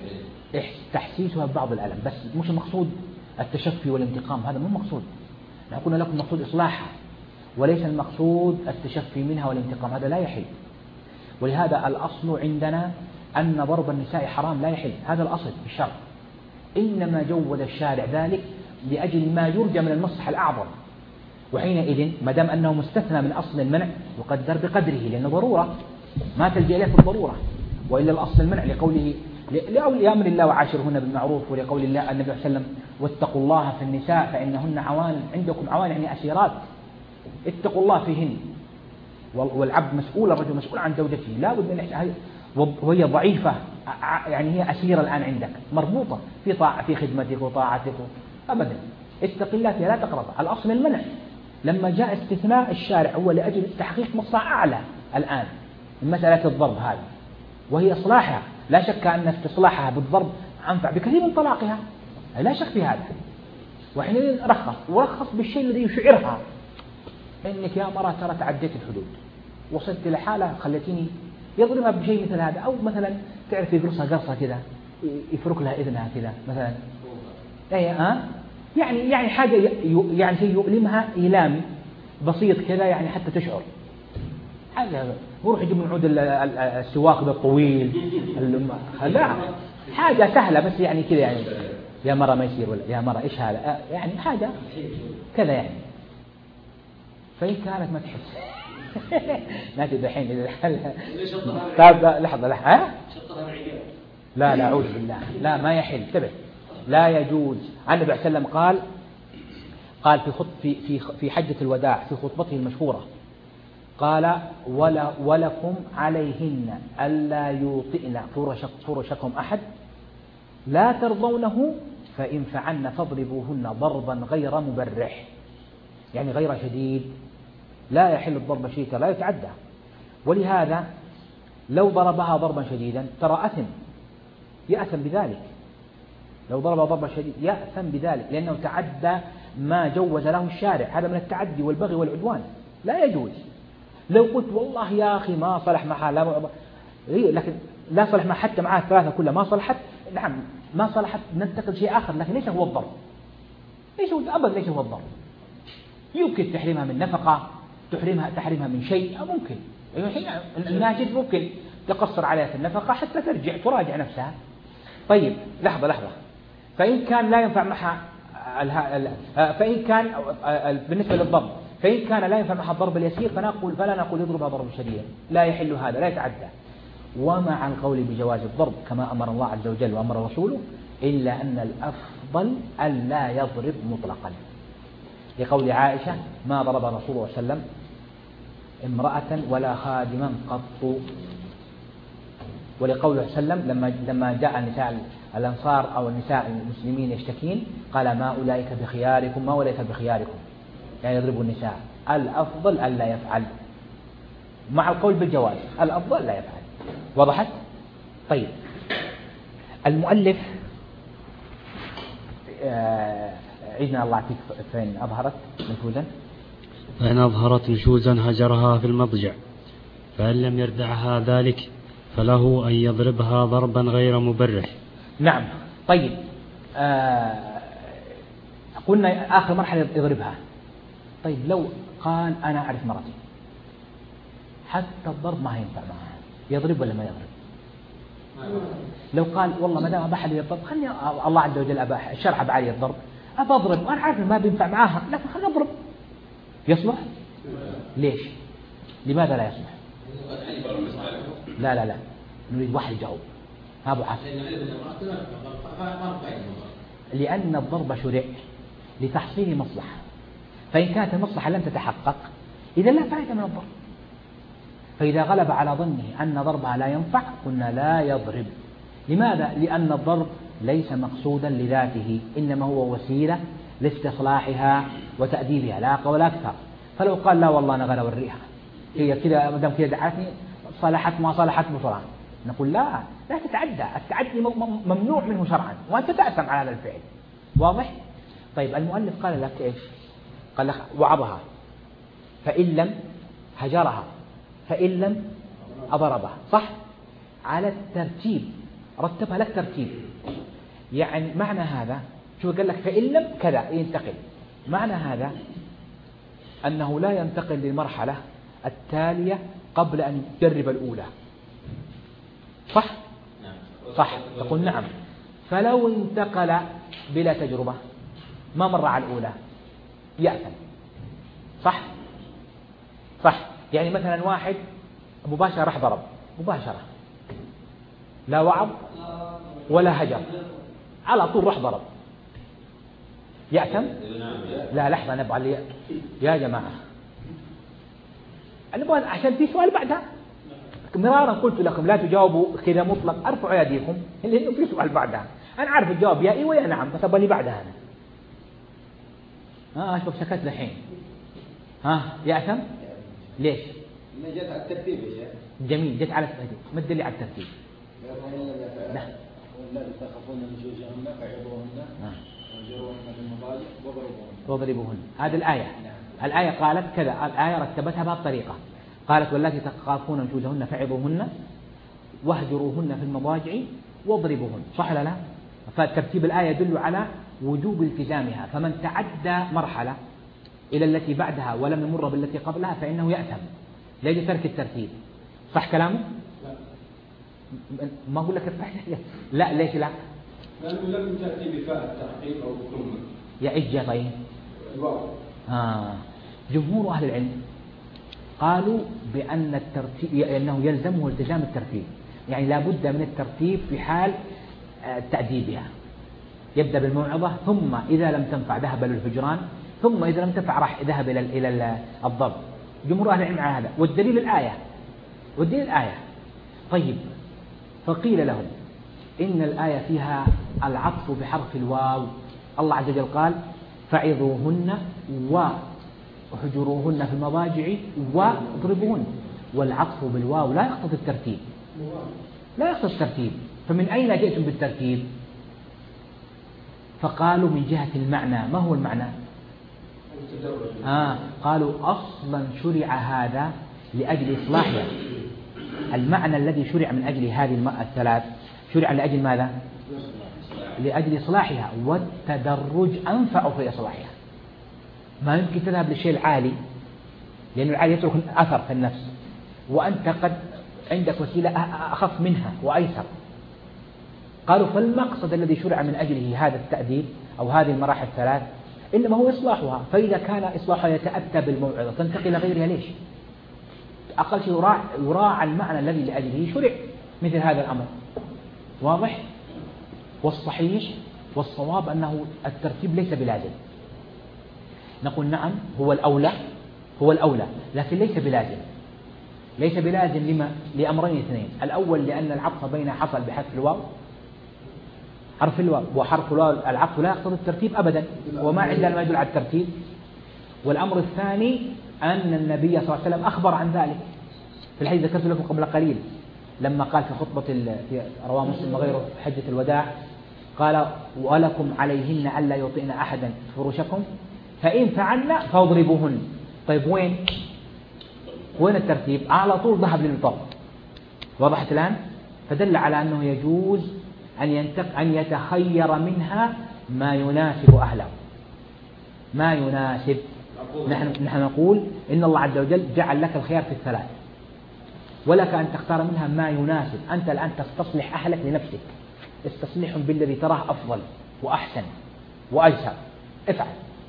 تحسيسها ببعض الألم، بس مش المقصود التشفي والانتقام، هذا مو مقصود. نحن قلنا لكم المقصود إصلاحها وليس المقصود التشفي منها والانتقام، هذا لا يحل. ولهذا الأصل عندنا أن ضرب النساء حرام لا يحل، هذا الأصل في الشرع، إنما جود الشارع ذلك لأجل ما يرجى من المصلحة الأعظم، وحينئذ ما دام أنه مستثنى من أصل المنع يقدر بقدره، لأنه ضرورة ما تلجأ إليه في الضرورة، وإلا الأصل المنع لقوله لأمر الله وعاشرهن بالمعروف، ولقول الله النبي صلى الله عليه وسلم واتقوا الله في النساء فإنهن عوان عندكم، عوان يعني أسيرات، اتقوا الله فيهن. والعبد مسؤول، الرجل مسؤول عن زوجته، لا بد من، وهي ضعيفة يعني هي أسيرة الآن عندك مربوطة في طاعة في خدمتك وطاعتك أبدا، اتق الله فيها لا تقربها. الأصل المنع، لما جاء استثناء الشارع هو لأجل تحقيق مصلحة أعلى الآن من مسألة الضرب هذه، وهي إصلاحها. لا شك أن استصلاحها بالضرب أنفع بكثير من طلاقها، لا شك في هذا. وحين رخص ورخص بالشيء الذي يشعرها إنك يا مرة ترى تعديت الحدود، وصلت إلى حالة خلتيني، يضربها بشيء مثل هذا، أو مثلا تعرف يقرصها قرصة كذا يفرك لها إذنها كذا مثلا، أي ها يعني يعني حاجة يعني شيء يؤلمها إيلام بسيط كذا يعني حتى تشعر. حاجة وروح يجيب من عود السواق ذا الطويل، لا حاجة سهلة بس يعني كذا يعني يا مرة ما يصير، ولا يا مرة إيش هذا يعني حاجة كذا يعني. فإن كانت ما تحس ناتي دحين إذا طيب لحظة لحظة ها لا لا أعوذ بالله، لا ما يحل، انتبه لا يجوز. النبي صلى الله عليه وسلم قال قال في خط في في في حجة الوداع في خطبته المشهورة قال ولا ولكم عليهن ألا يوطئن فرش فرشكم أحد لا ترضونه فإن فعلن فاضربوهن ضربا غير مبرح، يعني غير شديد، لا يحل الضرب شديدا لا يتعدى. ولهذا لو ضربها ضربا شديدا ترى أثم يأثم بذلك، لو ضربها ضربا شديدا يأثم بذلك لأنه تعدى ما جوز له الشارع، هذا من التعدي والبغي والعدوان لا يجوز. لو قلت والله يا أخي ما صلح معها لا لكن لا صلح معها حتى معها الثلاثة كلها ما صلحت، نعم ما صلحت ننتقل شيء آخر، لكن ليس هو الضرب، ليس هو أبدا ليس هو الضرب. يمكن تحريمها من نفقة، تحريمها تحريمها من شيء ممكن، الناجد ممكن تقصر عليها في النفقة حتى ترجع تراجع نفسها. طيب لحظة لحظة، فإن كان لا ينفع معها فإن كان بالنسبة للضرب فإن كان لا ينفع معها الضرب اليسير فنقول فلا نقول يضربها ضرب شديدا، لا يحل هذا لا يتعدى. ومع القول بجواز الضرب كما أمر الله عز وجل وأمر رسوله، إلا أن الأفضل ألا يضرب مطلقا، لقول عائشة ما ضرب رسول الله صلى الله عليه وسلم امرأة ولا خادما قط، ولقوله صلى الله عليه وسلم لما لما جاء النساء الأنصار أو النساء المسلمين يشتكين قال ما أولئك بخياركم ما أولئك بخياركم، يعني يضربوا النساء، الأفضل ألا يفعل، مع القول بالجواز الأفضل لا يفعل. وضحت؟ طيب المؤلف آه عيدنا الله يعطيك فين أظهرت نشوزا، فإن أظهرت نشوزا هجرها في المضجع، فإن لم يردعها ذلك فله أن يضربها ضربا غير مبرح. نعم. طيب آه قلنا آخر مرحلة يضربها. طيب لو قال أنا أعرف مرتي حتى الضرب ما ينفع معها، يضرب ولا ما يضرب؟ لو قال والله ما دام أباح لي الضرب خلني الله عز وجل أباح الشرع أباح لي الضرب أبى أضرب وأنا عارف ما بينفع معاها لكن خلني أضرب، يصلح؟ ليش؟ لماذا لا يصلح؟ لا لا لا نريد واحد يجاوب. ها أبو حسن. لأن الضرب شرع لتحصيل مصلحة، فإن كانت المصلحة لم تتحقق إذا لا فائدة من الضرب، فإذا غلب على ظنه أن ضربها لا ينفع قلنا لا يضرب. لماذا؟ لأن الضرب ليس مقصودا لذاته، إنما هو وسيلة لاستصلاحها وتأديبها لا أقل ولا أكثر. فلو قال لا والله أنا غير أوريها هي كذا مدام كذا دعتني صالحت ما صالحت بطلان، نقول لا لا تتعدى، التعدي ممنوع منه شرعا وأنت تأثم على هذا الفعل. واضح؟ طيب المؤلف قال لك إيش؟ قال لك وعظها فإن لم هجرها فإن لم أضربها، صح؟ على الترتيب رتبها لك ترتيب، يعني معنى هذا شو قال لك فإن لم كذا ينتقل، معنى هذا أنه لا ينتقل للمرحلة التالية قبل أن يجرب الأولى، صح؟ صح تقول نعم. فلو انتقل بلا تجربة ما مر على الأولى يأثم، صح؟ صح. يعني مثلا واحد مباشرة راح ضرب مباشرة لا وعظ ولا هجر على طول راح ضرب يأثم؟ لا لحظة نبغى يا جماعة نبغى عشان في سؤال بعدها مرارا قلت لكم لا تجاوبوا كذا مطلق ارفعوا يديكم لأنه في سؤال بعدها. أنا عارف الجواب يا إيه ويا نعم بس أبغى لي بعدها أنا. ها أشوف سكت الحين. ها يأثم؟ ليش؟ ما جت على الترتيب يا شيخ. جميل جت على الترتيب، ما الدليل على الترتيب؟ لا ولا تخافون نشوزهن فعظوهن واهجروهن في المضاجع واضربوهن. واضربوهن هذه الآية. الآية قالت كذا، الآية رتبتها بهذه الطريقة، قالت واللاتي تخافون نشوزهن فعظوهن واهجروهن في المضاجع واضربوهن، صح ولا لا؟ فترتيب الآية يدل على وجوب التزامها، فمن تعدى مرحلة إلى التي بعدها ولم يمر بالتي قبلها فإنه يأثم لأجل ترك الترتيب. صح كلامه؟ لا. ما أقول لك لا ليش لا؟ لأنه لم تأتي بفاء التحقيق أو ثم يا إيش طيب؟ الواو. آه. جمهور أهل العلم قالوا بأن الترتيب أنه يلزمه التزام الترتيب، يعني لا بد من الترتيب في حال تأديبها، يبدأ بالموعظة ثم إذا لم تنفع ذهب للهجران ثم إذا لم تنفع راح ذهب إلى إلى الضرب. جمهور أهل العلم على هذا، والدليل الآية والدليل الآية طيب، فقيل لهم إن الآية فيها العطف بحرف الواو. الله عز وجل قال فعظوهن وحجروهن في المضاجع واضربوهن، والعطف بالواو لا يقتضي الترتيب، لا يقتضي الترتيب، فمن أين جئتم بالترتيب؟ فقالوا من جهة المعنى. ما هو المعنى؟ آه قالوا أصلا شرع هذا لأجل إصلاحها. المعنى الذي شرع من أجل هذه الثلاث شرع لأجل ماذا؟ لأجل إصلاحها، والتدرج أنفع في إصلاحها. ما يمكن تذهب للشيء العالي، لأن العالي يترك أثر في النفس، وأنت قد عندك وسيلة أخف منها وأيسر. قالوا فالمقصد الذي شرع من أجله هذا التأديب أو هذه المراحل الثلاث إنما هو إصلاحها، فإذا كان إصلاحها يتأتى بالموعظة تنتقل إلى غيرها ليش؟ أقل شيء يراعى, يراعى المعنى الذي لأجله شرع مثل هذا الأمر. واضح؟ والصحيح والصواب أنه الترتيب ليس بلازم. نقول نعم هو الأولى هو الأولى لكن ليس بلازم. ليس بلازم لما؟ لأمرين اثنين. الأول لأن العطف بين حصل بحذف الواو، حرف الواو، وحرف الواو العطف لا يقتضي الترتيب أبدا، وما عندنا ما يدل على الترتيب. والأمر الثاني أن النبي صلى الله عليه وسلم أخبر عن ذلك في الحديث ذكرت لكم قبل قليل، لما قال في خطبة في رواه مسلم وغيره في حجة الوداع قال ولكم عليهن ألا يطئن أحدا فرشكم فإن فعلن فاضربوهن. طيب وين وين الترتيب؟ على طول ذهب للضرب. وضحت الآن؟ فدل على أنه يجوز أن ينتق أن يتخير منها ما يناسب أهله، ما يناسب. نحن نحن نقول إن الله عز وجل جعل لك الخيار في الثلاث، ولك أن تختار منها ما يناسب. أنت الآن تستصلح أهلك لنفسك، استصلحهم بالذي تراه أفضل وأحسن وأيسر، افعل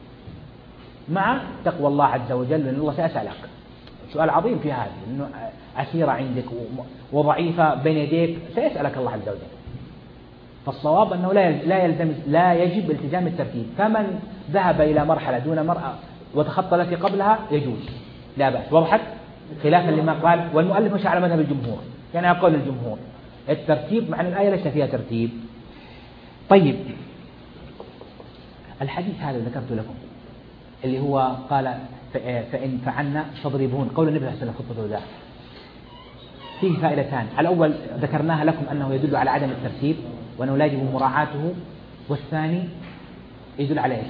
مع تقوى الله عز وجل، لأن الله سيسألك سؤال عظيم في هذا، إنه أسيرة عندك وضعيفة بين يديك سيسألك الله عز وجل. فالصواب أنه لا يلزم لا يجب التزام الترتيب، فمن ذهب إلى مرحلة دون مرأة وتخطى التي قبلها يجوز لا بأس. وضحت؟ خلافا لما قال والمؤلف مش على مذهب الجمهور، يعني أقول الجمهور الترتيب مع الآية ليس فيها ترتيب. طيب الحديث هذا ذكرت لكم اللي هو قال فإن فعلنا فاضربوهن، قول النبي صلى الله عليه وسلم في خطبة الوداع فيه فائدتان. الأول ذكرناها لكم أنه يدل على عدم الترتيب وأنه لا يجب مراعاته، والثاني يدل على إيش؟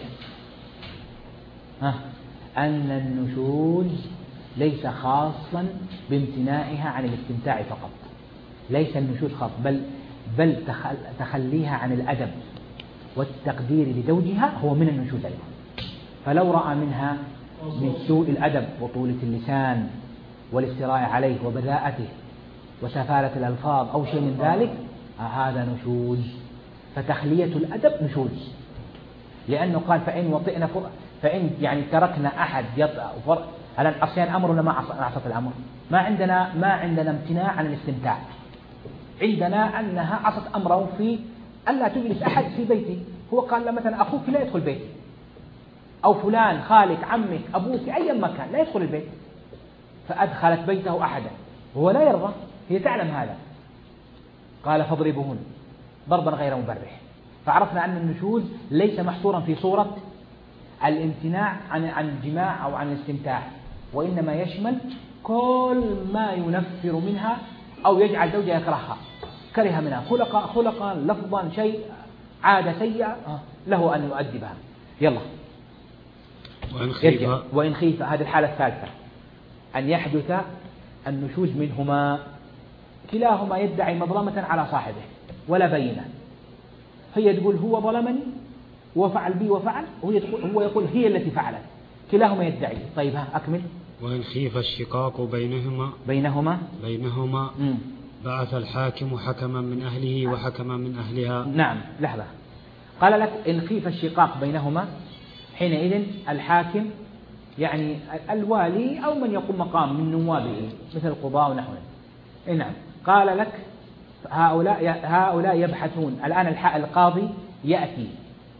ها أن النشوز ليس خاصا بامتناعها عن الاستمتاع فقط، ليس النشوز خاص، بل بل تخليها عن الأدب والتقدير لزوجها هو من النشوز أيضا. فلو رأى منها من سوء الأدب وطولة اللسان والاستراء عليه وبذاءته وسفالة الألفاظ أو شيء من ذلك هذا نشوز، فتخلية الأدب نشوز، لأنه قال فإن وطئنا فإن يعني تركنا أحد يطأ هل عصيان أمر ولا ما عصت الأمر؟ ما عندنا ما عندنا امتناع عن الاستمتاع، عندنا أنها عصت أمره في ألا تجلس أحد في بيتي. هو قال مثلا أخوك لا يدخل بيتي، أو فلان خالك عمك أبوك أي مكان لا يدخل البيت، فأدخلت بيته أحدا وهو لا يرضى، هي تعلم هذا، قال فاضربوهن ضربا غير مبرح. فعرفنا أن النشوز ليس محصورا في صورة الامتناع عن عن الجماع أو عن الاستمتاع، وإنما يشمل كل ما ينفر منها أو يجعل زوجها يكرهها، كره منها خلقا خلقا لفظا شيء عادة سيئة له أن يؤدبها. يلا وإن خيف وإن خيف هذه الحالة الثالثة أن يحدث النشوز منهما، كلاهما يدعي مظلمة على صاحبه ولا بينة، هي تقول هو ظلمني وفعل بي وفعل، وهو يقول هي التي فعلت، كلاهما يدعي. طيب ها أكمل. وإن خيف الشقاق بينهما بينهما بينهما مم. بعث الحاكم حكما من أهله وحكما من أهلها. نعم لحظة، قال لك إن خيف الشقاق بينهما، حينئذ الحاكم يعني الوالي أو من يقوم مقام من نوابه مثل القضاء ونحوه. نعم قال لك هؤلاء هؤلاء يبحثون الآن، القاضي يأتي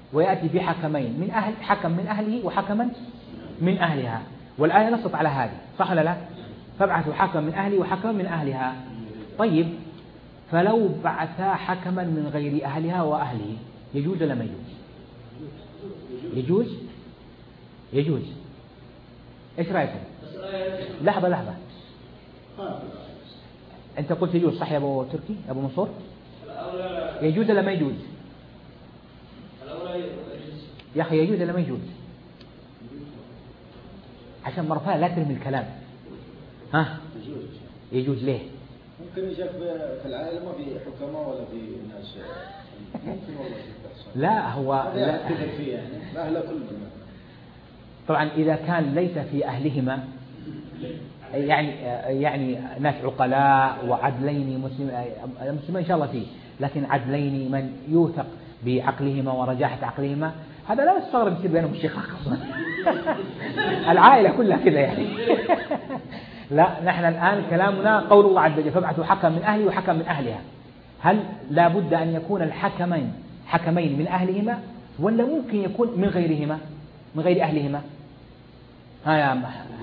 ويأتي بحكمين من أهل حكم من أهله وحكما من أهلها، والآية نصت على هذه صح ولا لا؟ فابعثوا حكما من أهله وحكما من أهلها. طيب فلو بعثا حكما من غير أهلها وأهله يجوز ولا ما يجوز؟ يجوز يجوز. إيش رأيكم؟ لحظة لحظة، أنت قلت يجوز صح يا أبو تركي أبو منصور؟ يجوز ولا ما يجوز؟ يا أخي يجوز ولا ما يجوز؟ عشان مرة لا ترمي الكلام. ها يجوز ليه؟ ممكن يشاف في العائلة ما في حكماء ولا في ناس ممكن والله تحصل. لا هو لا فيه يعني أهله كلهم. طبعا إذا كان ليس في أهلهما يعني يعني ناس عقلاء وعدلين مسلم المسلمين إن شاء الله فيه، لكن عدلين من يوثق بعقلهما ورجاحة عقلهما هذا لا يستغرب يصير بينهم الشقاق أصلا. العائلة كلها كذا يعني. لا نحن الآن كلامنا قول الله عز وجل فابعثوا حكما من أهله وحكما من أهلها. هل لا بد أن يكون الحكمين حكمين من أهلهما ولا ممكن يكون من غيرهما من غير أهلهما؟ ها يا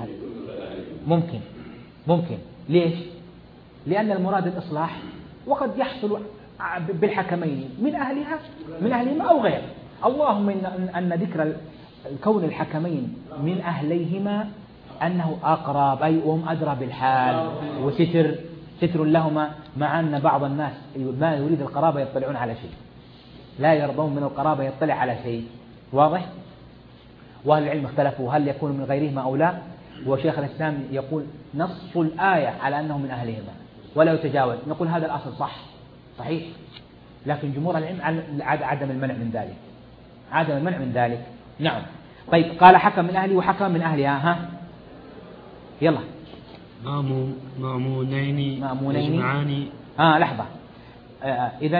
ممكن ممكن. ليش؟ لأن المراد الإصلاح وقد يحصل بالحكمين من أهلها من أهلهما أو غير. اللهم إن أن ذكر كون الحكمين من أهليهما أنه أقرب أي هم أدرى بالحال وستر ستر لهما، مع أن بعض الناس ما يريد القرابة يطلعون على شيء، لا يرضون من القرابة يطلع على شيء. واضح؟ وأهل العلم اختلفوا هل يكون من غيرهما أو لا، وشيخ الإسلام يقول نص الآية على أنه من أهلهما ولا يتجاوز. نقول هذا الأصل صح صحيح، لكن جمهور العلم على عدم المنع من ذلك عدم المنع من ذلك. نعم. طيب قال حكم من أهلي وحكم من أهلها. ها يلا مأمون مأمونين مأمونين يجمعان. آه لحظة. إذا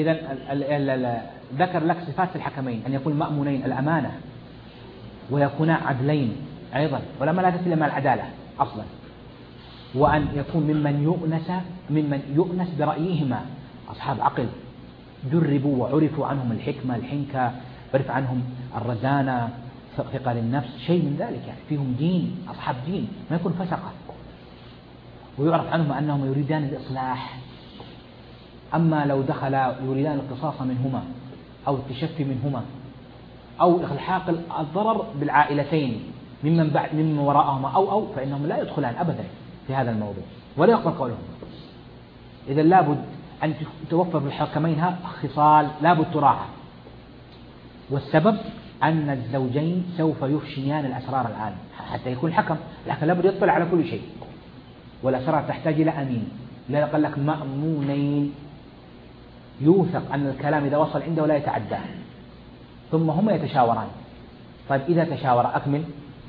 إذا ذكر لك صفات الحكمين أن يكون مأمونين الأمانة ويكونا عدلين أيضا، ولما لا تتلم العدالة أصلا، وأن يكون ممن يؤنس ممن يؤنس برأيهما أصحاب عقل جربوا وعرفوا عنهم الحكمة الحنكة، عرف عنهم الرزانة ثقل النفس شيء من ذلك، يعني فيهم دين أصحاب دين ما يكون فسقة، ويعرف عنهم أنهم يريدان الإصلاح. أما لو دخل يريدان القصاص منهما أو التشفي منهما أو إلحاق الضرر بالعائلتين ممن بعد ممن وراءهما أو أو فإنهم لا يدخلان أبدا في هذا الموضوع ولا يقبل قولهم. إذا لابد أن توفر بالحكمين خصال لابد تراعى، والسبب أن الزوجين سوف يفشيان الأسرار الآن حتى يكون الحكم، لكن لابد يطلع على كل شيء، والأسرار تحتاج إلى أمين. لا قال لك مأمونين يوثق أن الكلام إذا وصل عنده لا يتعداه، ثم هما يتشاوران. طيب إذا تشاور أكمل.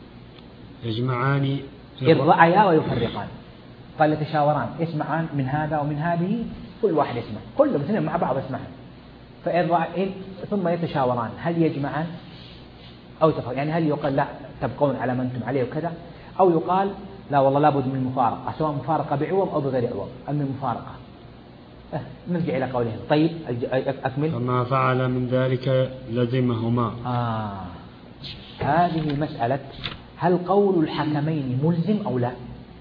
يجمعان إذ رأيا ويفرقان. قال يتشاوران يسمعان من هذا ومن هذه، كل واحد يسمع كلهم اثنين مع بعض يسمعان. فإذ رأي ثم يتشاوران هل يجمعان أو يتفرقان، يعني هل يقال لا تبقون على ما أنتم عليه وكذا، أو يقال لا والله لابد من المفارقة سواء مفارقة بعوض أو بغير عوض أم من مفارقة. أه نرجع إلى قولهم. طيب أكمل. فما فعل من ذلك لزمهما. آه هذه مسألة هل قول الحكمين ملزم أو لا؟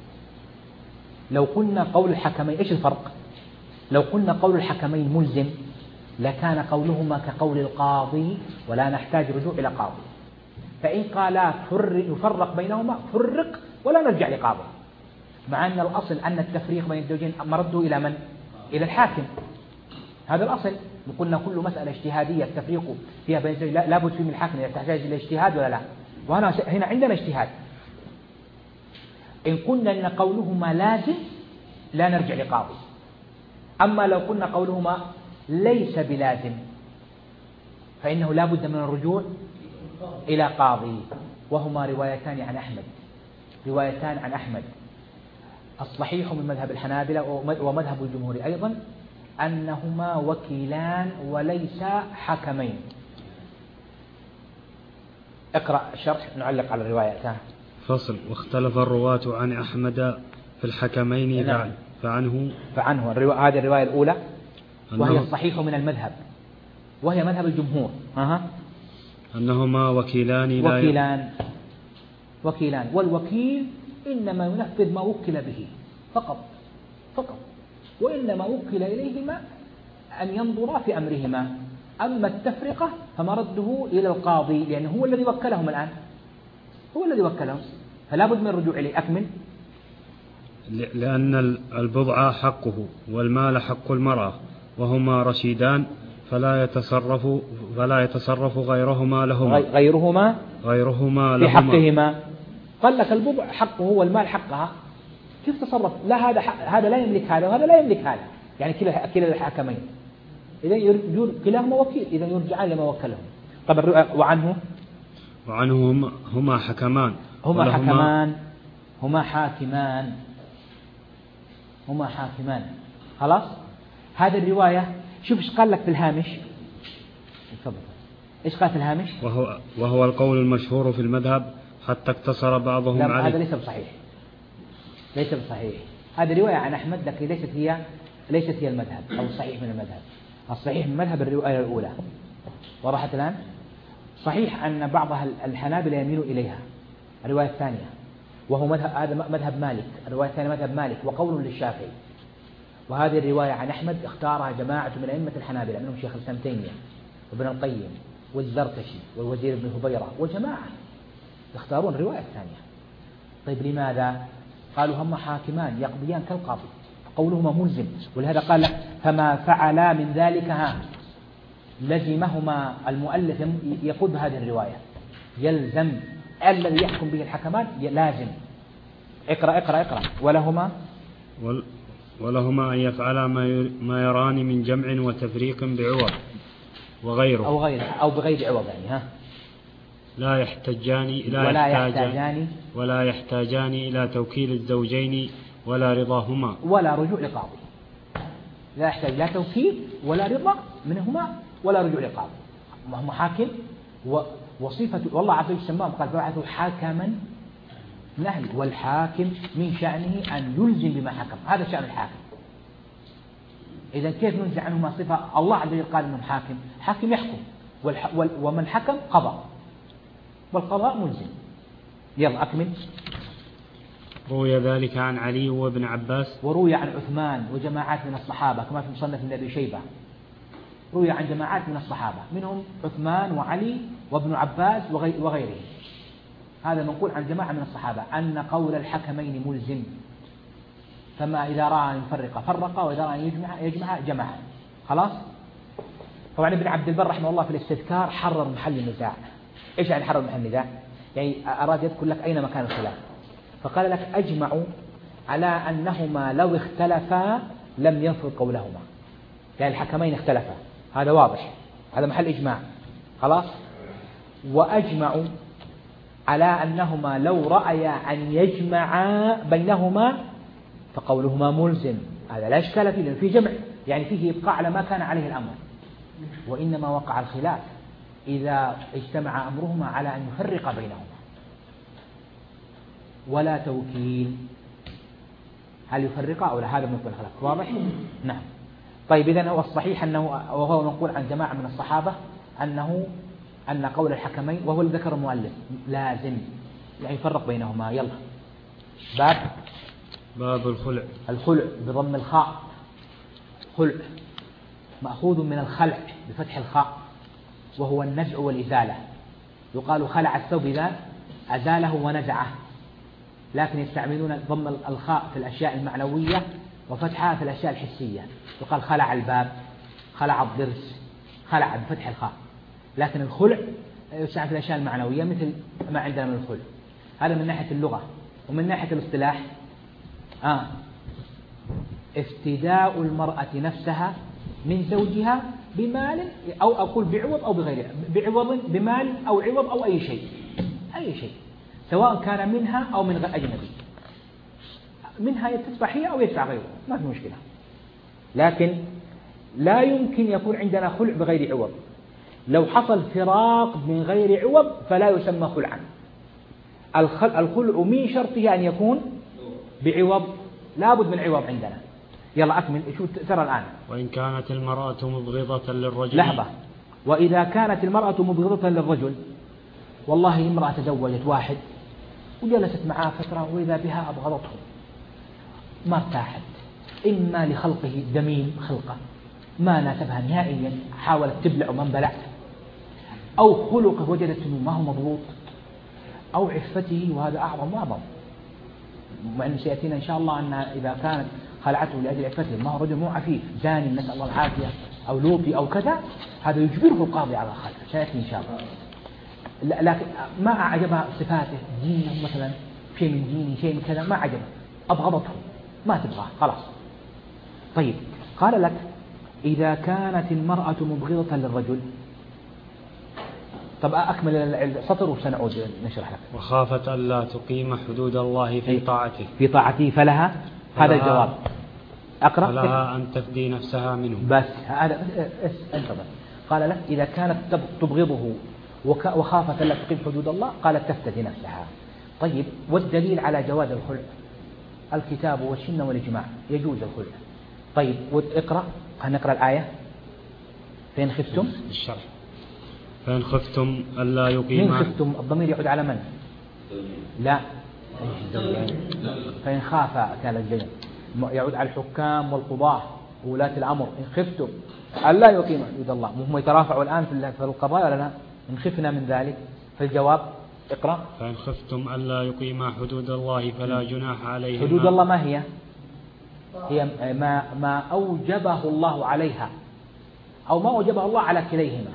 لو قلنا قول الحكمين إيش الفرق؟ لو قلنا قول الحكمين ملزم لكان قولهما كقول القاضي ولا نحتاج رجوع إلى قاضي، فإن قالا يفرق بينهما فرق ولا نرجع لقاضي، مع أن الأصل أن التفريق بين الزوجين مرده إلى من؟ إلى الحاكم. هذا الأصل. وقلنا كل مسألة اجتهادية التفريق فيها بين الزوجين لا بد فيه من الحاكم، تحتاج إلى اجتهاد ولا لا؟ وهنا هنا عندنا اجتهاد. إن قلنا أن قولهما لازم لا نرجع لقاضي، أما لو قلنا قولهما ليس بلازم فإنه لا بد من الرجوع إلى قاضي. وهما روايتان عن أحمد روايتان عن أحمد الصحيح من مذهب الحنابلة ومذهب الجمهور أيضا أنهما وكيلان وليس حكمين. اقرأ الشرح نعلق على الروايتان. فصل. واختلف الرواة عن أحمد في الحكمين. نعم. فعنه فعنه هذه الرواية الأولى وهي الصحيح من المذهب وهي مذهب الجمهور. أه. أنهما وكيلان لا وكيلان وكيلان والوكيل إنما ينفذ ما وكل به فقط فقط، وإنما وكل إليهما أن ينظرا في أمرهما. أما التفرقة فمرده إلى القاضي، لأنه هو الذي وكلهم الآن، هو الذي وكلهم، فلا بد من الرجوع إليه. أكمل. لأن البضع حقه والمال حق المرأة وهما رشيدان فلا يتصرف فلا يتصرف غيرهما لهما غيرهما غيرهما في لهما حقهما. قال لك البضع حقه والمال حقها، كيف تصرف؟ لا هذا هذا لا يملك هذا وهذا لا يملك هذا، يعني كلا كلا الحاكمين إذا يرجع كلاهما وكيل، إذا يرجعان لما وكلهم. طبعا وعنه وعنه هما, هما حكمان هما حكمان هما حاكمان هما حاكمان خلاص. هذه الرواية شوف ايش قال لك في الهامش. تفضل. ايش قال في الهامش؟ وهو وهو القول المشهور في المذهب حتى اقتصر بعضهم لا عليه. هذا ليس بصحيح، ليس بصحيح. هذه رواية عن أحمد لكن ليست هي ليست هي المذهب أو الصحيح من المذهب. الصحيح من المذهب الرواية الأولى. وضحت الآن؟ صحيح أن بعض الحنابلة يميل إليها الرواية الثانية، وهو مذهب هذا مذهب مالك. الرواية الثانية مذهب مالك وقول للشافعي. وهذه الرواية عن أحمد اختارها جماعة من أئمة الحنابلة، منهم شيخ الإسلام تيمية وابن القيم والزركشي والوزير بن هبيرة وجماعة يختارون الرواية الثانية. طيب لماذا؟ قالوا هما حاكمان يقضيان كالقاضي، قولهما ملزم، ولهذا قال فما فعلا من ذلك ها لزمهما المؤلف يقول بهذه الرواية، يلزم الذي يحكم به الحكمان لازم. اقرأ اقرأ اقرأ. ولهما ولهما أن يفعلا ما يران من جمع وتفريق بعوض وغيره أو غيره أو بغير عوض، يعني ها لا يحتاجان لا ولا يحتاجان, يحتاجان ولا يحتاجان إلى توكيل الزوجين ولا رضاهما ولا رجوع لقاضي. لا يحتاج لا توكيل ولا رضا منهما ولا رجوع لقاضي. هم حاكم وصفة والله عز وجل سماهم قال بعثوا حاكما من أهله، والحاكم من شأنه أن يلزم بما حكم، هذا شأن الحاكم. إذا كيف ننزع عنهما صفة؟ الله عز وجل قال إنهم حاكم، حاكم يحكم، ومن حكم قضى، والقضاء ملزم. يلا أكمل. روي ذلك عن علي وابن عباس، وروي عن عثمان وجماعات من الصحابة كما في مصنف ابن أبي شيبة. روي عن جماعات من الصحابة منهم عثمان وعلي وابن عباس وغيره. هذا منقول عن جماعة من الصحابة أن قول الحكمين ملزم، فما إذا رأى أن يفرق فرق، وإذا رأى أن يجمع يجمع جمع. خلاص. طبعا ابن عبد البر رحمه الله في الاستذكار حرر محل النزاع. إيش يعني حرر محل النزاع؟ يعني أراد يذكر لك أين مكان الخلاف، فقال لك أجمعوا على أنهما لو اختلفا لم ينفذ قولهما، يعني الحكمين اختلفا، هذا واضح، هذا محل إجماع. خلاص. وأجمعوا على أنهما لو رأيا أن يجمعا بينهما فقولهما ملزم، هذا لا إشكال فيه، لأن في جمع يعني فيه إبقاء على ما كان عليه الأمر. وإنما وقع الخلاف إذا اجتمع أمرهما على أن يفرق بينهما ولا توكيل، هل يفرق أو لا؟ هذا من الخلاف. واضح؟ نعم. طيب إذن هو الصحيح أنه، وهو منقول عن جماعة من الصحابة أنه أن قول الحكمين، وهو اللي ذكر المؤلف، لازم يعني يفرق بينهما. يلا. باب باب الخلع. الخلع بضم الخاء، خلع مأخوذ من الخلع بفتح الخاء، وهو النزع والإزالة. يقال خلع الثوب إذا أزاله ونزعه، لكن يستعملون ضم الخاء في الأشياء المعنوية وفتحها في الأشياء الحسية. يقال خلع الباب، خلع الضرس، خلع بفتح الخاء. لكن الخلع يستعمل في الأشياء المعنوية مثل ما عندنا من الخلع. هذا من ناحية اللغة. ومن ناحية الاصطلاح آه. افتداء المرأة نفسها من زوجها بمال، أو أقول بعوض أو بغيره، بعوض بمال أو عوض أو أي شيء، أي شيء سواء كان منها أو من أجنبي، منها يدفع هي أو يدفع غيره، ما في مشكلة. لكن لا يمكن يكون عندنا خلع بغير عوض. لو حصل فراق من غير عوض فلا يسمى خلعا. الخلع من شرطه أن يكون بعوض، لابد من عوض عندنا. يلا أكمل. شو ترى الآن؟ وإن كانت المرأة مبغضة للرجل. لحظة. وإذا كانت المرأة مبغضة للرجل، والله امرأة تزوجت واحد وجلست معاه فترة وإذا بها أبغضته، ما ارتاحت، إما لخلقه دميم خلقه ما ناسبها نهائيا، حاولت تبلع وما انبلع، أو خلقه وجدت أنه ما هو مضبوط، أو عفته، وهذا أعظم وأعظم، مع أن سيأتينا إن شاء الله أن إذا كانت خلعته لأجل عفته، ما هو رجل مو عفيف زاني نسأل الله العافية أو لوطي أو كذا، هذا يجبره القاضي على الخلع، سيأتي إن شاء الله. لكن ما أعجبها صفاته، دينه مثلا، شيء من دينه شيء من كذا ما عجبه، أبغضته ما تبغاه خلاص. طيب قال لك إذا كانت المرأة مبغضة للرجل، طب أكمل السطر وسنعود نشرح لك. وخافت ألا تقيم حدود الله في طاعته في طاعته فلها، هذا الجواب. أقرأ. فلها أن تفدي نفسها منه. بس هذا انتظر. قال لك إذا كانت تبغضه وخافت ألا تقيم حدود الله قالت تفتدي نفسها. طيب والدليل على جواز الخلع الكتاب والسنة والإجماع، يجوز الخلع. طيب واقرأ، هنقرأ الآية. فإن خفتم الشرح فإن خفتم ألا يقيم. من خفتم الضمير يعود على من؟ لا فإن خاف كان الجنة يعود على الحكام والقضاة وولاة الأمر. إن خفتم ألا يقيم حدود الله، هم يترافعوا الآن في القضايا ولا لا؟ إن خفنا من ذلك فالجواب اقرأ. فإن خفتم ألا يقيم حدود الله فلا جناح عليهما. حدود الله ما هي؟ هي ما, ما أوجبه الله عليها أو ما أوجبه الله على كليهما.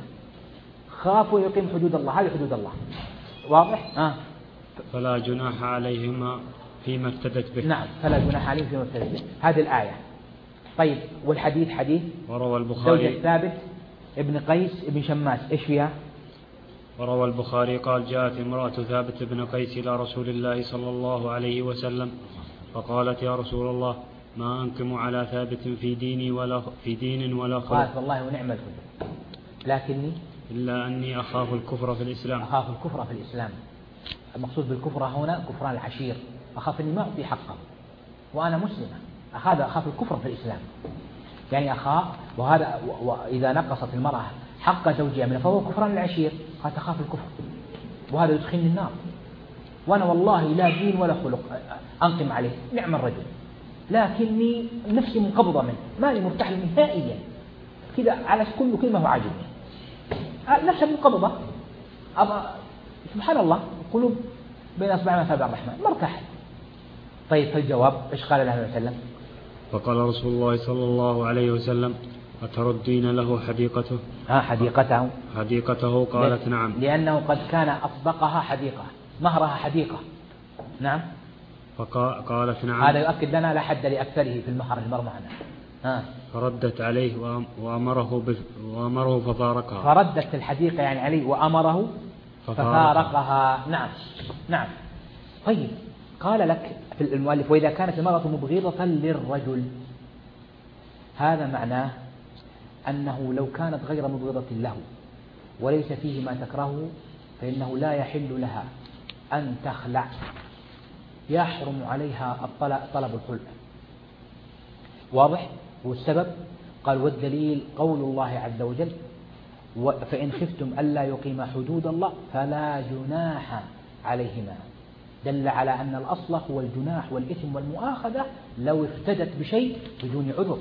خافوا يقيم حدود الله، هذه حدود الله واضح؟ آه. فلا جناح عليهما فيما افتدت به. نعم فلا جناح عليهم فيما افتدت به، هذه الآية. طيب والحديث حديث وروى البخاري زوج ثابت ابن قيس ابن شماس، إيش فيها؟ وروى البخاري قال جاءت امرأة ثابت بن قيس إلى رسول الله صلى الله عليه وسلم فقالت يا رسول الله ما أنكم على ثابت في ديني ولا في دين ولا خلق. قالت والله ونعم الفضل لكني إلا أني أخاف الكفر في الإسلام. أخاف الكفر في الإسلام. المقصود بالكفر هنا كفران العشير، أخاف أني ما أعطي حقه وأنا مسلمة، هذا أخاف الكفر في الإسلام، يعني أخاف. وهذا وإذا نقصت المرأة حق زوجها منه فهو كفران العشير، قد تخاف الكفر وهذا يدخلني النار، وأنا والله لا دين ولا خلق أنقم عليه، نعم الرجل لكني نفسي منقبضة منه، ماني مرتاح نهائيا كذا، على كل كلمة هو عاجبني، نفسي منقبضة، أبا سبحان الله قلوب بين أصبعنا أصابع الرحمن مرتاح. طيب فالجواب إيش قال الله عليه وسلم؟ فقال رسول الله صلى الله عليه وسلم أتردين له حديقته؟ ها حديقته حديقته قالت نعم، لأنه قد كان أصدقها حديقة، مهرها حديقة. نعم فقالت نعم. هذا يؤكد لنا لا حد لأكثره في المهر المر معنا. ها فردت عليه وأمره بف... وأمره ففارقها. فردت الحديقة يعني عليه وأمره ففارقها. نعم نعم. طيب قال لك في المؤلف وإذا كانت المرأة مبغضة للرجل، هذا معناه أنه لو كانت غير مبغضة له وليس فيه ما تكرهه فإنه لا يحل لها أن تخلع، يحرم عليها طلب الخلع. واضح؟ والسبب قال والدليل قول الله عز وجل فإن خفتم ألا يقيم حدود الله فلا جناح عليهما، دل على أن الأصل هو الجناح والإثم والمؤاخذة لو افتدت بشيء بدون عذر،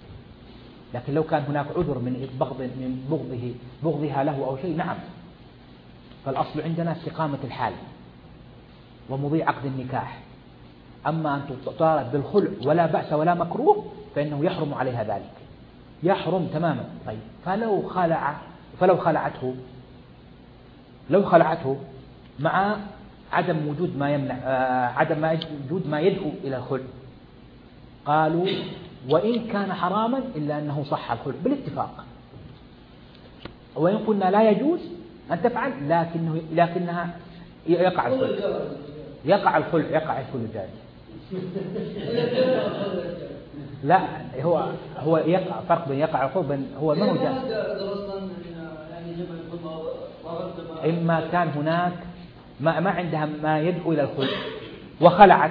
لكن لو كان هناك عذر من بغض من بغضه بغضها له أو شيء نعم، فالأصل عندنا استقامة الحال ومضي عقد النكاح. أما أن تطالب بالخلع ولا بأس ولا مكروه فإنه يحرم عليها ذلك، يحرم تماما. طيب فلو خلع فلو خلعته لو خلعته مع عدم وجود ما يمنع آه عدم ما وجود ما يدعو إلى الخلع، قالوا وإن كان حراما إلا أنه صح الخلع بالاتفاق، وإن قلنا لا يجوز أن تفعل لكنه لكنها يقع الخلع يقع الخلع يقع الخلع جائز. لا هو هو يقع فرق بين يقع الخلع بين هو ما هو جائز. إما كان هناك ما ما عندها ما يدعو إلى الخلع وخلعت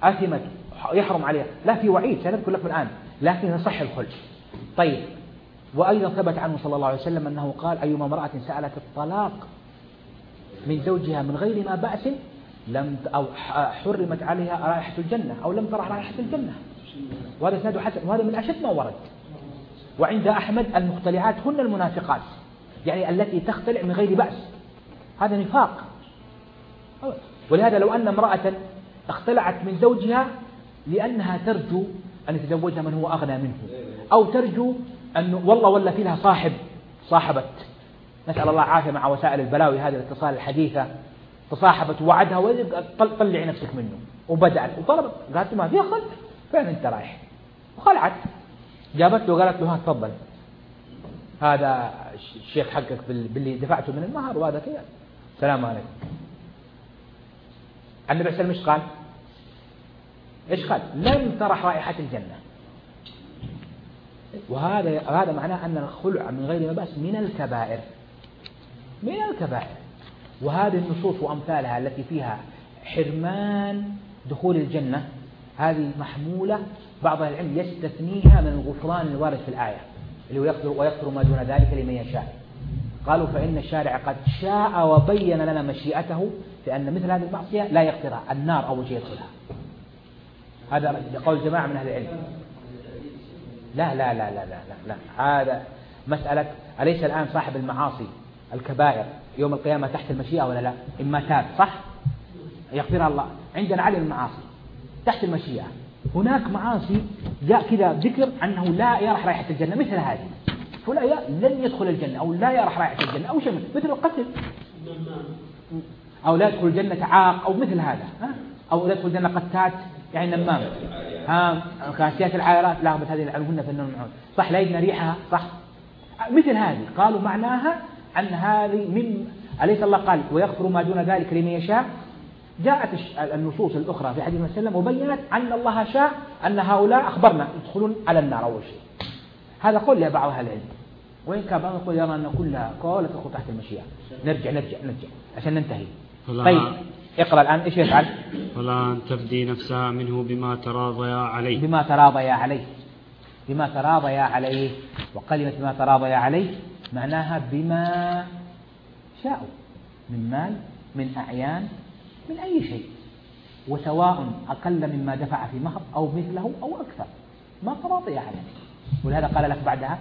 أثمت يحرم عليها، لا في وعيد سنذكر لكم الآن، لكن يصح الخلع. طيب وأيضا ثبت عنه صلى الله عليه وسلم أنه قال أيما امرأة سألت الطلاق من زوجها من غير ما بأس لم أو حرمت عليها رائحة الجنة أو لم ترى رائحة الجنة، وهذا إسناد حسن، وهذا من أشد ما ورد. وعند أحمد المختلعات هن المنافقات، يعني التي تختلع من غير بأس، هذا نفاق. ولهذا لو أن امرأة اختلعت من زوجها لأنها ترجو أن يتزوجها من هو أغنى منه، أو ترجو أن والله ولا في لها صاحب صاحبت، نسأل الله العافية مع وسائل البلاوي هذه الاتصال الحديثة، تصاحبت ووعدها وطلعي نفسك منه، وبدأت وطلبت، قالت ما في خلف، فين أنت رايح؟ وخلعت، جابت له وقالت له ها تفضل، هذا الشيخ حقك باللي دفعته من المهر وهذا كذا، السلام عليكم. النبي صلى الله عليه وسلم ايش قال؟ ايش قال؟ لم ترح رائحة الجنة. وهذا هذا معناه أن الخلع من غير ما بأس من الكبائر، من الكبائر. وهذه النصوص وأمثالها التي فيها حرمان دخول الجنة هذه محمولة، بعض أهل العلم يستثنيها من الغفران الوارد في الآية اللي هو يغفر ويغفر ما دون ذلك لمن يشاء. قالوا فإن الشارع قد شاء وبين لنا مشيئته في أن مثل هذه المعصية لا يغفرها، النار أول شيء يدخلها. هذا قول جماعة من أهل العلم. لا لا لا لا لا لا, لا. هذا مسألة أليس الآن صاحب المعاصي الكبائر يوم القيامة تحت المشيئة ولا لا؟ إما تاب صح يغفرها الله. عندنا علم المعاصي تحت المشيئة، هناك معاصي جاء كذا ذكر أنه لا يرح رائحة الجنة مثل هذه، فلا لن يدخل الجنة أو لا يرح رائحة الجنة أو شيء مثل القتل، أو لا يدخل الجنة عاق أو مثل هذا، أو لا يدخل الجنة قتات يعني نمام، ها كاسيات العائرات لا بس هذه العنهن فنون معون صح لا يدنا ريحها صح، مثل هذه. قالوا معناها أن هذه من أليس الله قال ويغفر ما دون ذلك لمن يشاء؟ جاءت النصوص الأخرى في حديث النبي صلى الله عليه وسلم وبينت أن الله شاء أن هؤلاء أخبرنا يدخلون على النار أول شيء. هذا قول يا بعض أهل العلم، وإن كان بعضهم يقول يرى أن كلها كلها تدخل تحت المشيئة. نرجع نرجع نرجع عشان ننتهي. طيب اقرأ الآن إيش يفعل؟ ولا أن تفدي نفسها منه بما تراضيا عليه، بما تراضيا عليه، بما تراضيا عليه. وكلمة بما تراضيا عليه معناها بما شاءوا من مال من أعيان من أي شيء، وسواء أقل مما دفع في مهر أو مثله أو أكثر، ما تراضي عليه. ولهذا قال لك بعدها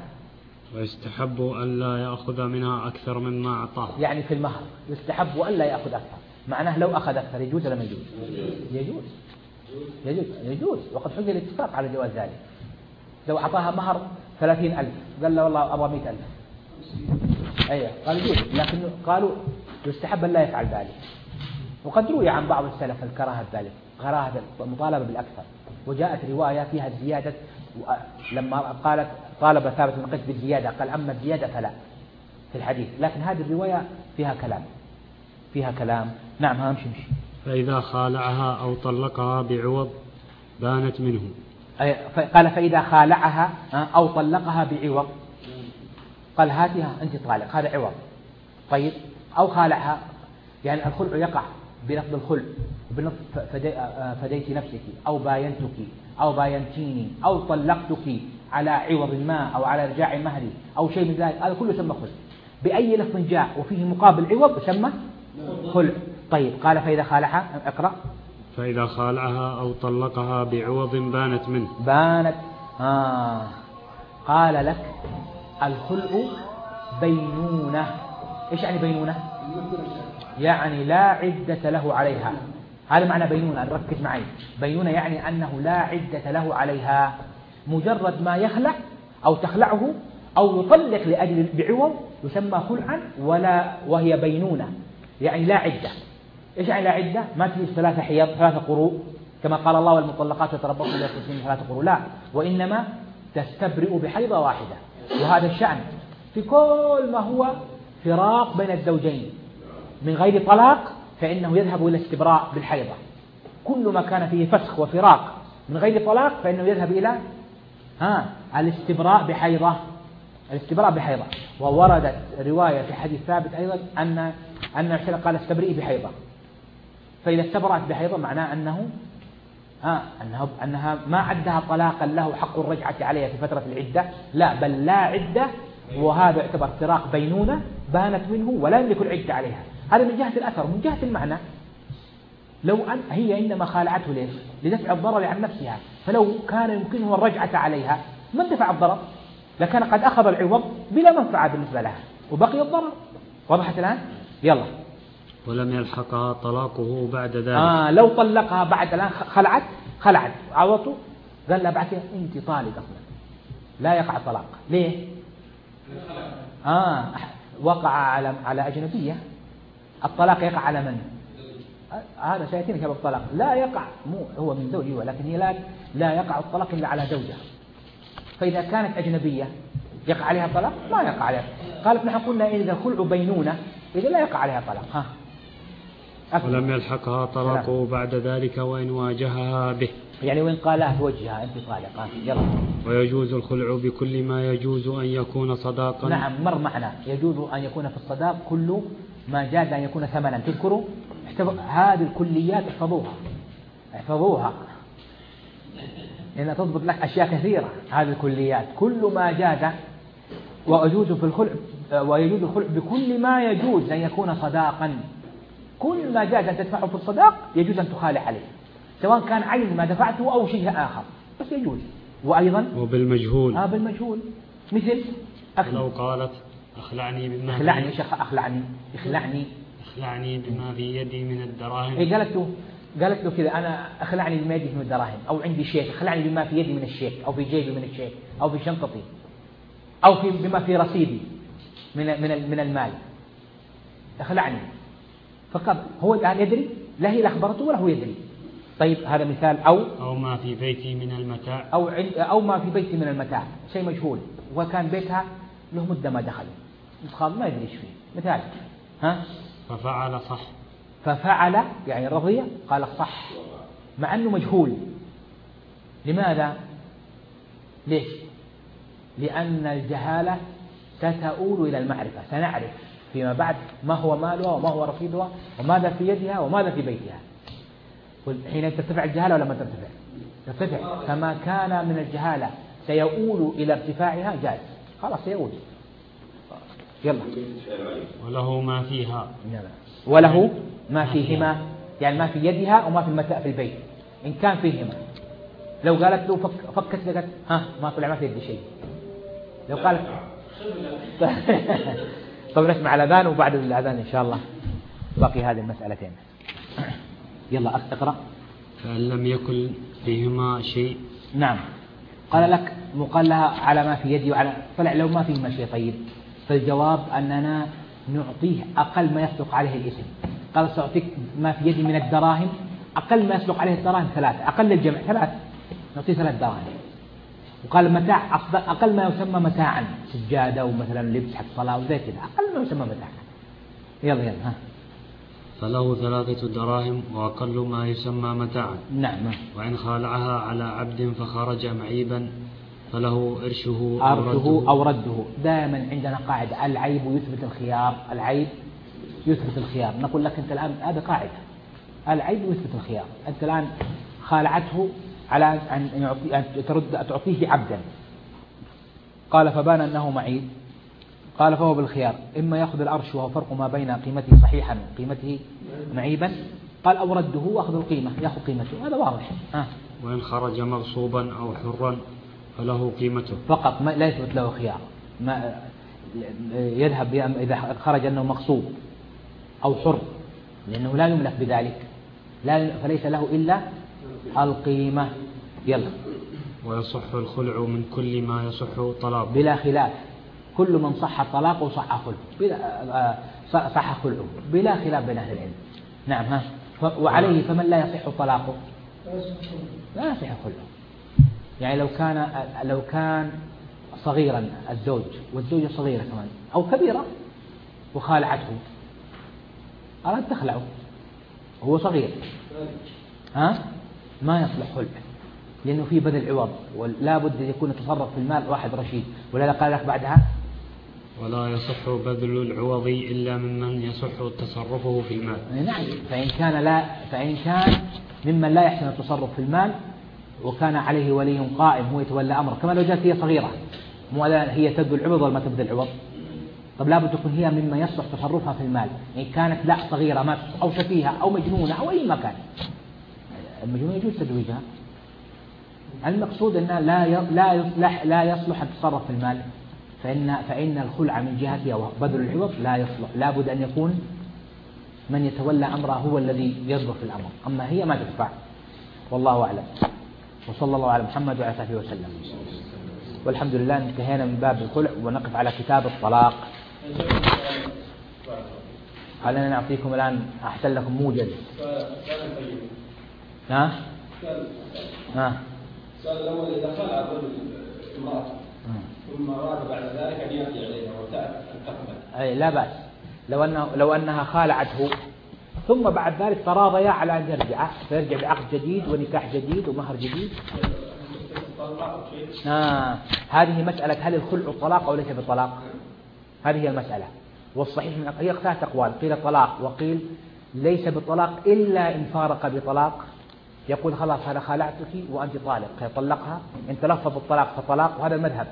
ويستحب ألا يأخذ منها أكثر مما أعطاه، يعني في المهر يستحب ألا يأخذ أكثر، معناه لو أخذ أكثر يجوز ولا ما يجوز؟ يجوز يجوز يجوز وقد حصل الاتفاق على جواز ذلك. لو أعطاها مهر ثلاثين ألف قال له والله أبغى مئة ألف، أيه قال يجوز، لكن قالوا يستحب ألا يفعل ذلك. وقد روي عن بعض السلف الكراهة ذلك، كراهة المطالبة بالأكثر، وجاءت رواية فيها الزيادة لما قالت طالب ثابت بن قيس بالزيادة قال أما الزيادة فلا في الحديث، لكن هذه الرواية فيها كلام فيها كلام نعم ها مشي مشي. فإذا خالعها أو طلقها بعوض بانت منه، قال فإذا خالعها أو طلقها بعوض، قال هاتها أنت طالق هذا عوض. طيب أو خالعها يعني الخلع يقع بلفظ الخلع وبلفظ فديت نفسك أو باينتك أو باينتيني أو طلقتك على عوض ما أو على رجاع مهري أو شيء من ذلك، هذا كله يسمى خلع. بأي لفظ جاء وفيه مقابل عوض يسمى خلع. طيب قال فإذا خالعها اقرأ فإذا خالعها أو طلقها بعوض بانت منه، بانت آه. قال لك الخلع بينونة. إيش يعني بينونة؟ يعني لا عدة له عليها، هذا معنى بينونة، ركز معي. بينونة يعني أنه لا عدة له عليها، مجرد ما يخلع أو تخلعه أو يطلق لأجل بعوض يسمى خلعا ولا وهي بينونة، يعني لا عدة. إيش يعني لا عدة؟ ما تجلس ثلاثة حيض ثلاثة قروء كما قال الله والمطلقات يتربصن بأنفسهن ثلاثة قروء، لا، وإنما تستبرئ بحيضة واحدة. وهذا الشأن في كل ما هو فراق بين الزوجين من غير طلاق فإنه يذهب إلى استبراء بالحيضة. كل ما كان فيه فسخ وفراق من غير طلاق فإنه يذهب إلى ها الاستبراء بحيضة، الاستبراء بحيضة. ووردت رواية في حديث ثابت أيضا أن أن الرسول قال استبرئي بحيضة، فإذا استبرأت بحيضة معناه أنه ها أنها أنها ما عدها طلاقا له حق الرجعة عليها في فترة العدة، لا بل لا عدة، وهذا يعتبر فراق بينونة بانت منه ولا يملك العدة عليها. هذا من جهة الأثر. من جهة المعنى لو أن هي إنما خالعته ليش؟ لدفع الضرر عن نفسها، فلو كان يمكنه الرجعة عليها ما دفع الضرر لكان قد أخذ العوض بلا منفعة بالنسبة لها وبقي الضرر. وضحت الآن؟ يلا. ولم يلحقها طلاقه بعد ذلك. آه لو طلقها بعد الآن خلعت خلعت عوضته قال لها بعد كده أنت طالق أصلا لا يقع الطلاق. ليه؟ آه وقع على على أجنبية. الطلاق يقع على من؟ هذا سيأتينا كباب الطلاق. لا يقع مو هو من زوجه ولكن هي لا لا يقع الطلاق إلا على زوجها. فإذا كانت أجنبية يقع عليها طلاق؟ ما يقع عليها. قالت نحن قلنا إذا الخلع بينونة إذا لا يقع عليها طلاق. ها أكبر. ولم يلحقها طلاقه بعد ذلك وإن واجهها به، يعني وإن قالها في وجهها أنت طالقة. يلا. ويجوز الخلع بكل ما يجوز أن يكون صداقا. نعم مر معنا. يجوز أن يكون في الصداق كل ما جاز أن يكون ثمنا. تذكروا هذه الكليات احفظوها احفظوها لأنها تضبط لك أشياء كثيرة. هذه الكليات كل ما جاز ويجوز في الخلع ويجوز الخلع بكل ما يجوز أن يكون صداقا. كل ما جاز أن تدفعه في الصداق يجوز أن تخالع عليه سواء كان عين ما دفعته أو شيء آخر بس يجوز. وأيضا وبالمجهول. آه بالمجهول مثل أخلع. لو قالت أخلعني بما أخلعني إيش أخلعني أخلعني أخلعني بما في يدي من الدراهم. إيه قالت له قالت له كذا أنا أخلعني بما يدي من الدراهم أو عندي شيك أخلعني بما في يدي من الشيك أو في جيبي من الشيك أو في شنطتي أو في بما في رصيدي من من من المال أخلعني. فقال هو الآن يدري لا هي أخبرته ولا هو يدري. طيب هذا مثال. أو أو ما في بيتي من المتاع أو أو ما في بيتي من المتاع شيء مجهول وكان بيتها له مدة ما دخل خلاص ما يدري إيش فيه. مثال ها ففعل صح. ففعل يعني رضي قال صح مع أنه مجهول. لماذا؟ ليش؟ لأن الجهالة ستؤول إلى المعرفة. سنعرف فيما بعد ما هو مالها وما هو رصيدها وماذا في يدها وماذا في بيتها. حين ترتفع الجهالة ولا ما ترتفع؟ ترتفع. فما كان من الجهالة سيؤول إلى ارتفاعها جاز خلاص سيؤول. يلا. وله ما فيها. وله ما فيهما يعني ما في يدها وما في المتاع في البيت إن كان فيهما. لو قالت له فك فكت لقت ها ما طلع ما في يدي شيء. لو قالت طب نسمع الأذان وبعد الأذان إن شاء الله باقي هذه المسألتين. يلا اقرأ. فإن لم يكن فيهما شيء. نعم قال لك مقال لها على ما في يدي وعلى طلع لو ما فيهما شيء. طيب فالجواب أننا نعطيه أقل ما يصدق عليه الاسم. قال سأعطيك ما في يدي من الدراهم أقل ما يصدق عليه الدراهم ثلاثة أقل الجمع ثلاث نعطيه ثلاث دراهم. وقال متاع أقل ما يسمى متاعا سجادة ومثلا لبس حق صلاة وزي كذا أقل ما يسمى متاعا. يلا يلا ها. فله ثلاثة دراهم وأقل ما يسمى متاعا. نعم. وإن خالعها على عبد فخرج معيبا فله إرشه أرشه أو رده. دائما عندنا قاعدة العيب يثبت الخيار. العيب يثبت الخيار. نقول لك أنت الآن هذا قاعدة العيب يثبت الخيار. أنت الآن خالعته على أن يعطي أن ترد تعطيه عبدا. قال فبان أنه معيب قال فهو بالخيار إما يأخذ الأرش وهو فرق ما بين قيمته صحيحا وقيمته معيبا قال أو رده وأخذ القيمة يأخذ قيمته. هذا واضح. ها. وإن خرج مغصوبا أو حرا فله قيمته فقط ما لا يثبت له خيار. ما يذهب إذا خرج أنه مغصوب أو حر لأنه لا يملك بذلك لا فليس له إلا القيمة. يلا. ويصح الخلع من كل ما يصح طلاقه بلا خلاف. كل من صح طلاقه صح خلعه بلا صح خلعه بلا خلاف بين أهل العلم. نعم ها. وعليه فمن لا يصح طلاقه لا يصح خلعه. يعني لو كان لو كان صغيرا الزوج والزوجة صغيرة كمان أو كبيرة وخالعته أراد تخلعه هو صغير ها ما يصلح خلع لأنه فيه بذل عوض ولا بد أن يكون يتصرف في المال واحد رشيد. ولا قال لك بعدها ولا يصح بذل العوض إلا ممن يصح تصرفه في المال. نعم، فإن كان لا فإن كان ممن لا يحسن التصرف في المال وكان عليه ولي قائم هو يتولى أمره، كما لو جاءت هي صغيرة مو هي تبذل العوض ولا ما تبذل العوض، طب لابد تكون هي مما يصلح تصرفها في المال. إن كانت لا صغيرة ما أو سفيهة أو مجنونة أو أي مكان، المجنون يجوز تزويجها. المقصود أنها لا لا يصلح لا يصلح أن تتصرف في المال، فإن فإن الخلع من جهتها وبذل العوض لا يصلح، لابد أن يكون من يتولى أمره هو الذي يصدر في الأمر، أما هي ما تدفع. والله أعلم، وصلى الله على محمد وعلى آله وسلم. والحمد لله انتهينا من باب الخلع ونقف على كتاب الطلاق. هل أنا نعطيكم الآن أحسن لكم موجز؟ ها؟ ها؟ السؤال الأول: إذا خلع الرجل امرأة ثم أراد بعد ذلك أن يأتي عليها وتأتي أن تقبل، أي لا بأس. لو أنه لو أنها خالعته ثم بعد ذلك تراضيا على أن يرجع، فيرجع بعقد جديد ونكاح جديد ومهر جديد. آه. هذه مسألة هل الخلع طلاق أو ليس بطلاق؟ هذه هي المسألة. والصحيح من هي ثلاث أقوال، قيل طلاق وقيل ليس بطلاق إلا إن فارق بطلاق، يقول خلاص أنا خالعتك وأنت طالق، فيطلقها إن تلفظ الطلاق فطلاق، وهذا المذهب.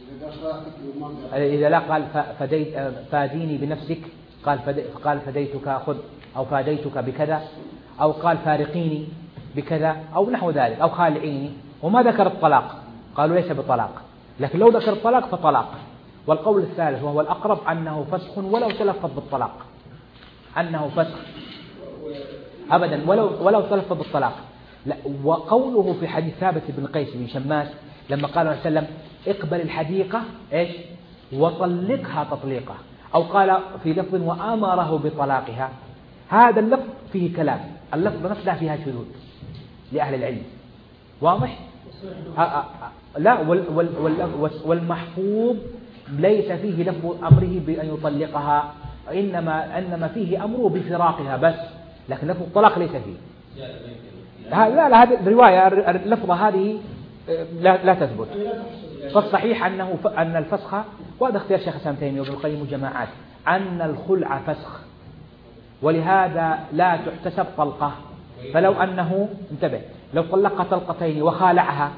إذا لا قال فديت فاديني بنفسك، قال فدي قال فديتك خذ، أو فاديتك بكذا، أو قال فارقيني بكذا أو نحو ذلك، أو خالعيني، وما ذكر الطلاق قالوا ليس بطلاق. لكن لو ذكر الطلاق فطلاق. والقول الثالث وهو الأقرب أنه فسخ ولو تلفظ بالطلاق، أنه فسخ أبدا ولو ولو تلفظ بالطلاق. لا، وقوله في حديث ثابت بن قيس بن شماس لما قال عليه وسلم اقبل الحديقة ايش وطلقها تطليقة، أو قال في لفظ وأمره بطلاقها، هذا اللفظ فيه كلام، اللفظ نفسه فيها شذوذ لأهل العلم، واضح؟ لا، والمحفوظ ليس فيه لفظ أمره بأن يطلقها، إنما إنما فيه أمره بفراقها بس، لكن لفظ الطلاق ليس فيه. لا لا، هذه الرواية اللفظة هذه لا لا تثبت. فالصحيح أنه أن الفسخ، وهذا اختيار شيخ الإسلام ابن تيمية وابن القيم وجماعات، أن الخلع فسخ، ولهذا لا تحتسب طلقة. فلو أنه انتبه لو طلقها طلقتين وخالعها،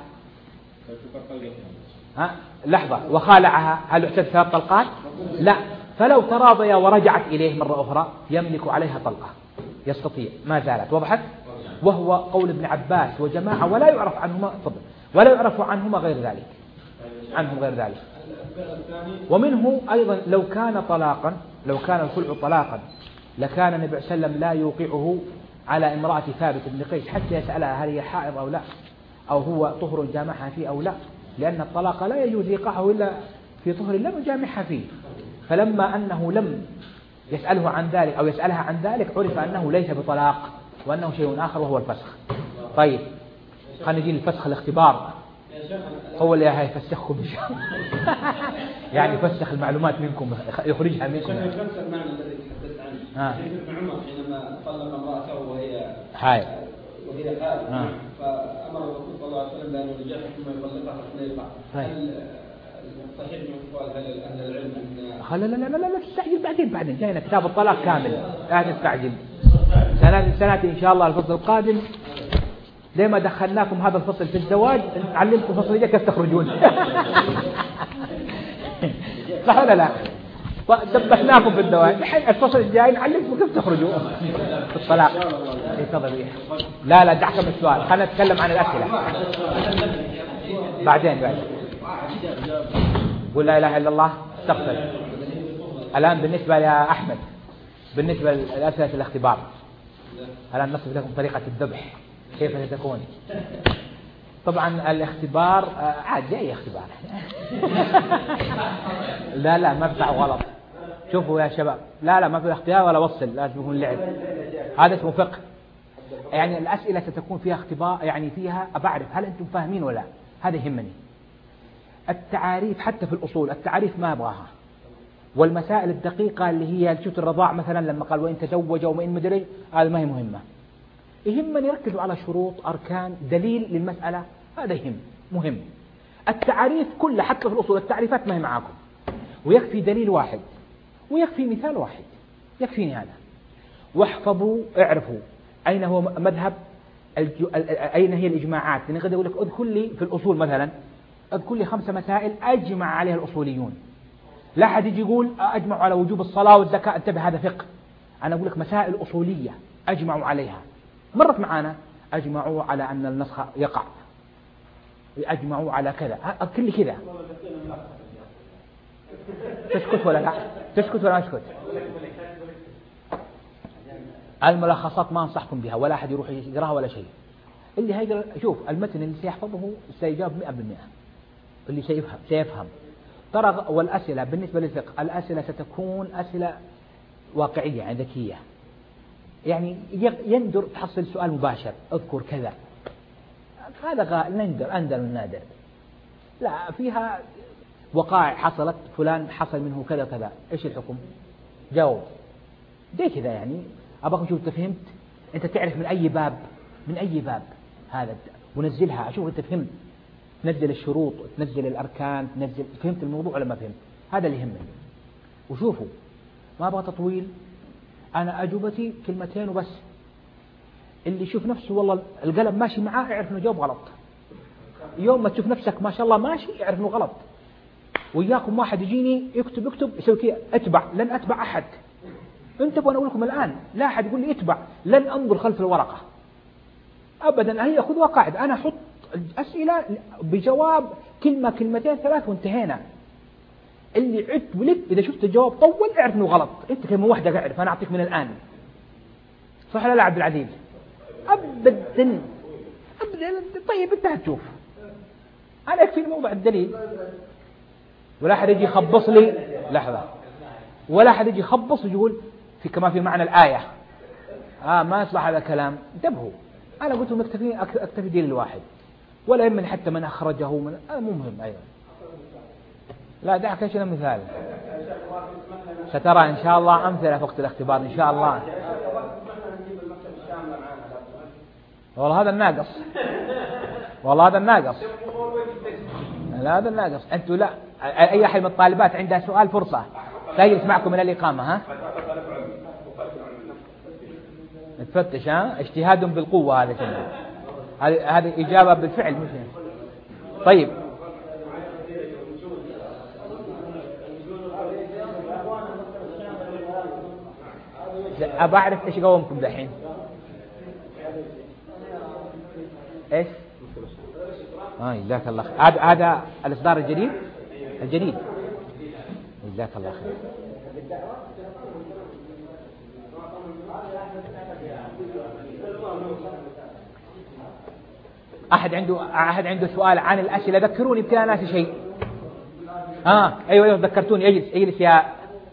ها لحظة، وخالعها هل يحتسب ثلاث طلقات؟ لا. فلو تراضيا ورجعت إليه مرة أخرى يملك عليها طلقة، يستطيع، ما زالت. وضحت؟ وهو قول ابن عباس وجماعة، ولا يعرف عنهما فضل ولا يعرف عنهما غير ذلك عنهم غير ذلك. ومنه أيضا لو كان طلاقا، لو كان الخلع طلاقا لكان النبي صلى الله عليه وسلم لا يوقعه على امرأة ثابت بن قيس حتى يسألها هل هي حائض أو لا، أو هو طهر جامعها فيه أو لا، لأن الطلاق لا يجوز إيقاعه إلا في طهر لم يجامعها فيه. فلما أنه لم يسأله عن ذلك أو يسألها عن ذلك عرف أنه ليس بطلاق وأنه شيء آخر وهو الفسخ. طيب خلينا نجي للفسخ الاختبار، هو اللي هيفسخكم إن شاء الله. يعني يفسخ المعلومات منكم، يخرجها منكم. نفس المعنى الذي تحدثت عنه. آه. ابن عمر حينما طلق امرأته وهي حائض وهي حائض آه. فأمر الرسول صلى الله عليه وسلم بأن يرجعها ثم يطلقها تطليقا. هل صحيح من أقوال أهل العلم أن لا لا لا لا لا تستعجل، بعدين بعدين جاينا كتاب الطلاق كامل، لا تستعجل. سنة سنة إن شاء الله الفصل القادم زي ما دخلناكم هذا الفصل في الزواج نعلمكم فصل الجاي كيف تخرجون. صح ولا لا؟ دبسناكم في الزواج، الحين الفصل الجاي نعلمكم كيف تخرجوا في الطلاق. تفضل. لا لا دعك من السؤال، خلينا نتكلم عن الأسئلة بعدين بعدين. قل لا إله إلا الله، استغفر. الآن بالنسبة يا أحمد، بالنسبة لأسئلة الاختبار، الآن نصف لكم طريقة الذبح كيف ستكون. طبعا الاختبار عاد جاي اختبار. لا لا ما بتاع غلط. شوفوا يا شباب، لا لا ما في اختيار ولا وصل، لازم يكون لعب. هذا اسمه فقه. يعني الأسئلة ستكون فيها اختبار، يعني فيها أبعرف هل أنتم فاهمين ولا. هذا يهمني. التعاريف حتى في الأصول التعاريف ما أبغاها، والمسائل الدقيقة اللي هي شوف الرضاع مثلا لما قال وإن تزوج وإن مدري، هذا ما هي مهمة. يهمني يركزوا على شروط أركان دليل للمسألة، هذا يهم مهم. التعاريف كلها حتى في الأصول التعريفات ما هي معاكم، ويكفي دليل واحد ويكفي مثال واحد، يكفيني هذا. واحفظوا اعرفوا أين هو مذهب أين هي الإجماعات، لأن قد أقول لك اذكر لي في الأصول مثلا، اذكر لي خمس مسائل أجمع عليها الأصوليون. لا أحد يجي يقول أجمع على وجوب الصلاة والزكاة، انتبه هذا فقه. أنا أقول لك مسائل أصولية أجمعوا عليها، مرت معانا أجمعوا على أن النسخ يقع، أجمعوا على كذا، اذكر لي كذا. تسكت ولا لا؟ تسكت ولا لا تسكت؟ الملخصات ما أنصحكم بها، ولا أحد يروح يقراها ولا شيء. اللي هيقرأ شوف المتن اللي سيحفظه سيجاوب مئة بالمئة، اللي سيفهم سيفهم. ترى والأسئلة بالنسبة للفقه الأسئلة ستكون أسئلة واقعية يعني ذكية، يعني يندر تحصل سؤال مباشر اذكر كذا، هذا نندر أندر من نادر. لا فيها وقائع حصلت، فلان حصل منه كذا كذا، إيش الحكم؟ جاوب زي كذا. يعني أبغى أشوف أنت فهمت، أنت تعرف من أي باب من أي باب هذا، ونزلها أشوف أنت فهمت، تنزل الشروط تنزل الأركان تنزل، فهمت الموضوع ولا ما فهمت؟ هذا اللي يهمني. وشوفوا ما أبغى تطويل، أنا أجوبتي كلمتين وبس. اللي يشوف نفسه والله القلم ماشي معاه يعرف إنه جاوب غلط، يوم ما تشوف نفسك ما شاء الله ماشي يعرف إنه غلط. وإياكم واحد يجيني يكتب يكتب يسوي كذا، أتبع لن أتبع أحد. انتبهوا أنا أقول لكم الآن، لا أحد يقول لي اتبع، لن أنظر خلف الورقة أبدا. هي خذوا قاعدة، أنا أحط أسئلة بجواب كلمة كلمتين ثلاث وانتهينا. اللي عدت ولد إذا شفت الجواب طول اعرف إنه غلط، أنت كلمة واحدة اعرف، أنا أعطيك من الآن. صح ولا لا عبد العزيز؟ أبدا أبدا. طيب أنت هتشوف، أنا يكفي موضوع الدليل. ولا أحد يجي يخبص لي لحظة، ولا أحد يجي يخبص ويقول في كما في معنى الآية آه ما يصلح هذا الكلام. انتبهوا، أنا قلت لهم اكتفي اكتفي دليل الواحد، ولا يمن حتى من أخرجه من آه مو مهم أيضا. لا دعك ايش مثال، سترى إن شاء الله أمثلة في وقت الاختبار إن شاء الله. والله هذا الناقص، والله هذا الناقص، لا هذا الناقص. أنتوا لا أي أحد من الطالبات عندها سؤال فرصة تجلس معكم من الإقامة. ها تفتش، ها اجتهاد بالقوة هذا كله، هذه هذه إجابة بالفعل مش. طيب أبى أعرف إيش قومكم دحين. إيش؟ آه جزاك الله خير. هذا هذا الإصدار الجديد الجديد جزاك الله خير. أحد عنده أحد عنده سؤال عن الأسئلة ذكروني بكلا ناسي شيء. آه أيوة أيوة ذكرتوني. اجلس اجلس يا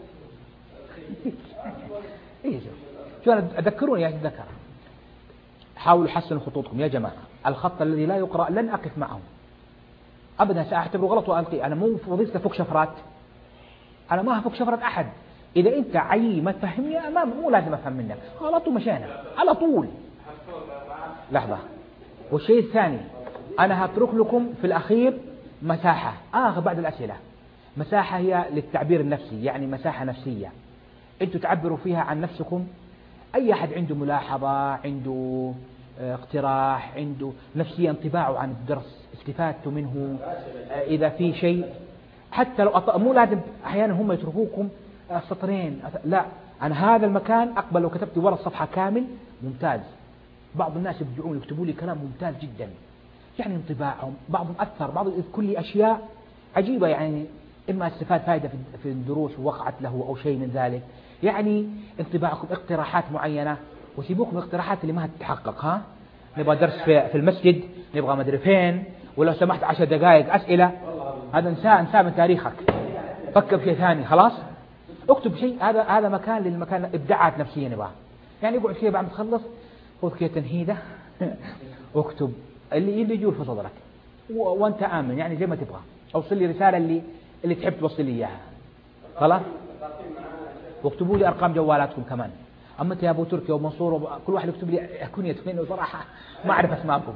اجلس. شو أنا ذكروني يا ذكر. حاولوا حسنوا خطوطكم يا جماعة. الخط الذي لا يقرأ لن أقف معه أبدا، سأعتبره غلط وألقي. أنا مو وظيفتي أفك شفرات، أنا ما أفك شفرات أحد. إذا أنت عي ما تفهمني ما مو لازم أفهم منك، غلط ومشينا على طول. لحظة. والشيء الثاني أنا هترك لكم في الأخير مساحة آخر بعد الأسئلة، مساحة هي للتعبير النفسي، يعني مساحة نفسية أنتوا تعبروا فيها عن نفسكم. أي أحد عنده ملاحظة، عنده اقتراح، عنده نفسيا انطباعه عن الدرس، استفادته منه، إذا في شيء حتى لو أط... مو لازم أحيانا هم يتركوكم سطرين، لا أنا هذا المكان أقبل لو كتبت ورا الصفحة كامل ممتاز. بعض الناس يبدعون يكتبوا لي كلام ممتاز جدا، يعني انطباعهم، بعضهم أثر، بعضهم يذكر لي أشياء عجيبة، يعني إما استفاد فائدة في الدروس ووقعت له أو شيء من ذلك. يعني انطباعكم اقتراحات معينة، وسيبوكم الاقتراحات اللي ما هتتحقق. ها نبغى درس في المسجد، نبغى مدري فين، ولو سمحت عشر دقائق أسئلة، هذا انساه انساه من تاريخك، فكر بشيء ثاني خلاص. اكتب شيء، هذا هذا مكان للمكان إبداعات نفسية نبغى. يعني يقعد فيه بعد ما تخلص خذ كذا تنهيدة واكتب اللي اللي يجول في صدرك وانت آمن، يعني زي ما تبغى. اوصل لي رسالة اللي اللي تحب توصل لي اياها خلاص. واكتبوا لي ارقام جوالاتكم كمان. اما انت يا ابو تركي ومنصور وب... كل واحد يكتب لي كنيته، صراحه ما اعرف اسماءكم.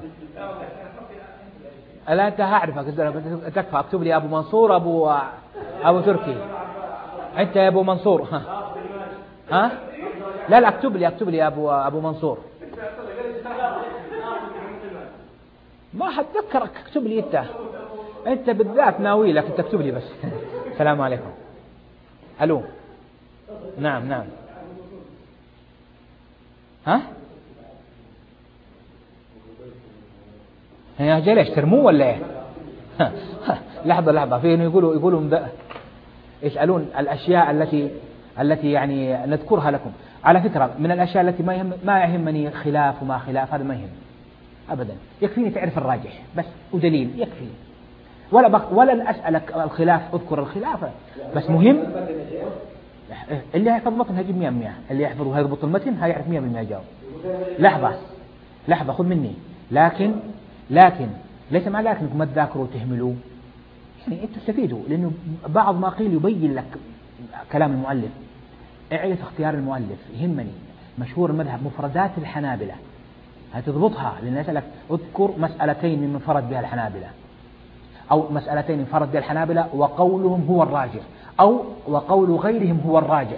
لا انت هعرفك تكفى، اكتب لي ابو منصور ابو ابو تركي. أنت يا أبو منصور. ها ها لا لا اكتب لي اكتب لي يا أبو أبو منصور. ما حتذكرك، اكتب لي أنت أنت بالذات ناوي لك، أنت اكتب لي بس. السلام عليكم. ألو. نعم نعم. ها يا جل ايش ترموه ولا ايه؟ لحظة لحظة، في انه يقولوا يقولوا يسألون الأشياء التي التي يعني نذكرها لكم. على فكرة من الأشياء التي ما يهم ما يهمني خلاف وما خلاف، هذا ما يهم أبدا، يكفيني تعرف الراجح بس ودليل يكفي، ولا بق ولا أسألك الخلاف أذكر الخلاف، بس مهم اللي يحفظ المتن هيجيب مية بالمية، اللي يحفظ وهيضبط المتن هيعرف مية بالمية يجاوب. لحظة لحظة خذ مني، لكن لكن ليس مع ذلك انكم ما تذاكروا وتهملوا، يعني انتم تستفيدوا، لانه بعض ما قيل يبين لك كلام المؤلف. اعرف اختيار المؤلف يهمني. مشهور المذهب مفردات الحنابلة هتضبطها، لان اسالك اذكر مسألتين من انفرد بها الحنابلة، او مسألتين انفرد بها الحنابلة وقولهم هو الراجح، او وقول غيرهم هو الراجح.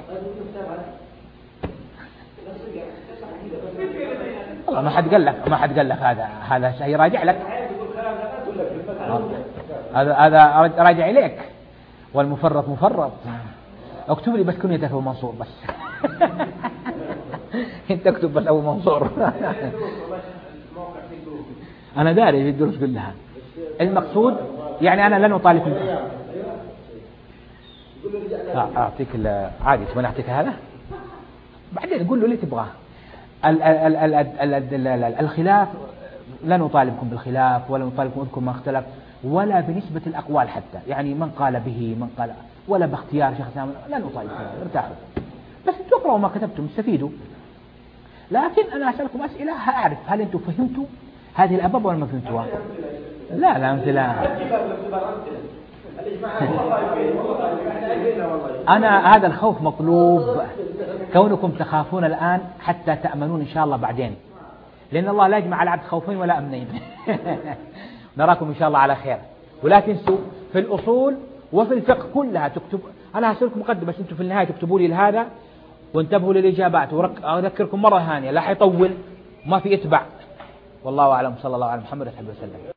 والله ما حد قال لك ما حد قال لك هذا هذا شيء راجع لك، هذا هذا راجع إليك، والمفرط مفرط. اكتب لي بس كنيتك أبو منصور بس. انت اكتب بس أبو منصور. أنا داري في الدروس كلها. المقصود يعني أنا لن أطالب منك. أعطيك عادي تبغى أعطيك هذا بعدين قول له اللي تبغاه. الخلاف لا نطالبكم بالخلاف ولا نطالبكم اذكر ما اختلف، ولا بنسبة الأقوال حتى، يعني من قال به من قال، ولا باختيار شخص لا نطالبكم، ارتاحوا بس تقرأوا ما كتبتم استفيدوا. لكن أنا أسألكم أسئلة أعرف هل أنتم فهمتوا هذه الأبواب ولا ما فهمتوها. لا لا أمثلة. أنا هذا الخوف مطلوب، كونكم تخافون الآن حتى تأمنون إن شاء الله بعدين، لأن الله لا يجمع العبد خوفين ولا أمنين. نراكم إن شاء الله على خير. ولا تنسوا في الأصول وفي الفقه كلها تكتب. أنا هسألكم مقدمة بس أنتم في النهاية تكتبوا لي لهذا وانتبهوا للإجابات، وأذكركم مرة ثانية لا حيطول ما في إتباع. والله أعلم، صلى الله على محمد وصحبه وسلم.